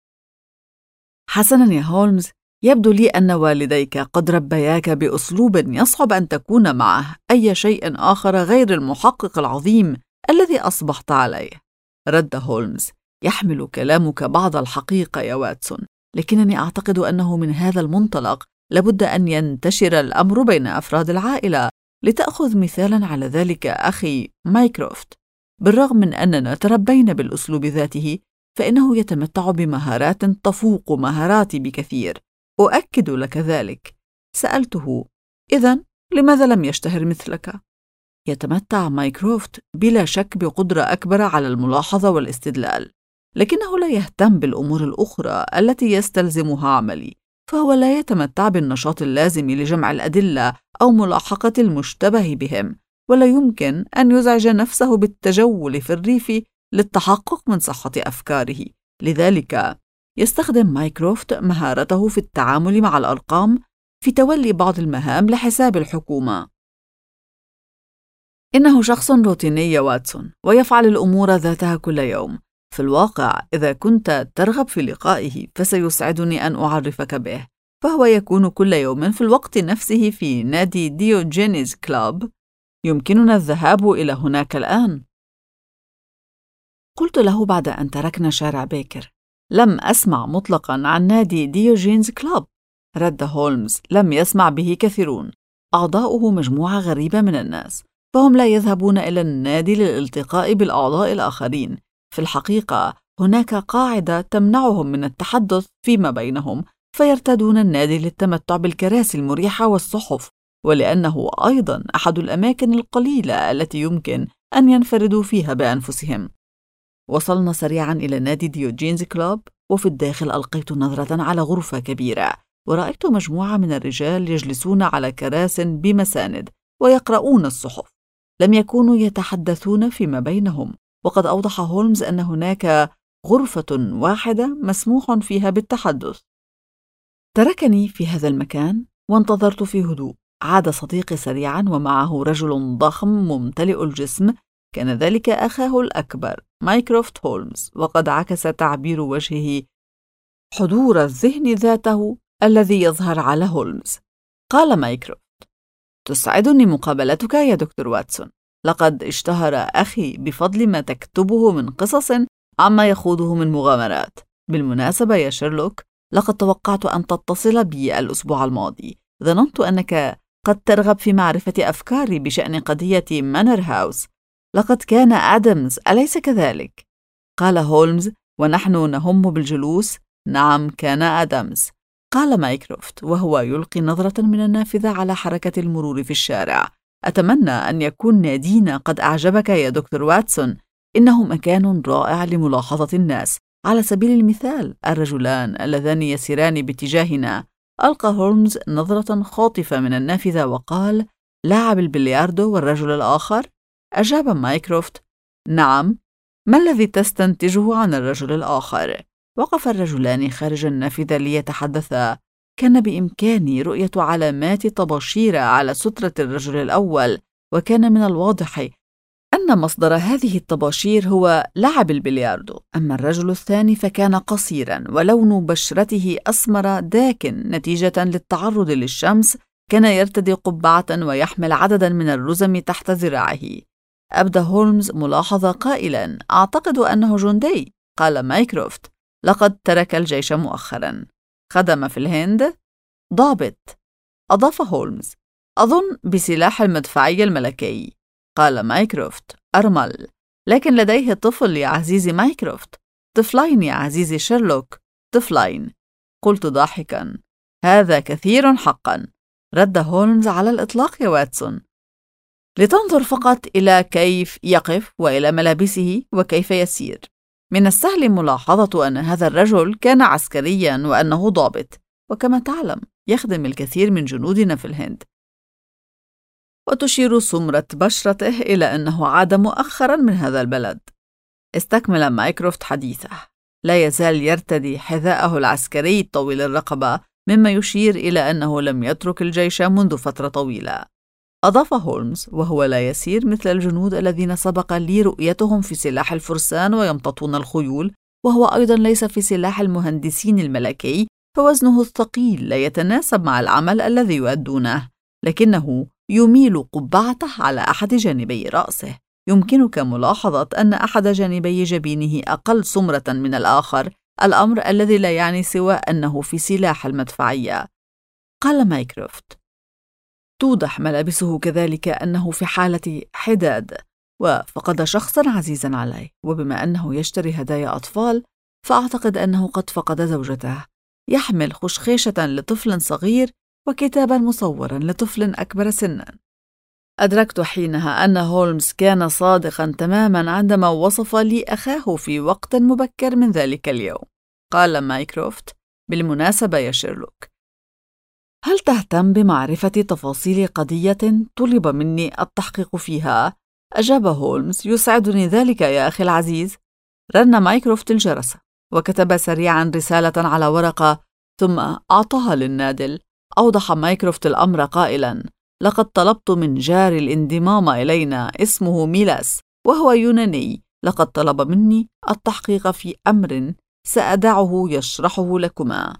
حسنا يا هولمز، يبدو لي أن والديك قد ربياك بأسلوب يصعب أن تكون معه أي شيء آخر غير المحقق العظيم الذي أصبحت عليه. رد هولمز: يحمل كلامك بعض الحقيقة يا واتسون، لكنني أعتقد أنه من هذا المنطلق لابد أن ينتشر الأمر بين أفراد العائلة. لتأخذ مثالا على ذلك أخي مايكروفت، بالرغم من أننا تربينا بالأسلوب ذاته فإنه يتمتع بمهارات تفوق مهاراتي بكثير. أؤكد لك ذلك. سألته: إذن لماذا لم يشتهر مثلك؟ يتمتع مايكروفت بلا شك بقدرة أكبر على الملاحظة والاستدلال، لكنه لا يهتم بالأمور الأخرى التي يستلزمها عملي، فهو لا يتمتع بالنشاط اللازم لجمع الأدلة أو ملاحقة المشتبه بهم، ولا يمكن أن يزعج نفسه بالتجول في الريف للتحقق من صحة أفكاره. لذلك يستخدم مايكروفت مهارته في التعامل مع الأرقام في تولي بعض المهام لحساب الحكومة. إنه شخص روتيني يا واتسون، ويفعل الأمور ذاتها كل يوم. في الواقع إذا كنت ترغب في لقائه فسيسعدني أن أعرفك به، فهو يكون كل يوم في الوقت نفسه في نادي ديوجينيز كلاب. يمكننا الذهاب إلى هناك الآن. قلت له بعد أن تركنا شارع بيكر: لم أسمع مطلقاً عن نادي ديوجينز كلاب. رد هولمز: لم يسمع به كثيرون، أعضاؤه مجموعة غريبة من الناس، فهم لا يذهبون إلى النادي للالتقاء بالأعضاء الآخرين. في الحقيقة هناك قاعدة تمنعهم من التحدث فيما بينهم، فيرتادون النادي للتمتع بالكراسي المريحة والصحف، ولأنه أيضاً أحد الأماكن القليلة التي يمكن أن ينفردوا فيها بأنفسهم. وصلنا سريعاً إلى نادي ديوجينز كلاب، وفي الداخل ألقيت نظرة على غرفة كبيرة، ورأيت مجموعة من الرجال يجلسون على كراس بمساند ويقرؤون الصحف. لم يكونوا يتحدثون فيما بينهم، وقد أوضح هولمز أن هناك غرفة واحدة مسموح فيها بالتحدث. تركني في هذا المكان وانتظرت في هدوء. عاد صديقي سريعاً ومعه رجل ضخم ممتلئ الجسم، كان ذلك أخاه الأكبر مايكروفت هولمز، وقد عكس تعبير وجهه حضور الذهن ذاته الذي يظهر على هولمز. قال مايكروفت: تسعدني مقابلتك يا دكتور واتسون، لقد اشتهر أخي بفضل ما تكتبه من قصص عما يخوضه من مغامرات. بالمناسبة يا شيرلوك، لقد توقعت أن تتصل بي الأسبوع الماضي. ظننت أنك قد ترغب في معرفة أفكاري بشأن قضية مانر هاوس. لقد كان آدمز، أليس كذلك؟ قال هولمز ونحن نهم بالجلوس. نعم، كان آدمز، قال مايكروفت وهو يلقي نظرة من النافذة على حركة المرور في الشارع. أتمنى أن يكون نادينا قد أعجبك يا دكتور واتسون. إنه مكان رائع لملاحظة الناس. على سبيل المثال الرجلان اللذان يسيران باتجاهنا. ألقى هولمز نظرة خاطفة من النافذة وقال: لاعب البلياردو والرجل الآخر؟ أجاب مايكروفت: نعم. ما الذي تستنتجه عن الرجل الآخر؟ وقف الرجلان خارج النافذة ليتحدثا. كان بإمكاني رؤية علامات طباشير على سترة الرجل الأول، وكان من الواضح أن مصدر هذه الطباشير هو لعب البلياردو. أما الرجل الثاني فكان قصيراً ولون بشرته أسمر داكن نتيجة للتعرض للشمس. كان يرتدي قبعة ويحمل عدداً من الرزم تحت ذراعه. أبدى هولمز ملاحظة قائلاً: أعتقد أنه جندي. قال مايكروفت: لقد ترك الجيش مؤخراً. خدم في الهند. ضابط. أضاف هولمز: أظن بسلاح المدفعية الملكي. قال مايكروفت: أرمل، لكن لديه طفل يا عزيزي مايكروفت. طفلين يا عزيزي شيرلوك، طفلين. قلت ضاحكاً: هذا كثير حقاً. رد هولمز: على الإطلاق يا واتسون. لتنظر فقط إلى كيف يقف وإلى ملابسه وكيف يسير. من السهل ملاحظة أن هذا الرجل كان عسكرياً وأنه ضابط، وكما تعلم يخدم الكثير من جنودنا في الهند. وتشير سمرة بشرته إلى أنه عاد مؤخراً من هذا البلد. استكمل مايكروفت حديثه. لا يزال يرتدي حذاءه العسكري طويل الرقبة، مما يشير إلى أنه لم يترك الجيش منذ فترة طويلة. أضاف هولمز وهو لا يسير مثل الجنود الذين سبق لي رؤيتهم في سلاح الفرسان ويمتطون الخيول، وهو أيضا ليس في سلاح المهندسين الملكي، فوزنه الثقيل لا يتناسب مع العمل الذي يؤدونه، لكنه يميل قبعته على أحد جانبي رأسه. يمكنك ملاحظة أن أحد جانبي جبينه أقل سمرة من الآخر، الأمر الذي لا يعني سوى أنه في سلاح المدفعية. قال مايكروفت: توضح ملابسه كذلك أنه في حالة حداد، وفقد شخصاً عزيزاً عليه، وبما أنه يشتري هدايا أطفال فأعتقد أنه قد فقد زوجته. يحمل خشخيشة لطفل صغير وكتابا مصورا لطفل أكبر سنا. أدركت حينها أن هولمز كان صادقا تماما عندما وصف لي أخاه في وقت مبكر من ذلك اليوم. قال مايكروفت: بالمناسبة يا شيرلوك، هل تهتم بمعرفة تفاصيل قضية طلب مني التحقيق فيها؟ أجاب هولمز: يسعدني ذلك يا أخي العزيز. رن مايكروفت الجرس وكتب سريعا رسالة على ورقة ثم أعطاها للنادل. أوضح مايكروفت الأمر قائلا: لقد طلبت من جاري الانضمام إلينا اسمه ميلاس وهو يوناني. لقد طلب مني التحقيق في أمر سأدعه يشرحه لكما.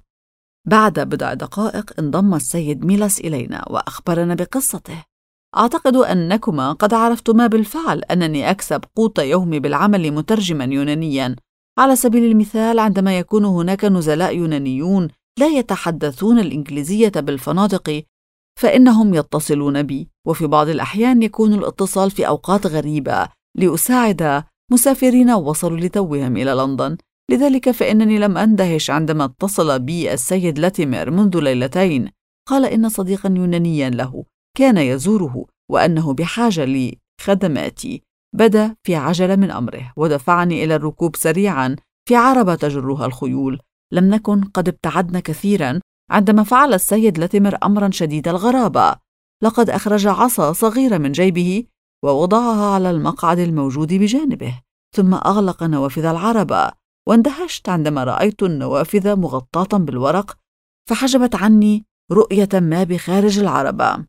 بعد بضع دقائق انضم السيد ميلاس إلينا وأخبرنا بقصته. أعتقد أنكما قد عرفتما بالفعل أنني أكسب قوت يومي بالعمل مترجما يونانيا. على سبيل المثال، عندما يكون هناك نزلاء يونانيون لا يتحدثون الإنجليزية بالفنادق فإنهم يتصلون بي، وفي بعض الأحيان يكون الاتصال في أوقات غريبة لأساعد مسافرين وصلوا لتوهم إلى لندن. لذلك فإنني لم أندهش عندما اتصل بي السيد لاتيمر منذ ليلتين. قال إن صديقا يونانيا له كان يزوره وأنه بحاجة لخدماتي. بدا في عجلة من أمره ودفعني إلى الركوب سريعا في عربة تجرها الخيول. لم نكن قد ابتعدنا كثيرا عندما فعل السيد لاتيمر أمرا شديد الغرابة. لقد أخرج عصا صغيرة من جيبه ووضعها على المقعد الموجود بجانبه، ثم أغلق نوافذ العربة. واندهشت عندما رأيت النوافذ مغطاة بالورق فحجبت عني رؤية ما بخارج العربة.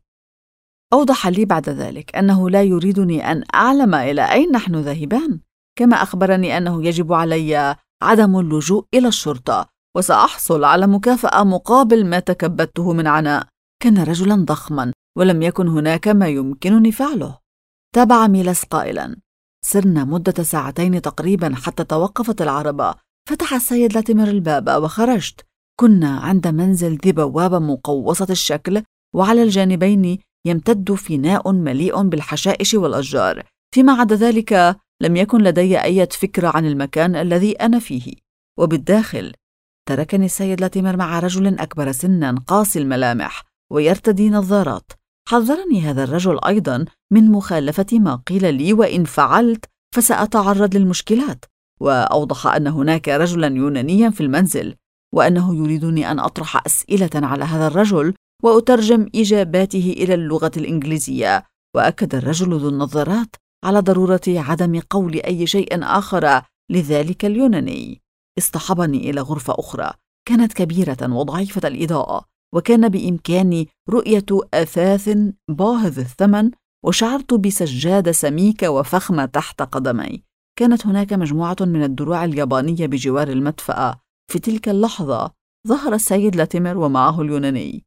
أوضح لي بعد ذلك أنه لا يريدني أن أعلم إلى أين نحن ذاهبان، كما أخبرني أنه يجب علي عدم اللجوء إلى الشرطة وسأحصل على مكافأة مقابل ما تكبدته من عناء. كان رجلا ضخما ولم يكن هناك ما يمكنني فعله. تابع ميلاس قائلا: سرنا مدة ساعتين تقريبا حتى توقفت العربة. فتح السيد لاتيمر الباب وخرجت. كنا عند منزل ذي بوابة مقوسة الشكل، وعلى الجانبين يمتد فناء مليء بالحشائش والأشجار. فيما عدا ذلك لم يكن لدي أي فكرة عن المكان الذي أنا فيه. وبالداخل تركني السيد لاتيمر مع رجل أكبر سنا قاسي الملامح ويرتدي نظارات. حذرني هذا الرجل أيضا من مخالفة ما قيل لي، وإن فعلت فسأتعرض للمشكلات. وأوضح أن هناك رجلا يونانيا في المنزل وأنه يريدني أن أطرح أسئلة على هذا الرجل وأترجم إجاباته إلى اللغة الإنجليزية. وأكد الرجل ذو النظارات على ضرورة عدم قول أي شيء آخر لذلك اليوناني. اصطحبني إلى غرفة أخرى كانت كبيرة وضعيفة الإضاءة، وكان بإمكاني رؤية أثاث باهظ الثمن، وشعرت بسجادة سميكة وفخمة تحت قدمي. كانت هناك مجموعة من الدروع اليابانية بجوار المدفأة. في تلك اللحظة ظهر السيد لاتيمر ومعه اليوناني،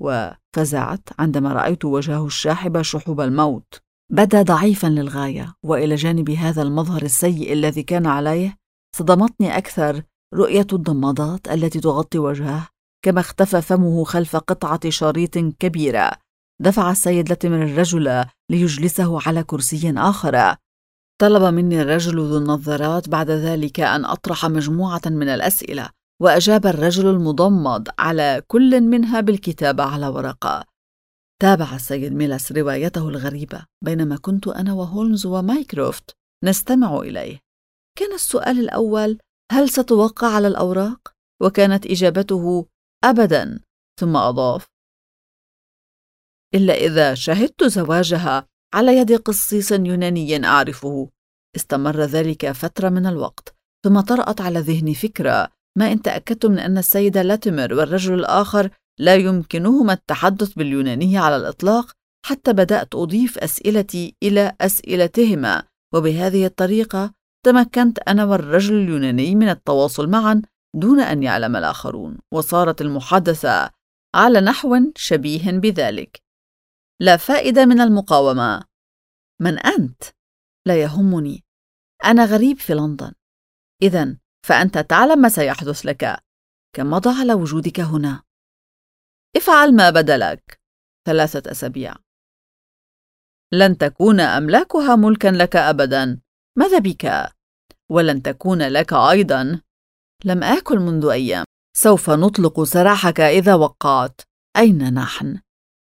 وفزعت عندما رأيت وجهه الشاحب شحوب الموت. بدا ضعيفا للغاية، وإلى جانب هذا المظهر السيء الذي كان عليه صدمتني أكثر رؤية الضمادات التي تغطي وجهه، كما اختفى فمه خلف قطعة شريط كبيرة. دفع السيد لاتيمر الرجل ليجلسه على كرسي آخر. طلب مني الرجل ذو النظارات بعد ذلك أن أطرح مجموعة من الأسئلة، وأجاب الرجل المضمد على كل منها بالكتابة على ورقة. تابع السيد ميلاس روايته الغريبة بينما كنت أنا وهولمز ومايكروفت نستمع إليه. كان السؤال الأول: هل ستوقع على الأوراق؟ وكانت إجابته: أبداً. ثم أضاف: إلا إذا شهدت زواجها على يد قسيس يوناني أعرفه. استمر ذلك فترة من الوقت، ثم طرأت على ذهني فكرة: ما إن تأكدت من أن السيد لاتيمر والرجل الآخر لا يمكنهما التحدث باليونانية على الإطلاق، حتى بدأت أضيف أسئلتي إلى أسئلتهما، وبهذه الطريقة تمكنت أنا والرجل اليوناني من التواصل معا دون أن يعلم الآخرون، وصارت المحادثة على نحو شبيه بذلك. لا فائدة من المقاومة. من أنت؟ لا يهمني، أنا غريب في لندن. إذن فأنت تعلم ما سيحدث لك. كم مضى على وجودك هنا؟ افعل ما بدا لك. 3 أسابيع. لن تكون أملاكها ملكا لك أبدا. ماذا بك؟ ولن تكون لك أيضا. لم آكل منذ أيام. سوف نطلق سراحك إذا وقعت. أين نحن؟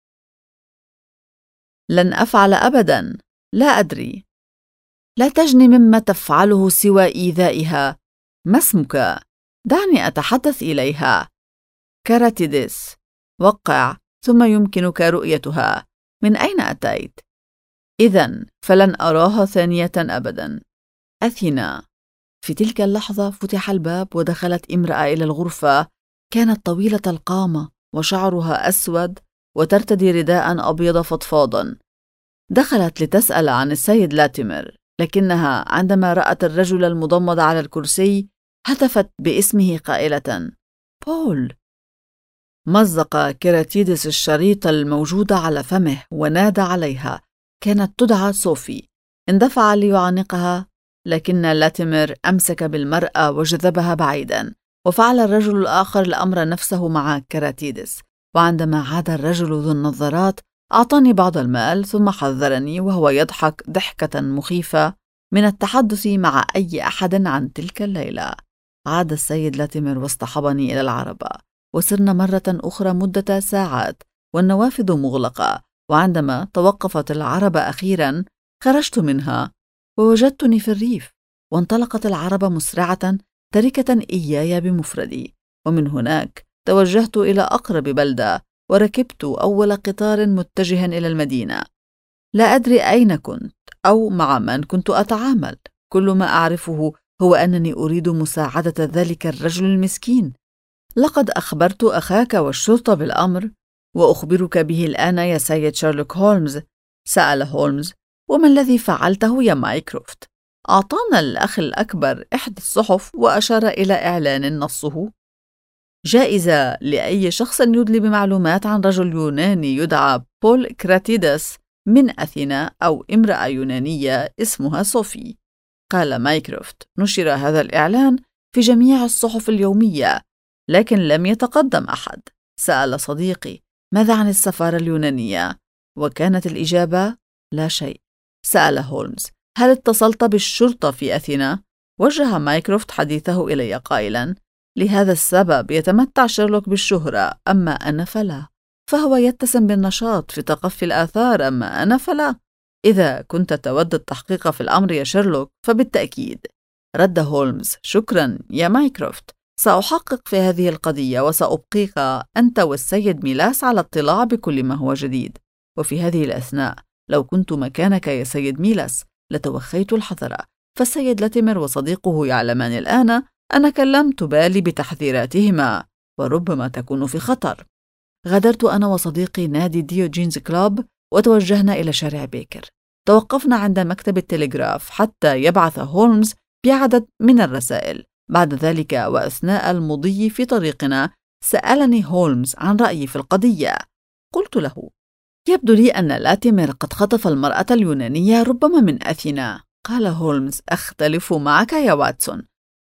لن أفعل أبداً. لا أدري. لا تجني مما تفعله سوى إيذائها. ما اسمك؟ دعني أتحدث إليها. كراتيدس. وقع، ثم يمكنك رؤيتها. من أين أتيت؟ إذن فلن أراها ثانية أبداً. أثينا. في تلك اللحظة فتح الباب ودخلت امرأة إلى الغرفة. كانت طويلة القامة وشعرها أسود وترتدي رداء أبيض فضفاضا. دخلت لتسأل عن السيد لاتيمر، لكنها عندما رأت الرجل المضمد على الكرسي هتفت باسمه قائلة: بول. مزق كيراتيدس الشريط الموجود على فمه ونادى عليها. كانت تدعى صوفي. اندفع ليعانقها، لكن لاتيمر أمسك بالمرأة وجذبها بعيدا، وفعل الرجل الآخر الأمر نفسه مع كيراتيدس. وعندما عاد الرجل ذو النظارات أعطاني بعض المال ثم حذرني وهو يضحك ضحكة مخيفة من التحدث مع أي أحد عن تلك الليلة. عاد السيد لاتيمر واصطحبني إلى العربة، وسرنا مرة أخرى مدة ساعات والنوافذ مغلقة. وعندما توقفت العربة أخيرا خرجت منها ووجدتني في الريف، وانطلقت العربة مسرعة تركة إياي بمفردي. ومن هناك توجهت إلى أقرب بلدة وركبت أول قطار متجها إلى المدينة. لا أدري أين كنت أو مع من كنت أتعامل. كل ما أعرفه هو أنني أريد مساعدة ذلك الرجل المسكين. لقد أخبرت أخاك والشرطة بالأمر، وأخبرك به الآن يا سيد شيرلوك هولمز. سأل هولمز: وما الذي فعلته يا مايكروفت؟ أعطانا الأخ الأكبر إحدى الصحف وأشار إلى إعلان نصه: جائزة لأي شخص يدلي بمعلومات عن رجل يوناني يدعى بول كراتيدس من أثينا، أو امرأة يونانية اسمها صوفي. قال مايكروفت: نشر هذا الإعلان في جميع الصحف اليومية، لكن لم يتقدم أحد. سأل صديقي: ماذا عن السفارة اليونانية؟ وكانت الإجابة: لا شيء. سأل هولمز: هل اتصلت بالشرطة في أثينا؟ وجه مايكروفت حديثه إلي قائلا: لهذا السبب يتمتع شيرلوك بالشهرة، أما أنا فلا. فهو يتسم بالنشاط في تقفي الآثار، أما أنا فلا. إذا كنت تود التحقيق في الأمر يا شيرلوك فبالتأكيد. رد هولمز: شكرا يا مايكروفت، سأحقق في هذه القضية وسأبقيك أنت والسيد ميلاس على اطلاع بكل ما هو جديد. وفي هذه الأثناء لو كنت مكانك يا سيد ميلاس لتوخيت الحذر، فالسيد لاتيمر وصديقه يعلمان الآن أنا كلمت بالي بتحذيراتهما وربما تكون في خطر. غادرت أنا وصديقي نادي ديوجينز كلوب وتوجهنا إلى شارع بيكر. توقفنا عند مكتب التلغراف حتى يبعث هولمز بعدد من الرسائل. بعد ذلك وأثناء المضي في طريقنا سألني هولمز عن رأيي في القضية. قلت له: يبدو لي أن لاتيمر قد خطف المرأة اليونانية ربما من أثينا. قال هولمز: أختلف معك يا واتسون،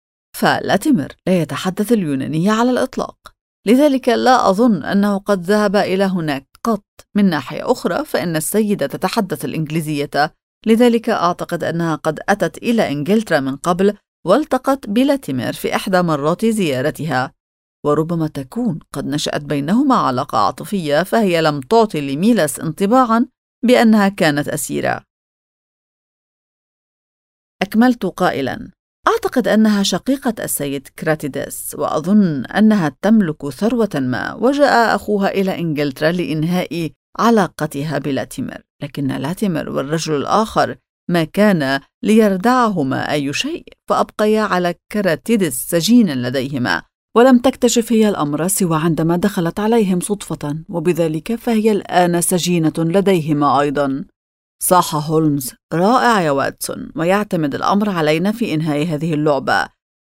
فلاتيمر لا يتحدث اليونانية على الإطلاق، لذلك لا أظن أنه قد ذهب إلى هناك قط. من ناحية أخرى فإن السيدة تتحدث الإنجليزية، لذلك أعتقد أنها قد أتت إلى إنجلترا من قبل والتقت بلاتيمر في إحدى مرات زيارتها، وربما تكون قد نشأت بينهما علاقة عاطفية، فهي لم تعطي لميلاس انطباعا بأنها كانت أسيرة. أكملت قائلا: أعتقد أنها شقيقة السيد كراتيدس، وأظن أنها تملك ثروة ما، وجاء أخوها إلى إنجلترا لإنهاء علاقتها بلاتيمر، لكن لاتيمر والرجل الآخر ما كان ليردعهما أي شيء، فأبقيا على كراتيدس سجينا لديهما، ولم تكتشف هي الأمر سوى عندما دخلت عليهم صدفة، وبذلك فهي الآن سجينة لديهما أيضا. صاح هولمز: رائع يا واتسون، ويعتمد الأمر علينا في إنهاء هذه اللعبة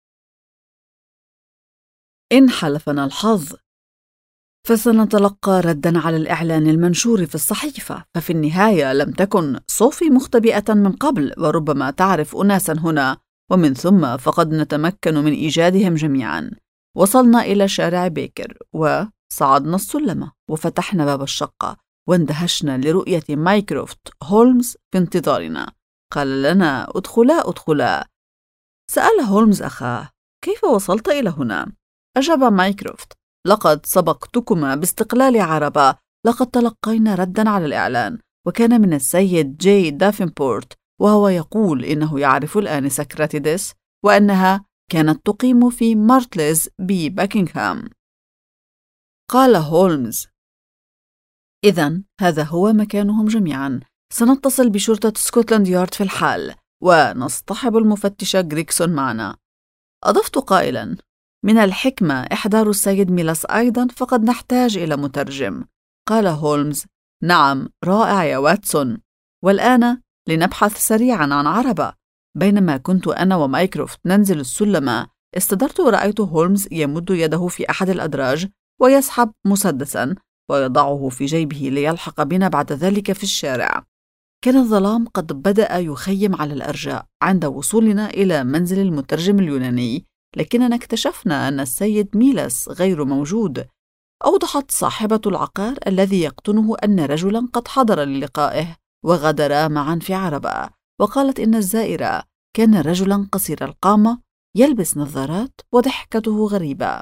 إن حلفنا الحظ، فسنتلقى رداً على الإعلان المنشور في الصحيفة. ففي النهاية لم تكن صوفي مختبئة من قبل، وربما تعرف أناسا هنا، ومن ثم فقد نتمكن من إيجادهم جميعا. وصلنا إلى شارع بيكر وصعدنا السلم وفتحنا باب الشقة، واندهشنا لرؤية مايكروفت هولمز في انتظارنا. قال لنا: ادخلا ادخلا. سأل هولمز أخاه: كيف وصلت إلى هنا؟ أجاب مايكروفت: لقد سبقتكما باستقلال عربة. لقد تلقينا ردًا على الإعلان، وكان من السيد جي دافنبورت، وهو يقول إنه يعرف الآنسة كراتيدس وأنها كانت تقيم في مارتلز بباكنغهام. قال هولمز: إذن هذا هو مكانهم جميعاً. سنتصل بشرطة سكوتلاند يارد في الحال، ونصطحب المفتش غريغسون معنا. أضفت قائلاً: من الحكمة إحضار السيد ميلاس أيضاً، فقد نحتاج إلى مترجم. قال هولمز: نعم، رائع يا واتسون. والآن لنبحث سريعاً عن عربة. بينما كنت أنا ومايكروفت ننزل السلم، استدرت ورأيت هولمز يمد يده في أحد الأدراج ويسحب مسدساً ويضعه في جيبه ليلحق بنا بعد ذلك في الشارع. كان الظلام قد بدأ يخيم على الأرجاء عند وصولنا إلى منزل المترجم اليوناني، لكننا اكتشفنا أن السيد ميلاس غير موجود. أوضحت صاحبة العقار الذي يقطنه أن رجلاً قد حضر للقائه وغادرا معاً في عربة، وقالت إن الزائر كان رجلاً قصير القامة يلبس نظارات وضحكته غريبة.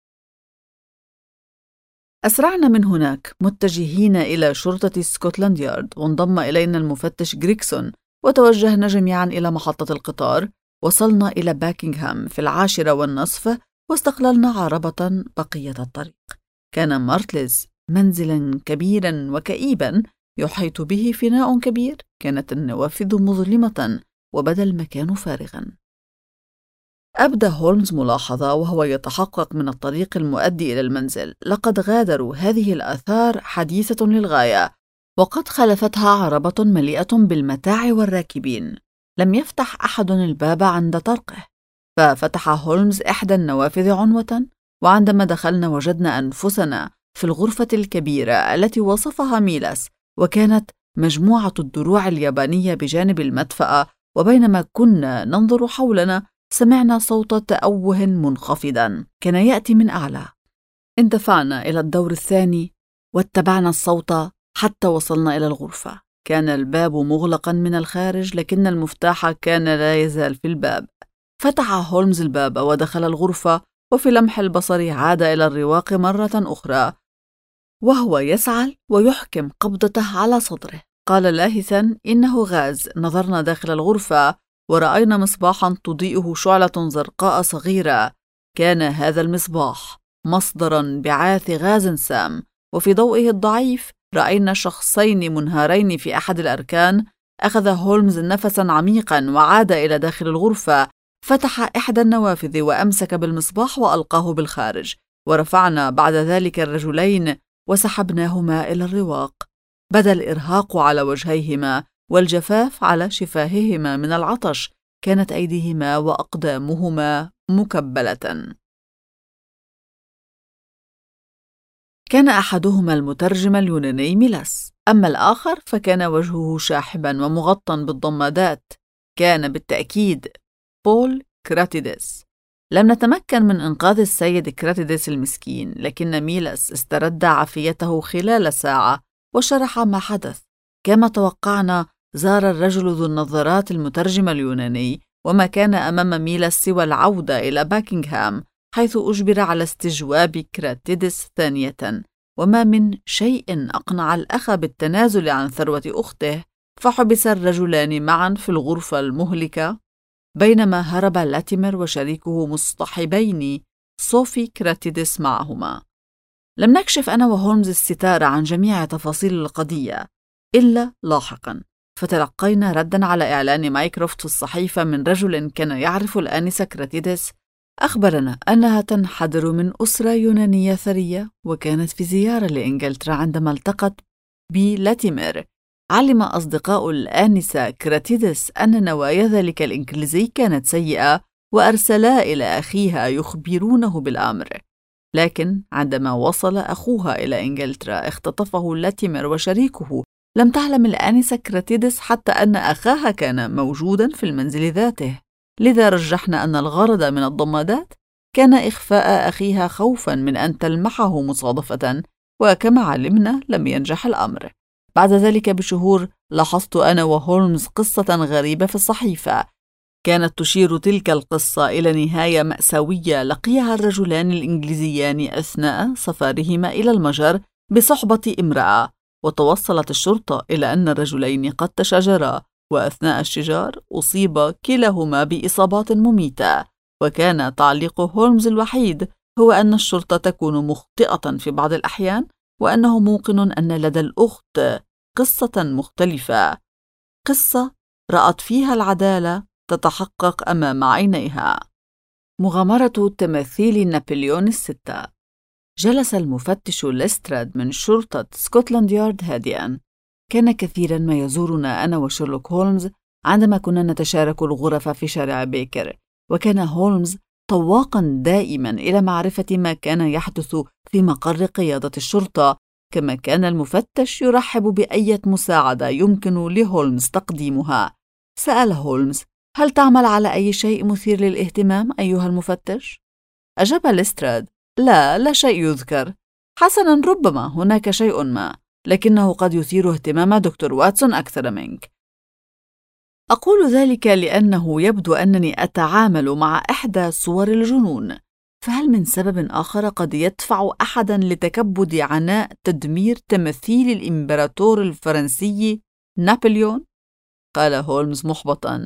أسرعنا من هناك متجهين إلى شرطة سكوتلاند يارد، وانضم إلينا المفتش غريغسون، وتوجهنا جميعا إلى محطة القطار. وصلنا إلى باكنغهام في 10:15 واستقللنا عربة بقية الطريق. كان مارتلز منزلا كبيرا وكئيبا يحيط به فناء كبير، كانت النوافذ مظلمة وبدا المكان فارغا. أبدى هولمز ملاحظة وهو يتحقق من الطريق المؤدي إلى المنزل: لقد غادروا هذه الآثار حديثة للغاية، وقد خلفتها عربة مليئة بالمتاع والراكبين. لم يفتح أحد الباب عند طرقه، ففتح هولمز إحدى النوافذ عنوة، وعندما دخلنا وجدنا أنفسنا في الغرفة الكبيرة التي وصفها ميلاس، وكانت مجموعة الدروع اليابانية بجانب المدفأة. وبينما كنا ننظر حولنا سمعنا صوت تأوه منخفضاً كان يأتي من أعلى. اندفعنا إلى الدور الثاني واتبعنا الصوت حتى وصلنا إلى الغرفة. كان الباب مغلقاً من الخارج، لكن المفتاح كان لا يزال في الباب. فتح هولمز الباب ودخل الغرفة، وفي لمح البصر عاد إلى الرواق مرة أخرى وهو يسعل ويحكم قبضته على صدره. قال لاهثاً: إنه غاز. نظرنا داخل الغرفة ورأينا مصباحاً تضيئه شعلة زرقاء صغيرة. كان هذا المصباح مصدراً بعاث غاز سام، وفي ضوئه الضعيف رأينا شخصين منهارين في أحد الأركان. أخذ هولمز نفساً عميقاً وعاد إلى داخل الغرفة، فتح إحدى النوافذ وأمسك بالمصباح وألقاه بالخارج، ورفعنا بعد ذلك الرجلين وسحبناهما إلى الرواق. بدا الإرهاق على وجهيهما والجفاف على شفاههما من العطش. كانت أيديهما وأقدامهما مكبلة. كان أحدهما المترجم اليوناني ميلاس، أما الآخر فكان وجهه شاحبا ومغطى بالضمادات. كان بالتأكيد بول كراتيدس. لم نتمكن من إنقاذ السيد كراتيدس المسكين، لكن ميلاس استرد عافيته خلال ساعة وشرح ما حدث. كما توقعنا، زار الرجل ذو النظارات المترجم اليوناني، وما كان أمام ميلاس سوى العودة إلى باكنغهام، حيث أجبر على استجواب كراتيدس ثانية. وما من شيء أقنع الأخ بالتنازل عن ثروة أخته، فحبس الرجلان معا في الغرفة المهلكة، بينما هرب لاتيمر وشريكه مصطحبين صوفي كراتيدس معهما. لم نكشف أنا وهولمز الستار عن جميع تفاصيل القضية إلا لاحقاً، فتلقينا رداً على إعلان مايكروفت في الصحيفة من رجل كان يعرف الآنسة كراتيدس. أخبرنا أنها تنحدر من أسرة يونانية ثرية، وكانت في زيارة لإنجلترا عندما التقت بلاتيمر. علم أصدقاء الآنسة كراتيدس أن نوايا ذلك الإنجليزي كانت سيئة، وأرسلا إلى أخيها يخبرونه بالأمر. لكن عندما وصل أخوها إلى إنجلترا اختطفه لاتيمر وشريكه. لم تعلم الآنسة كراتيدس حتى أن أخاها كان موجوداً في المنزل ذاته، لذا رجحنا أن الغرض من الضمادات كان إخفاء أخيها خوفاً من أن تلمحه مصادفة، وكما علمنا لم ينجح الأمر. بعد ذلك بشهور لاحظت أنا وهولمز قصة غريبة في الصحيفة. كانت تشير تلك القصة إلى نهاية مأساوية لقيها الرجلان الإنجليزيان أثناء سفرهما إلى المجر بصحبة امرأة، وتوصلت الشرطة إلى أن الرجلين قد تشاجرا، وأثناء الشجار أصيب كلاهما بإصابات مميتة. وكان تعليق هولمز الوحيد هو أن الشرطة تكون مخطئة في بعض الأحيان، وأنه موقن أن لدى الأخت قصة مختلفة، قصة رأت فيها العدالة تتحقق أمام عينيها. مغامرة تماثيل نابليون الستة. جلس المفتش ليستراد من شرطة سكوتلاند يارد هادئاً. كان كثيراً ما يزورنا أنا وشيرلوك هولمز عندما كنا نتشارك الغرف في شارع بيكر، وكان هولمز طواقاً دائماً إلى معرفة ما كان يحدث في مقر قيادة الشرطة، كما كان المفتش يرحب بأية مساعدة يمكن لهولمز تقديمها. سأل هولمز: هل تعمل على أي شيء مثير للاهتمام أيها المفتش؟ أجاب ليستراد: لا شيء يذكر. حسناً، ربما هناك شيء ما، لكنه قد يثير اهتمام دكتور واتسون أكثر منك. أقول ذلك لأنه يبدو أنني أتعامل مع إحدى صور الجنون، فهل من سبب آخر قد يدفع أحداً لتكبد عناء تدمير تماثيل الإمبراطور الفرنسي نابليون؟ قال هولمز محبطاً: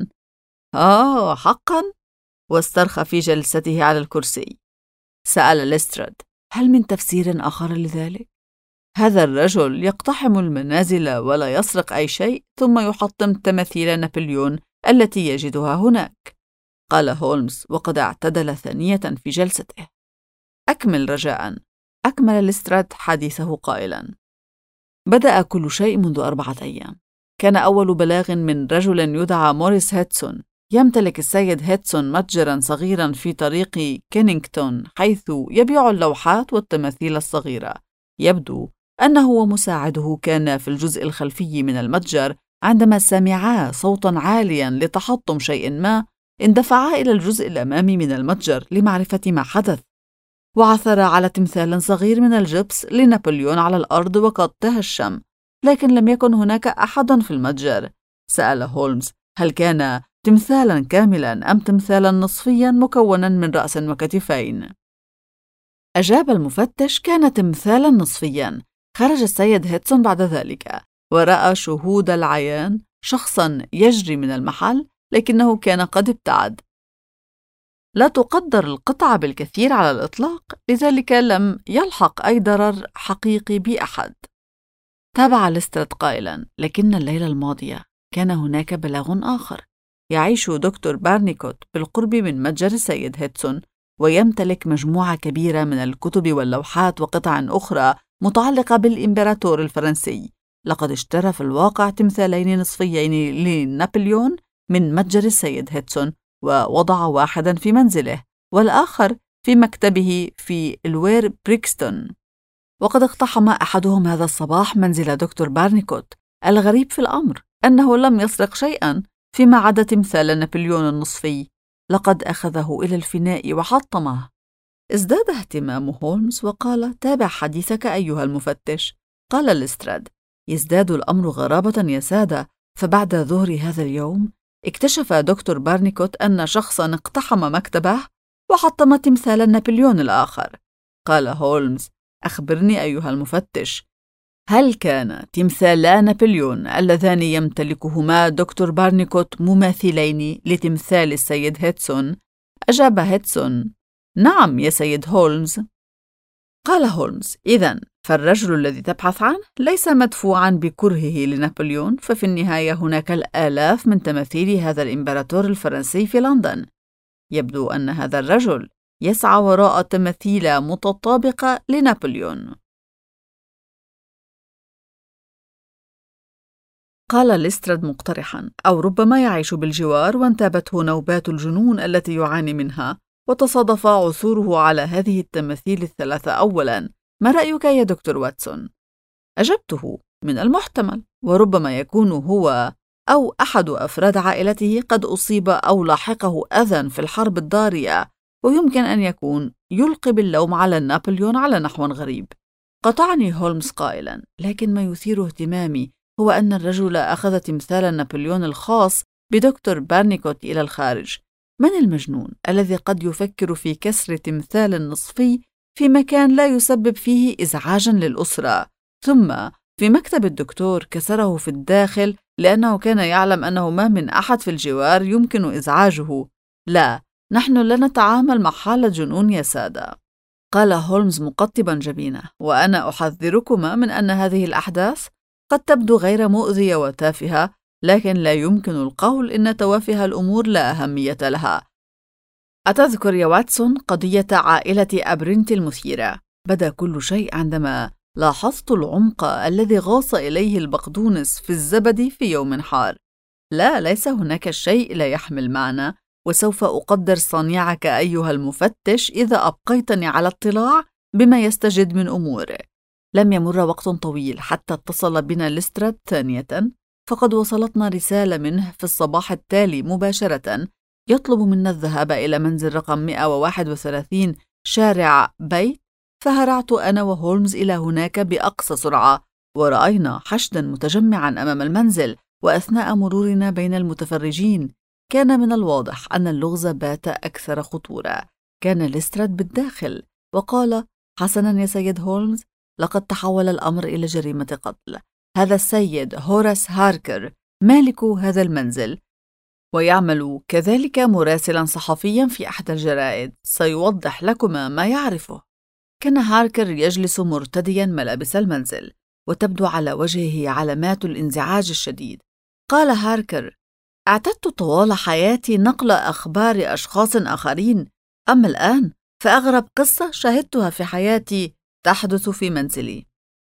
حقاً؟ واسترخى في جلسته على الكرسي. سأل ليستراد: هل من تفسير آخر لذلك؟ هذا الرجل يقتحم المنازل ولا يسرق أي شيء، ثم يحطم تماثيل نابليون التي يجدها هناك. قال هولمز وقد اعتدل ثانية في جلسته. أكمل رجاءً. أكمل ليستراد حديثه قائلاً: بدأ كل شيء منذ 4 أيام. كان أول بلاغ من رجل يدعى موريس هيدسون. يمتلك السيد هيدسون متجراً صغيراً في طريق كينينغتون، حيث يبيع اللوحات والتماثيل الصغيرة. يبدو أنه ومساعده كان في الجزء الخلفي من المتجر عندما سمعا صوتاً عالياً لتحطم شيء ما. اندفعا إلى الجزء الأمامي من المتجر لمعرفة ما حدث، وعثرا على تمثال صغير من الجبس لنابليون على الأرض وقد تهشم، لكن لم يكن هناك أحد في المتجر. سأل هولمز: هل كان تمثالاً كاملاً أم تمثالاً نصفياً مكوناً من رأس وكتفين؟ أجاب المفتش: كان تمثالاً نصفياً. خرج السيد هيدسون بعد ذلك ورأى شهود العيان شخصاً يجري من المحل، لكنه كان قد ابتعد. لا تقدر القطعة بالكثير على الإطلاق، لذلك لم يلحق أي ضرر حقيقي بأحد. تابع ليستراد قائلاً: لكن الليلة الماضية كان هناك بلاغ آخر. يعيش دكتور بارنيكوت بالقرب من متجر السيد هيدسون، ويمتلك مجموعة كبيرة من الكتب واللوحات وقطع أخرى متعلقة بالإمبراطور الفرنسي. لقد اشترى في الواقع تمثالين نصفيين لنابليون من متجر السيد هيدسون، ووضع واحداً في منزله والآخر في مكتبه في الوير بريكستون. وقد اقتحم أحدهم هذا الصباح منزل دكتور بارنيكوت. الغريب في الأمر أنه لم يسرق شيئاً فيما عدا تمثال نابليون النصفي. لقد أخذه إلى الفناء وحطمه. ازداد اهتمام هولمز وقال: تابع حديثك أيها المفتش. قال ليستراد: يزداد الأمر غرابة يا سادة، فبعد ظهر هذا اليوم اكتشف دكتور بارنيكوت أن شخصاً اقتحم مكتبه وحطم تمثال نابليون الآخر. قال هولمز: أخبرني أيها المفتش، هل كان تمثالا نابليون اللذان يمتلكهما دكتور بارنيكوت مماثلين لتمثال السيد هيدسون؟ أجاب هيدسون: نعم يا سيد هولمز. قال هولمز: إذن فالرجل الذي تبحث عنه ليس مدفوعاً بكرهه لنابليون، ففي النهاية هناك الآلاف من تماثيل هذا الإمبراطور الفرنسي في لندن. يبدو أن هذا الرجل يسعى وراء تماثيل متطابقة لنابليون. قال ليستراد مقترحاً: أو ربما يعيش بالجوار وانتابته نوبات الجنون التي يعاني منها، وتصادف عثوره على هذه التماثيل الثلاثة أولاً. ما رأيك يا دكتور واتسون؟ أجبته: من المحتمل، وربما يكون هو أو أحد أفراد عائلته قد أصيب أو لاحقه أذى في الحرب الضارية، ويمكن أن يكون يلقي باللوم على نابليون على نحو غريب. قطعني هولمز قائلاً: لكن ما يثير اهتمامي هو أن الرجل أخذ تمثال نابليون الخاص بدكتور بارنيكوت إلى الخارج. من المجنون الذي قد يفكر في كسر تمثال نصفي في مكان لا يسبب فيه إزعاجاً للأسرة؟ ثم في مكتب الدكتور كسره في الداخل لأنه كان يعلم أنه ما من أحد في الجوار يمكن إزعاجه. لا، نحن لا نتعامل مع حالة جنون يا سادة، قال هولمز مقطباً جبينه، وأنا أحذركما من أن هذه الأحداث قد تبدو غير مؤذية وتافهة، لكن لا يمكن القول إن توافه الأمور لا أهمية لها. أتذكر يا واتسون قضية عائلة أبرنت المثيرة؟ بدأ كل شيء عندما لاحظت العمق الذي غاص إليه البقدونس في الزبد في يوم حار. لا، ليس هناك شيء لا يحمل معنى، وسوف أقدر صنيعك أيها المفتش إذا أبقيتني على اطلاع بما يستجد من أموره. لم يمر وقت طويل حتى اتصل بنا ليستراد ثانية، فقد وصلتنا رسالة منه في الصباح التالي مباشرة يطلب منا الذهاب إلى منزل رقم 131 شارع بيت. فهرعت أنا وهولمز إلى هناك بأقصى سرعة، ورأينا حشداً متجمعاً أمام المنزل. وأثناء مرورنا بين المتفرجين كان من الواضح أن اللغز بات أكثر خطورة. كان ليستراد بالداخل وقال: حسناً يا سيد هولمز، لقد تحول الأمر إلى جريمة قتل. هذا السيد هوراس هاركر مالك هذا المنزل، ويعمل كذلك مراسلاً صحفياً في أحد الجرائد، سيوضح لكما ما يعرفه. كان هاركر يجلس مرتدياً ملابس المنزل، وتبدو على وجهه علامات الانزعاج الشديد. قال هاركر: اعتدت طوال حياتي نقل أخبار أشخاص آخرين، أما الآن فأغرب قصة شاهدتها في حياتي تحدث في منزلي.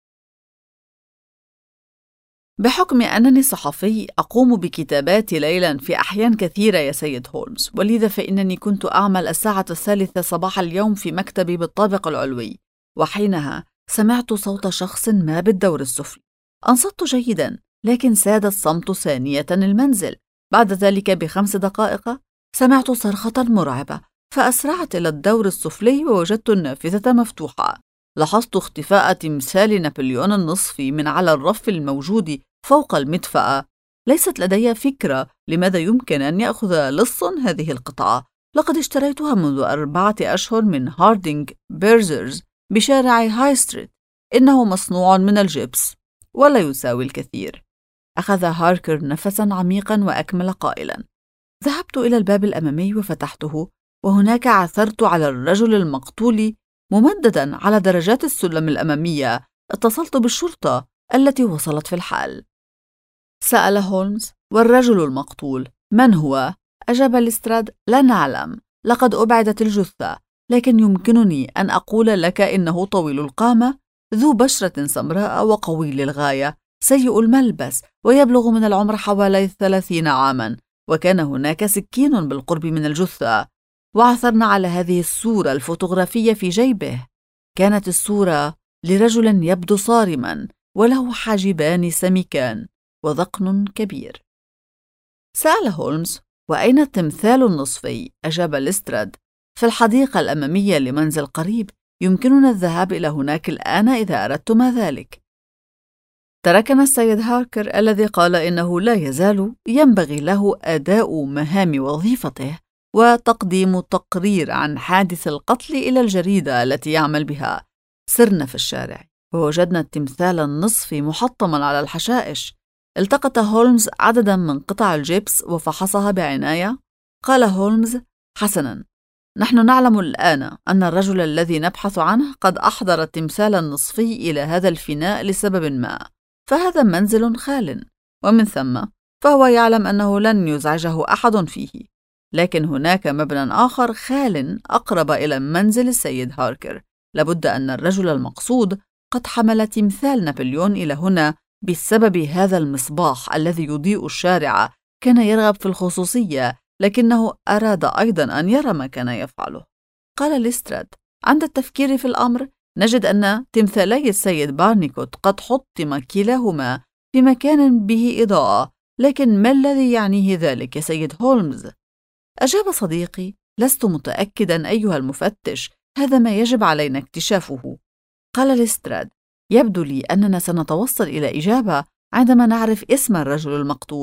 بحكم أنني صحفي أقوم بكتاباتي ليلاً في أحيان كثيرة يا سيد هولمز، ولذا فإنني كنت أعمل الساعة 3 صباح اليوم في مكتبي بالطابق العلوي، وحينها سمعت صوت شخص ما بالدور السفلي. أنصت جيداً، لكن ساد الصمت ثانية المنزل. بعد ذلك ب5 دقائق سمعت صرخة مرعبة، فأسرعت إلى الدور السفلي ووجدت النافذة مفتوحة. لاحظت اختفاء تمثال نابليون النصفي من على الرف الموجود فوق المدفأة. ليست لدي فكرة لماذا يمكن أن يأخذ لص هذه القطعة. لقد اشتريتها منذ 4 أشهر من هاردينغ بيرزرز بشارع هاي ستريت. إنه مصنوع من الجبس ولا يساوي الكثير. أخذ هاركر نفساً عميقاً وأكمل قائلاً: ذهبت إلى الباب الأمامي وفتحته، وهناك عثرت على الرجل المقتول ممدداً على درجات السلم الأمامية. اتصلت بالشرطة التي وصلت في الحال. سأل هولمز: والرجل المقتول من هو؟ أجاب ليستراد: لا نعلم، لقد أبعدت الجثة، لكن يمكنني أن أقول لك إنه طويل القامة، ذو بشرة سمراء وقوي للغاية، سيء الملبس، ويبلغ من العمر حوالي 30 عاماً. وكان هناك سكين بالقرب من الجثة، وعثرنا على هذه الصورة الفوتوغرافية في جيبه. كانت الصورة لرجل يبدو صارماً، وله حاجبان سميكان وذقن كبير. سأل هولمز: وأين التمثال النصفي؟ أجاب ليستراد: في الحديقة الأمامية لمنزل قريب، يمكننا الذهاب إلى هناك الآن إذا أردتما ذلك. تركنا السيد هاركر الذي قال إنه لا يزال ينبغي له أداء مهام وظيفته وتقديم تقرير عن حادث القتل إلى الجريدة التي يعمل بها. سرنا في الشارع ووجدنا التمثال النصفي محطماً على الحشائش. التقط هولمز عدداً من قطع الجبس وفحصها بعناية. قال هولمز: حسناً، نحن نعلم الآن أن الرجل الذي نبحث عنه قد أحضر التمثال النصفي إلى هذا الفناء لسبب ما، فهذا منزل خال، ومن ثم فهو يعلم أنه لن يزعجه أحد فيه. لكن هناك مبنى آخر خال أقرب إلى منزل السيد هاركر. لابد أن الرجل المقصود قد حمل تمثال نابليون إلى هنا بسبب هذا المصباح الذي يضيء الشارع. كان يرغب في الخصوصية، لكنه أراد أيضاً أن يرى ما كان يفعله. قال ليستراد: عند التفكير في الأمر نجد أن تمثالي السيد بارنيكوت قد حطم كلاهما في مكان به إضاءة، لكن ما الذي يعنيه ذلك يا سيد هولمز؟ أجاب صديقي: لست متأكداً أيها المفتش، هذا ما يجب علينا اكتشافه. قال ليستراد: يبدو لي أننا سنتوصل إلى إجابة عندما نعرف اسم الرجل المقتول.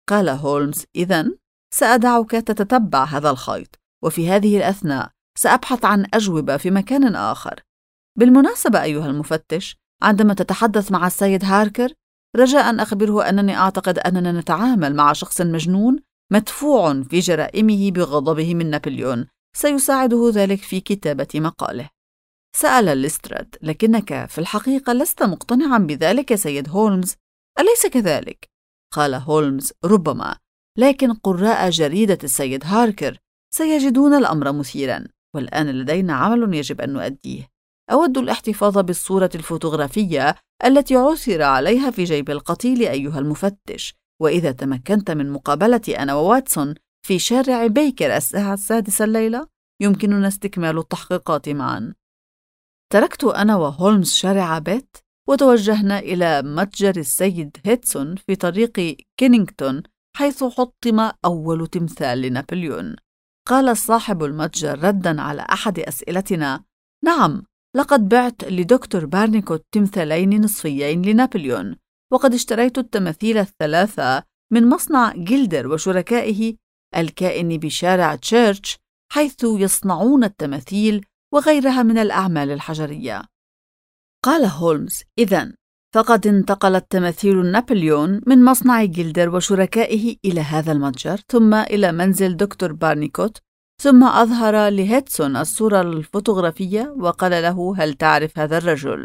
قال هولمز: إذن سأدعك تتتبع هذا الخيط، وفي هذه الأثناء سأبحث عن أجوبة في مكان آخر. بالمناسبة أيها المفتش، عندما تتحدث مع السيد هاركر، رجاء أخبره أنني أعتقد أننا نتعامل مع شخص مجنون مدفوع في جرائمه بغضبه من نابليون، سيساعده ذلك في كتابة مقاله. سأل ليستراد: لكنك في الحقيقة لست مقتنعا بذلك سيد هولمز، أليس كذلك؟ قال هولمز: ربما، لكن قراء جريدة السيد هاركر سيجدون الأمر مثيرا، والآن لدينا عمل يجب أن نؤديه. أود الاحتفاظ بالصورة الفوتوغرافية التي عثر عليها في جيب القتيل أيها المفتش، وإذا تمكنت من مقابلتي أنا وواتسون في شارع بيكر الساعة 6 الليلة، يمكننا استكمال التحقيقات معا. تركت أنا وهولمز شارع بيت، وتوجهنا إلى متجر السيد هيدسون في طريق كينينغتون، حيث حطم أول تمثال لنابليون. قال صاحب المتجر رداً على أحد أسئلتنا: نعم، لقد بعت لدكتور بارنيكوت تمثالين نصفيين لنابليون، وقد اشتريت التماثيل الثلاثة من مصنع جيلدر وشركائه الكائن بشارع تشيرش، حيث يصنعون التماثيل وغيرها من الأعمال الحجرية. قال هولمز: إذن فقد انتقلت تماثيل نابليون من مصنع جيلدر وشركائه إلى هذا المتجر، ثم إلى منزل دكتور بارنيكوت، ثم أظهر لهيدسون الصورة الفوتوغرافية وقال له: هل تعرف هذا الرجل؟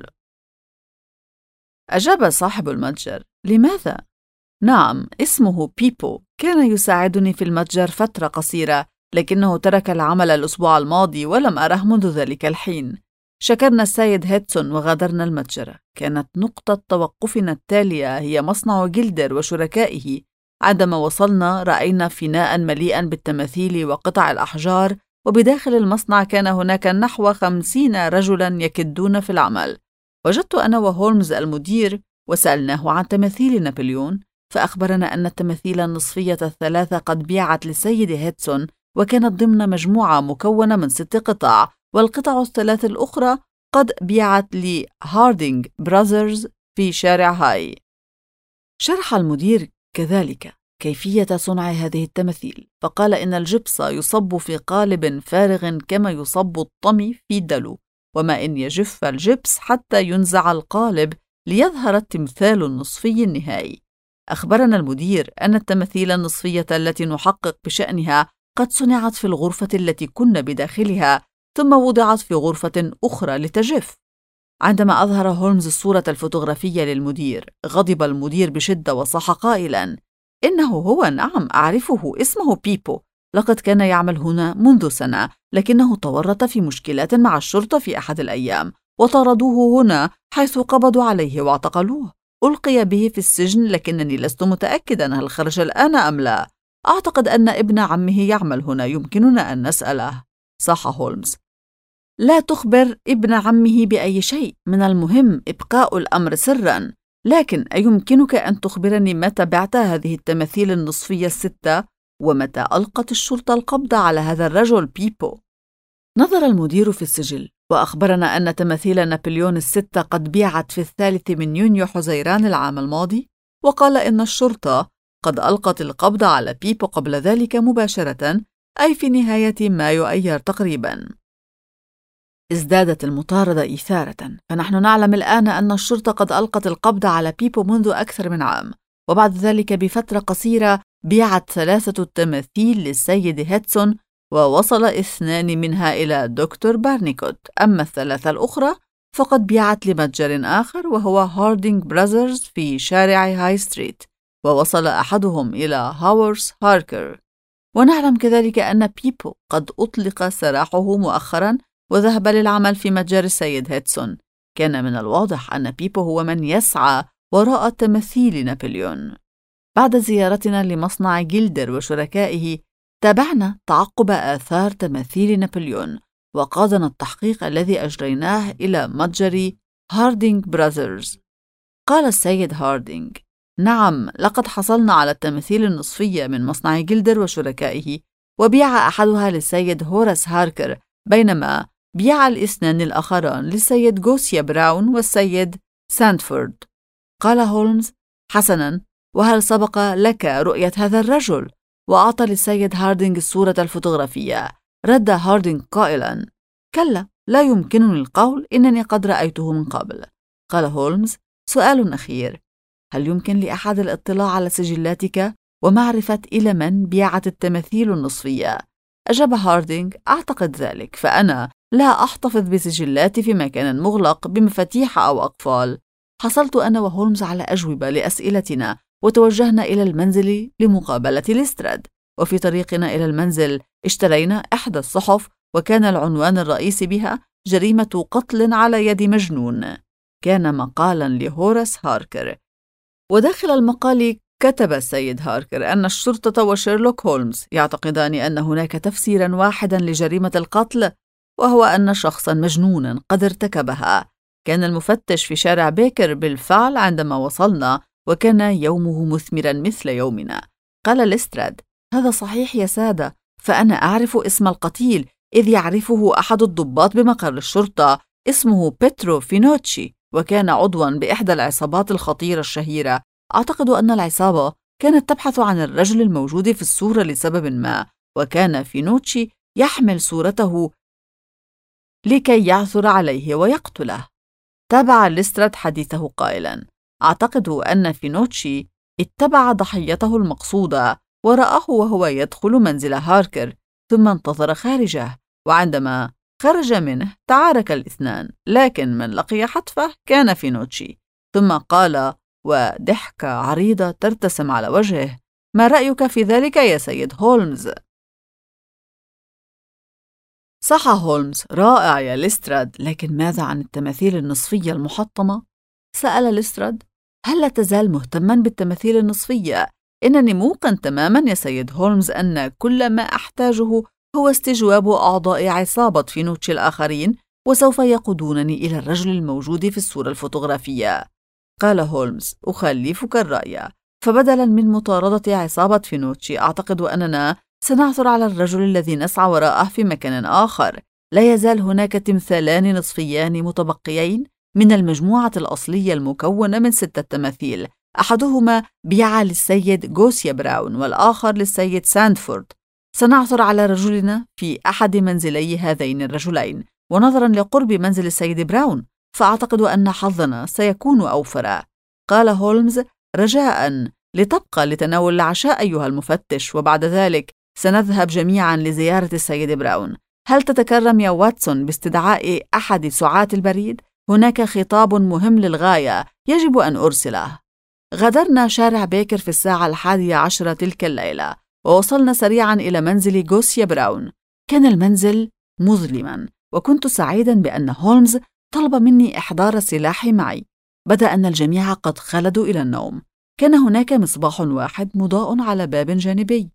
أجاب صاحب المتجر: لماذا؟ نعم، اسمه بيبو، كان يساعدني في المتجر فترة قصيرة، لكنه ترك العمل الأسبوع الماضي ولم أره منذ ذلك الحين. شكرنا السيد هيدسون وغادرنا المتجر. كانت نقطة توقفنا التالية هي مصنع جيلدر وشركائه. عندما وصلنا رأينا فناء مليئا بالتماثيل وقطع الأحجار، وبداخل المصنع كان هناك نحو 50 رجلا يكدون في العمل. وجدت أنا وهولمز المدير وسألناه عن تماثيل نابليون، فأخبرنا أن التماثيل النصفية الثلاثة قد بيعت للسيد هيدسون، وكانت ضمن مجموعة مكونة من 6 قطع، والقطع الثلاث الأخرى قد بيعت لهاردينغ براذرز في شارع هاي. شرح المدير كذلك كيفية صنع هذه التماثيل، فقال إن الجبس يصب في قالب فارغ كما يصب الطمي في دلو، وما إن يجف الجبس حتى ينزع القالب ليظهر التمثال النصفي النهائي. أخبرنا المدير أن التماثيل النصفية التي نحقق بشأنها قد صنعت في الغرفة التي كنا بداخلها، ثم وضعت في غرفة أخرى لتجف. عندما أظهر هولمز الصورة الفوتوغرافية للمدير، غضب المدير بشدة وصاح قائلاً: إنه هو، نعم أعرفه، اسمه بيبو، لقد كان يعمل هنا منذ سنة، لكنه تورط في مشكلات مع الشرطة في أحد الأيام، وطردوه هنا حيث قبضوا عليه واعتقلوه. ألقي به في السجن، لكنني لست متأكداً هل خرج الآن أم لا. أعتقد أن ابن عمه يعمل هنا، يمكننا أن نسأله. صاح هولمز: لا تخبر ابن عمه بأي شيء، من المهم إبقاء الأمر سراً. لكن أيمكنك أن تخبرني متى بعت هذه التماثيل النصفية 6، ومتى ألقت الشرطة القبض على هذا الرجل بيبو؟ نظر المدير في السجل وأخبرنا أن تماثيل نابليون 6 قد بيعت في 3 يونيو حزيران العام الماضي، وقال إن الشرطة قد ألقت القبض على بيبو قبل ذلك مباشرة، أي في نهاية مايو أيار تقريباً. ازدادت المطاردة إثارة، فنحن نعلم الآن أن الشرطة قد ألقت القبض على بيبو منذ أكثر من عام، وبعد ذلك بفترة قصيرة بيعت 3 تماثيل للسيد هيدسون، ووصل 2 منها إلى دكتور بارنيكوت، أما ال3 الأخرى فقد بيعت لمتجر آخر وهو هاردينغ براذرز في شارع هاي ستريت، ووصل أحدهم إلى هاورث هاركر. ونعلم كذلك أن بيبو قد أطلق سراحه مؤخراً وذهب للعمل في متجر السيد هيدسون. كان من الواضح أن بيبو هو من يسعى وراء تماثيل نابليون. بعد زيارتنا لمصنع جيلدر وشركائه، تابعنا تعقب آثار تماثيل نابليون، وقادنا التحقيق الذي أجريناه إلى متجر هاردينغ براذرز. قال السيد هاردينغ: نعم، لقد حصلنا على التماثيل النصفية من مصنع جيلدر وشركائه، وبيع أحدها للسيد هوراس هاركر، بينما بيع 2 الآخران للسيد غوسيا براون والسيد ساندفورد. قال هولمز: حسناً، وهل سبق لك رؤية هذا الرجل؟ وأعطى للسيد هاردينغ الصورة الفوتوغرافية. رد هاردينغ قائلاً: كلا، لا يمكنني القول إنني قد رأيته من قبل. قال هولمز: سؤال أخير، هل يمكن لأحد الاطلاع على سجلاتك ومعرفة إلى من بيعت التماثيل النصفية؟ أجاب هاردينغ: أعتقد ذلك، فأنا لا أحتفظ بسجلاتي في مكان مغلق بمفاتيح أو أقفال. حصلت أنا وهولمز على أجوبة لأسئلتنا، وتوجهنا إلى المنزل لمقابلة ليستراد. وفي طريقنا إلى المنزل اشترينا إحدى الصحف، وكان العنوان الرئيسي بها: جريمة قتل على يد مجنون. كان مقالاً لهوراس هاركر، وداخل المقال كتب السيد هاركر أن الشرطة وشيرلوك هولمز يعتقدان أن هناك تفسيراً واحداً لجريمة القتل، وهو أن شخصاً مجنوناً قد ارتكبها. كان المفتش في شارع بيكر بالفعل عندما وصلنا، وكان يومه مثمراً مثل يومنا. قال ليستراد: هذا صحيح يا سادة، فأنا أعرف اسم القتيل، إذ يعرفه أحد الضباط بمقر الشرطة، اسمه بيترو فينوتشي، وكان عضواً بإحدى العصابات الخطيرة الشهيرة. أعتقد أن العصابة كانت تبحث عن الرجل الموجود في الصورة لسبب ما، وكان فينوتشي يحمل صورته لكي يعثر عليه ويقتله. تابع ليستراد حديثه قائلاً: أعتقد أن فينوتشي اتبع ضحيته المقصودة ورآه وهو يدخل منزل هاركر، ثم انتظر خارجه، وعندما خرج منه تعارك الاثنان، لكن من لقي حتفه كان فينوتشي. ثم قال وضحكة عريضة ترتسم على وجهه: ما رأيك في ذلك يا سيد هولمز؟ صح هولمز: رائع يا ليستراد، لكن ماذا عن التماثيل النصفية المحطمة؟ سأل ليستراد: هل لا تزال مهتماً بالتماثيل النصفية؟ إنني موقن تماماً يا سيد هولمز أن كل ما أحتاجه هو استجواب أعضاء عصابة فينوتشي الآخرين، وسوف يقودونني إلى الرجل الموجود في الصورة الفوتوغرافية. قال هولمز: أخلفك الرأي، فبدلاً من مطاردة عصابة فينوتشي، أعتقد أننا سنعثر على الرجل الذي نسعى وراءه في مكان آخر. لا يزال هناك تمثالان نصفيان متبقيين من المجموعة الأصلية المكونة من 6 تماثيل، أحدهما بيع للسيد غوسيا براون والآخر للسيد ساندفورد. سنعثر على رجلنا في أحد منزلي هذين الرجلين، ونظراً لقرب منزل السيد براون فأعتقد أن حظنا سيكون أوفر. قال هولمز رجاءً: لتبقى لتناول العشاء أيها المفتش، وبعد ذلك سنذهب جميعاً لزيارة السيد براون. هل تتكرم يا واتسون باستدعاء أحد سعاة البريد؟ هناك خطاب مهم للغاية يجب أن أرسله. غادرنا شارع بيكر في الساعة 11 تلك الليلة، ووصلنا سريعاً إلى منزل غوسيا براون. كان المنزل مظلماً، وكنت سعيداً بأن هولمز طلب مني إحضار سلاحي معي. بدا أن الجميع قد خلدوا إلى النوم. كان هناك مصباح واحد مضاء على باب جانبي،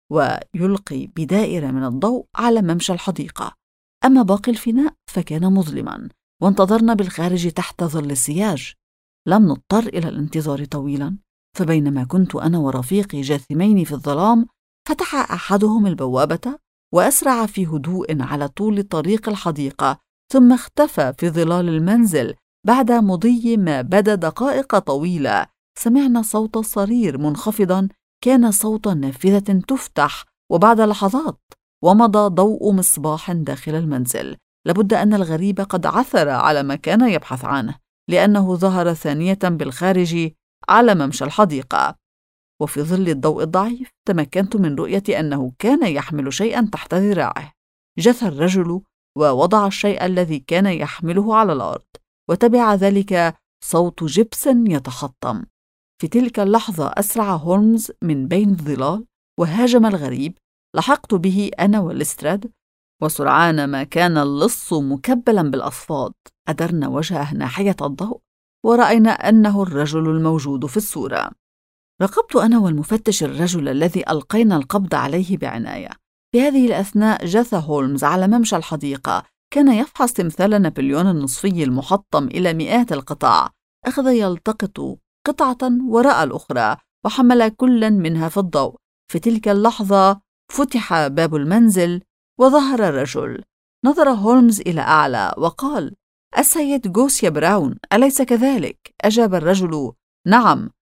ويلقي بدائرة من الضوء على ممشى الحديقة. أما باقي الفناء فكان مظلماً، وانتظرنا بالخارج تحت ظل السياج. لم نضطر إلى الانتظار طويلاً، فبينما كنت أنا ورفيقي جاثمين في الظلام، فتح أحدهم البوابة وأسرع في هدوء على طول طريق الحديقة، ثم اختفى في ظلال المنزل. بعد مضي ما بدا دقائق طويلة، سمعنا صوت صرير منخفضاً، كان صوت نافذة تفتح، وبعد لحظات ومضى ضوء مصباح داخل المنزل. لابد أن الغريب قد عثر على ما كان يبحث عنه، لأنه ظهر ثانية بالخارج على ممشى الحديقة، وفي ظل الضوء الضعيف تمكنت من رؤية أنه كان يحمل شيئاً تحت ذراعه. جثى الرجل ووضع الشيء الذي كان يحمله على الأرض، وتبع ذلك صوت جبس يتحطم. في تلك اللحظة أسرع هولمز من بين الظلال وهاجم الغريب. لحقت به أنا وليستراد، وسرعان ما كان اللص مكبلاً بالأصفاد. أدرنا وجهه ناحية الضوء، ورأينا أنه الرجل الموجود في الصورة. راقبت أنا والمفتش الرجل الذي ألقينا القبض عليه بعناية. في هذه الأثناء جثى هولمز على ممشى الحديقة، كان يفحص تمثال نابليون النصفي المحطم إلى مئات القطع. أخذ يلتقط قطعة وراء الأخرى، وحمل كل منها في الضوء. في تلك اللحظة فتح باب المنزل وظهر الرجل. نظر هولمز إلى أعلى وقال: السيد غوسيا براون، أليس كذلك؟ أجاب الرجل: نعم،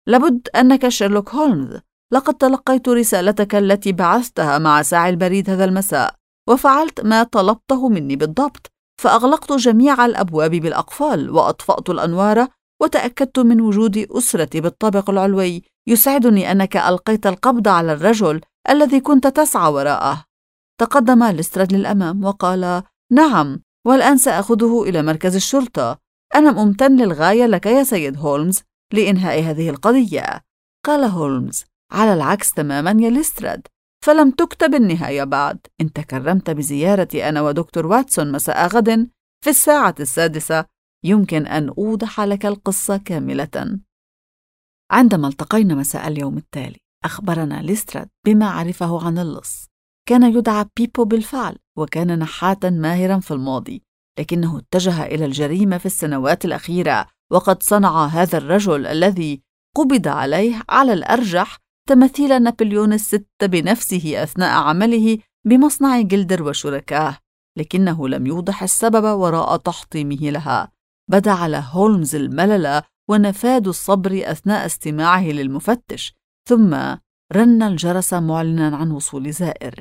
لابد أنك شيرلوك هولمز، لقد تلقيت رسالتك التي بعثتها مع ساعي البريد هذا المساء، وفعلت ما طلبته مني بالضبط، فأغلقت جميع الأبواب بالأقفال وأطفأت الأنوار وتأكدت من وجود أسرتي بالطابق العلوي. يسعدني أنك ألقيت القبض على الرجل الذي كنت تسعى وراءه. تقدم ليستراد للأمام وقال: نعم، والآن سأخذه إلى مركز الشرطة. أنا ممتن للغاية لك يا سيد هولمز لإنهاء هذه القضية. قال هولمز: على العكس تماما يا ليستراد، فلم تكتب النهاية بعد. إن تكرمت بزيارتي أنا ودكتور واتسون مساء غد في 6:00 يمكن أن أوضح لك القصة كاملة. عندما التقينا مساء اليوم التالي، أخبرنا ليستراد بما عرفه عن اللص. كان يدعى بيبو بالفعل، وكان نحاتا ماهرا في الماضي، لكنه اتجه إلى الجريمة في السنوات الأخيرة، وقد صنع هذا الرجل الذي قبض عليه على الأرجح تمثيل نابليون الستة بنفسه أثناء عمله بمصنع جلدر وشركاه، لكنه لم يوضح السبب وراء تحطيمه لها. بدا على هولمز الملل ونفاد الصبر أثناء استماعه للمفتش، ثم رن الجرس معلنا عن وصول زائر.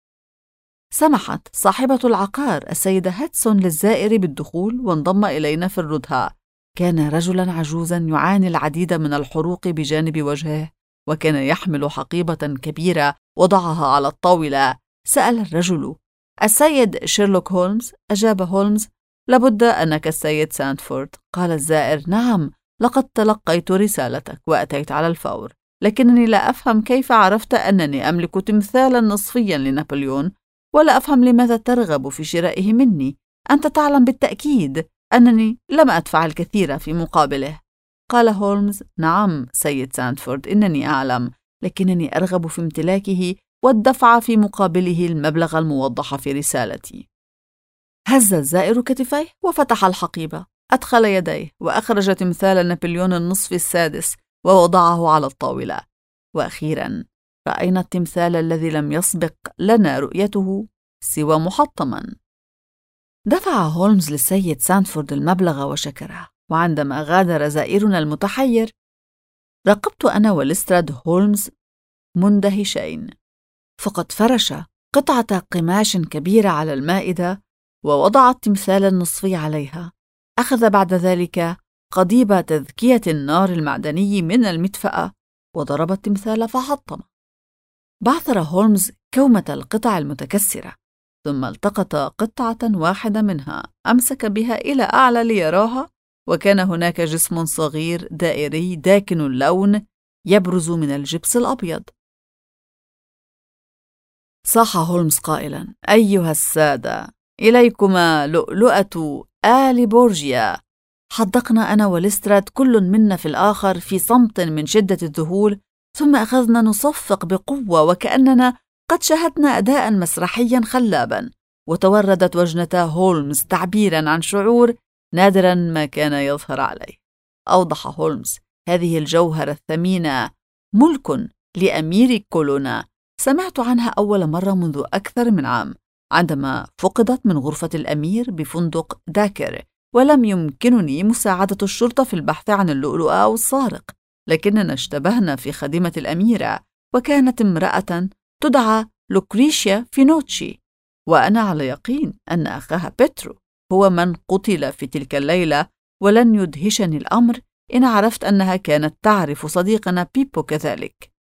سمحت صاحبة العقار السيدة هاتسون للزائر بالدخول وانضم إلينا في الردهة. كان رجلا عجوزا يعاني العديد من الحروق بجانب وجهه، وكان يحمل حقيبة كبيرة وضعها على الطاولة. سأل الرجل: السيد شيرلوك هولمز؟ أجاب هولمز: لابد أنك السيد ساندفورد. قال الزائر: نعم، لقد تلقيت رسالتك وأتيت على الفور، لكنني لا أفهم كيف عرفت أنني أملك تمثالا نصفيا لنابليون، ولا أفهم لماذا ترغب في شرائه مني. أنت تعلم بالتأكيد أنني لم أدفع الكثير في مقابله. قال هولمز: نعم سيد ساندفورد، إنني أعلم، لكنني أرغب في امتلاكه والدفع في مقابله المبلغ الموضح في رسالتي. هز الزائر كتفيه وفتح الحقيبة، أدخل يديه وأخرج تمثال نابليون النصف السادس ووضعه على الطاولة. وأخيرا رأينا التمثال الذي لم يسبق لنا رؤيته سوى محطما. دفع هولمز للسيد ساندفورد المبلغ وشكره، وعندما غادر زائرنا المتحير راقبت أنا وليستراد هولمز مندهشين، فقد فرش قطعة قماش كبيرة على المائدة ووضع التمثال النصفي عليها. أخذ بعد ذلك قضيب تذكية النار المعدني من المدفأة وضرب التمثال فحطم. بعثر هولمز كومة القطع المتكسرة، ثم التقط قطعة واحدة منها أمسك بها إلى أعلى ليراها، وكان هناك جسم صغير دائري داكن اللون يبرز من الجبس الأبيض. صاح هولمز قائلا: أيها السادة، إليكما لؤلؤة آل بورجيا. حدقنا أنا وليستراد كل منا في الآخر في صمت من شدة الذهول، ثم أخذنا نصفق بقوة وكأننا قد شاهدنا أداء مسرحيا خلابا، وتوردت وجنتا هولمز تعبيرا عن شعور نادرا ما كان يظهر عليه. أوضح هولمز: هذه الجوهرة الثمينة ملك لأمير كولونا، سمعت عنها أول مرة منذ أكثر من عام عندما فقدت من غرفة الأمير بفندق داكر، ولم يمكنني مساعدة الشرطة في البحث عن اللؤلؤ أو السارق، لكننا اشتبهنا في خادمة الأميرة، وكانت امرأة تدعى لوكريشيا فينوتشي، وأنا على يقين أن أخاها بيترو هو من قتل في تلك الليلة، ولن يدهشني الأمر إن عرفت أنها كانت تعرف صديقنا بيبو كذلك.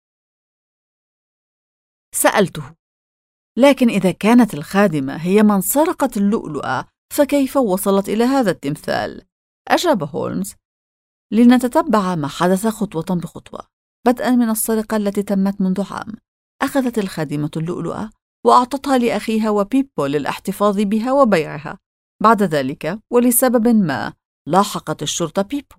سألته: لكن إذا كانت الخادمة هي من سرقت اللؤلؤة فكيف وصلت إلى هذا التمثال؟ أجاب هولمز: لنتتبع ما حدث خطوة بخطوة. بدءا من السرقة التي تمت منذ عام، أخذت الخادمة اللؤلؤة وأعطتها لأخيها وبيبو للاحتفاظ بها وبيعها. بعد ذلك ولسبب ما لاحقت الشرطة بيبو،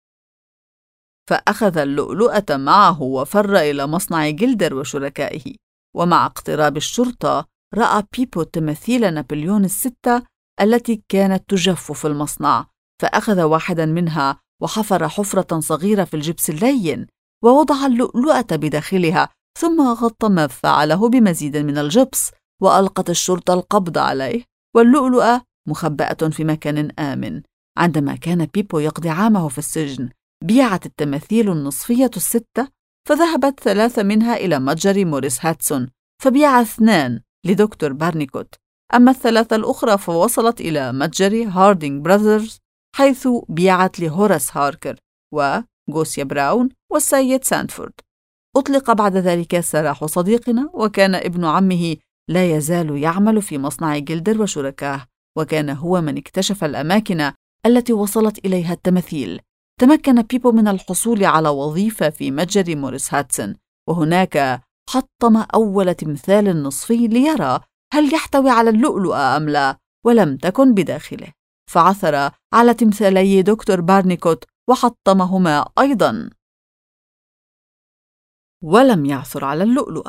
فأخذ اللؤلؤة معه وفر إلى مصنع جلدر وشركائه. ومع اقتراب الشرطة رأى بيبو تماثيل نابليون الستة التي كانت تجف في المصنع، فأخذ واحدا منها وحفر حفرة صغيرة في الجبس اللين ووضع اللؤلؤة بداخلها، ثم غطى ما فعله بمزيد من الجبس، وألقت الشرطة القبض عليه، واللؤلؤة مخبأة في مكان آمن. عندما كان بيبو يقضي عامه في السجن بيعت التماثيل النصفية الستة، فذهبت 3 منها إلى متجر موريس هاتسون، فبيع 2 لدكتور بارنيكوت. أما ال3 الأخرى فوصلت إلى متجر هاردينغ براذرز، حيث بيعت لهوراس هاركر وغوسيا براون والسيد ساندفورد. أطلق بعد ذلك سراح صديقنا، وكان ابن عمه لا يزال يعمل في مصنع جلدر وشركاه، وكان هو من اكتشف الأماكن التي وصلت إليها التماثيل. تمكن بيبو من الحصول على وظيفة في متجر موريس هاتسون، وهناك حطم أول تمثال نصفي ليرى هل يحتوي على اللؤلؤ أم لا، ولم تكن بداخله، فعثر على تمثالي دكتور بارنيكوت وحطمهما أيضاً، ولم يعثر على اللؤلؤ.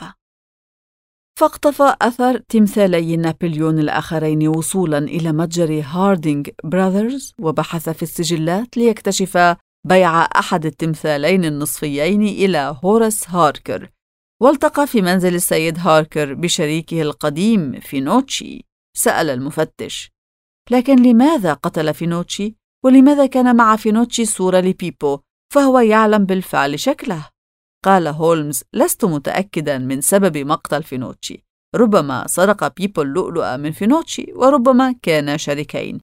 فاقتفى أثر تمثالي نابليون الآخرين وصولاً إلى متجر هاردينغ براذرز، وبحث في السجلات ليكتشف بيع أحد التمثالين النصفيين إلى هوراس هاركر، والتقى في منزل السيد هاركر بشريكه القديم فينوتشي. سأل المفتش: لكن لماذا قتل فينوتشي؟ ولماذا كان مع فينوتشي صورة لبيبو فهو يعلم بالفعل شكله؟ قال هولمز: لست متأكداً من سبب مقتل فينوتشي، ربما سرق بيبو اللؤلؤ من فينوتشي، وربما كانا شريكين،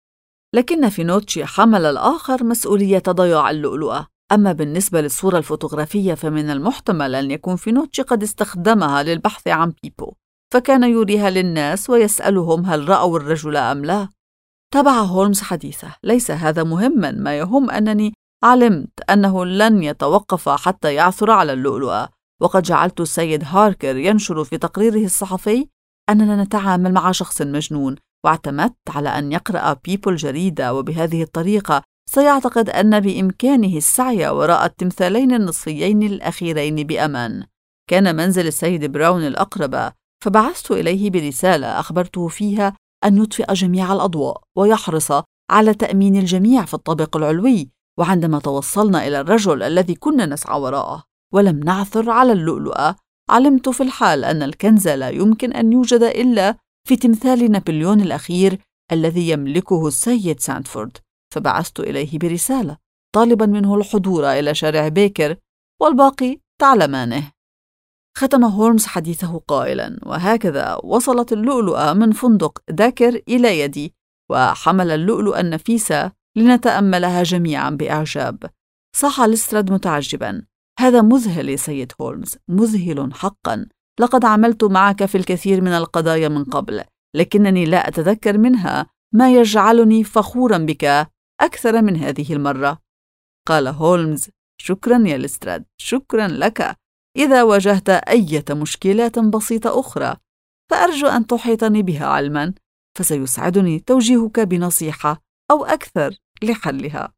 لكن فينوتشي حمل الآخر مسؤولية ضياع اللؤلؤة. أما بالنسبة للصورة الفوتوغرافية فمن المحتمل أن يكون فينوتشي قد استخدمها للبحث عن بيبو، فكان يريها للناس ويسألهم هل رأوا الرجل أم لا. تابع هولمز حديثه: ليس هذا مهماً، ما يهم أنني علمت أنه لن يتوقف حتى يعثر على اللؤلؤة، وقد جعلت السيد هاركر ينشر في تقريره الصحفي أننا نتعامل مع شخص مجنون، واعتمدت على أن يقرأ بيبو الجريدة، وبهذه الطريقة سيعتقد أن بإمكانه السعي وراء التمثالين النصفيين الأخيرين بأمان. كان منزل السيد براون الأقرب، فبعثت إليه برسالة أخبرته فيها أن يطفئ جميع الأضواء ويحرص على تأمين الجميع في الطابق العلوي. وعندما توصلنا إلى الرجل الذي كنا نسعى وراءه ولم نعثر على اللؤلؤة، علمت في الحال أن الكنز لا يمكن أن يوجد إلا في تمثال نابليون الأخير الذي يملكه السيد ساندفورد، فبعثت إليه برسالة طالبا منه الحضور إلى شارع بيكر، والباقي تعلمانه. ختم هولمز حديثه قائلا: وهكذا وصلت اللؤلؤة من فندق داكر إلى يدي، وحمل اللؤلؤ النفيسة لنتأملها جميعا بإعجاب. صاح ليستراد متعجبا: هذا مذهل يا سيد هولمز، مذهل حقا. لقد عملت معك في الكثير من القضايا من قبل، لكنني لا أتذكر منها ما يجعلني فخورا بك أكثر من هذه المرة. قال هولمز: شكرا يا ليستراد، شكرا لك. إذا واجهت أي مشكلات بسيطة أخرى فأرجو أن تحيطني بها علما، فسيسعدني توجيهك بنصيحة أو أكثر لحلها.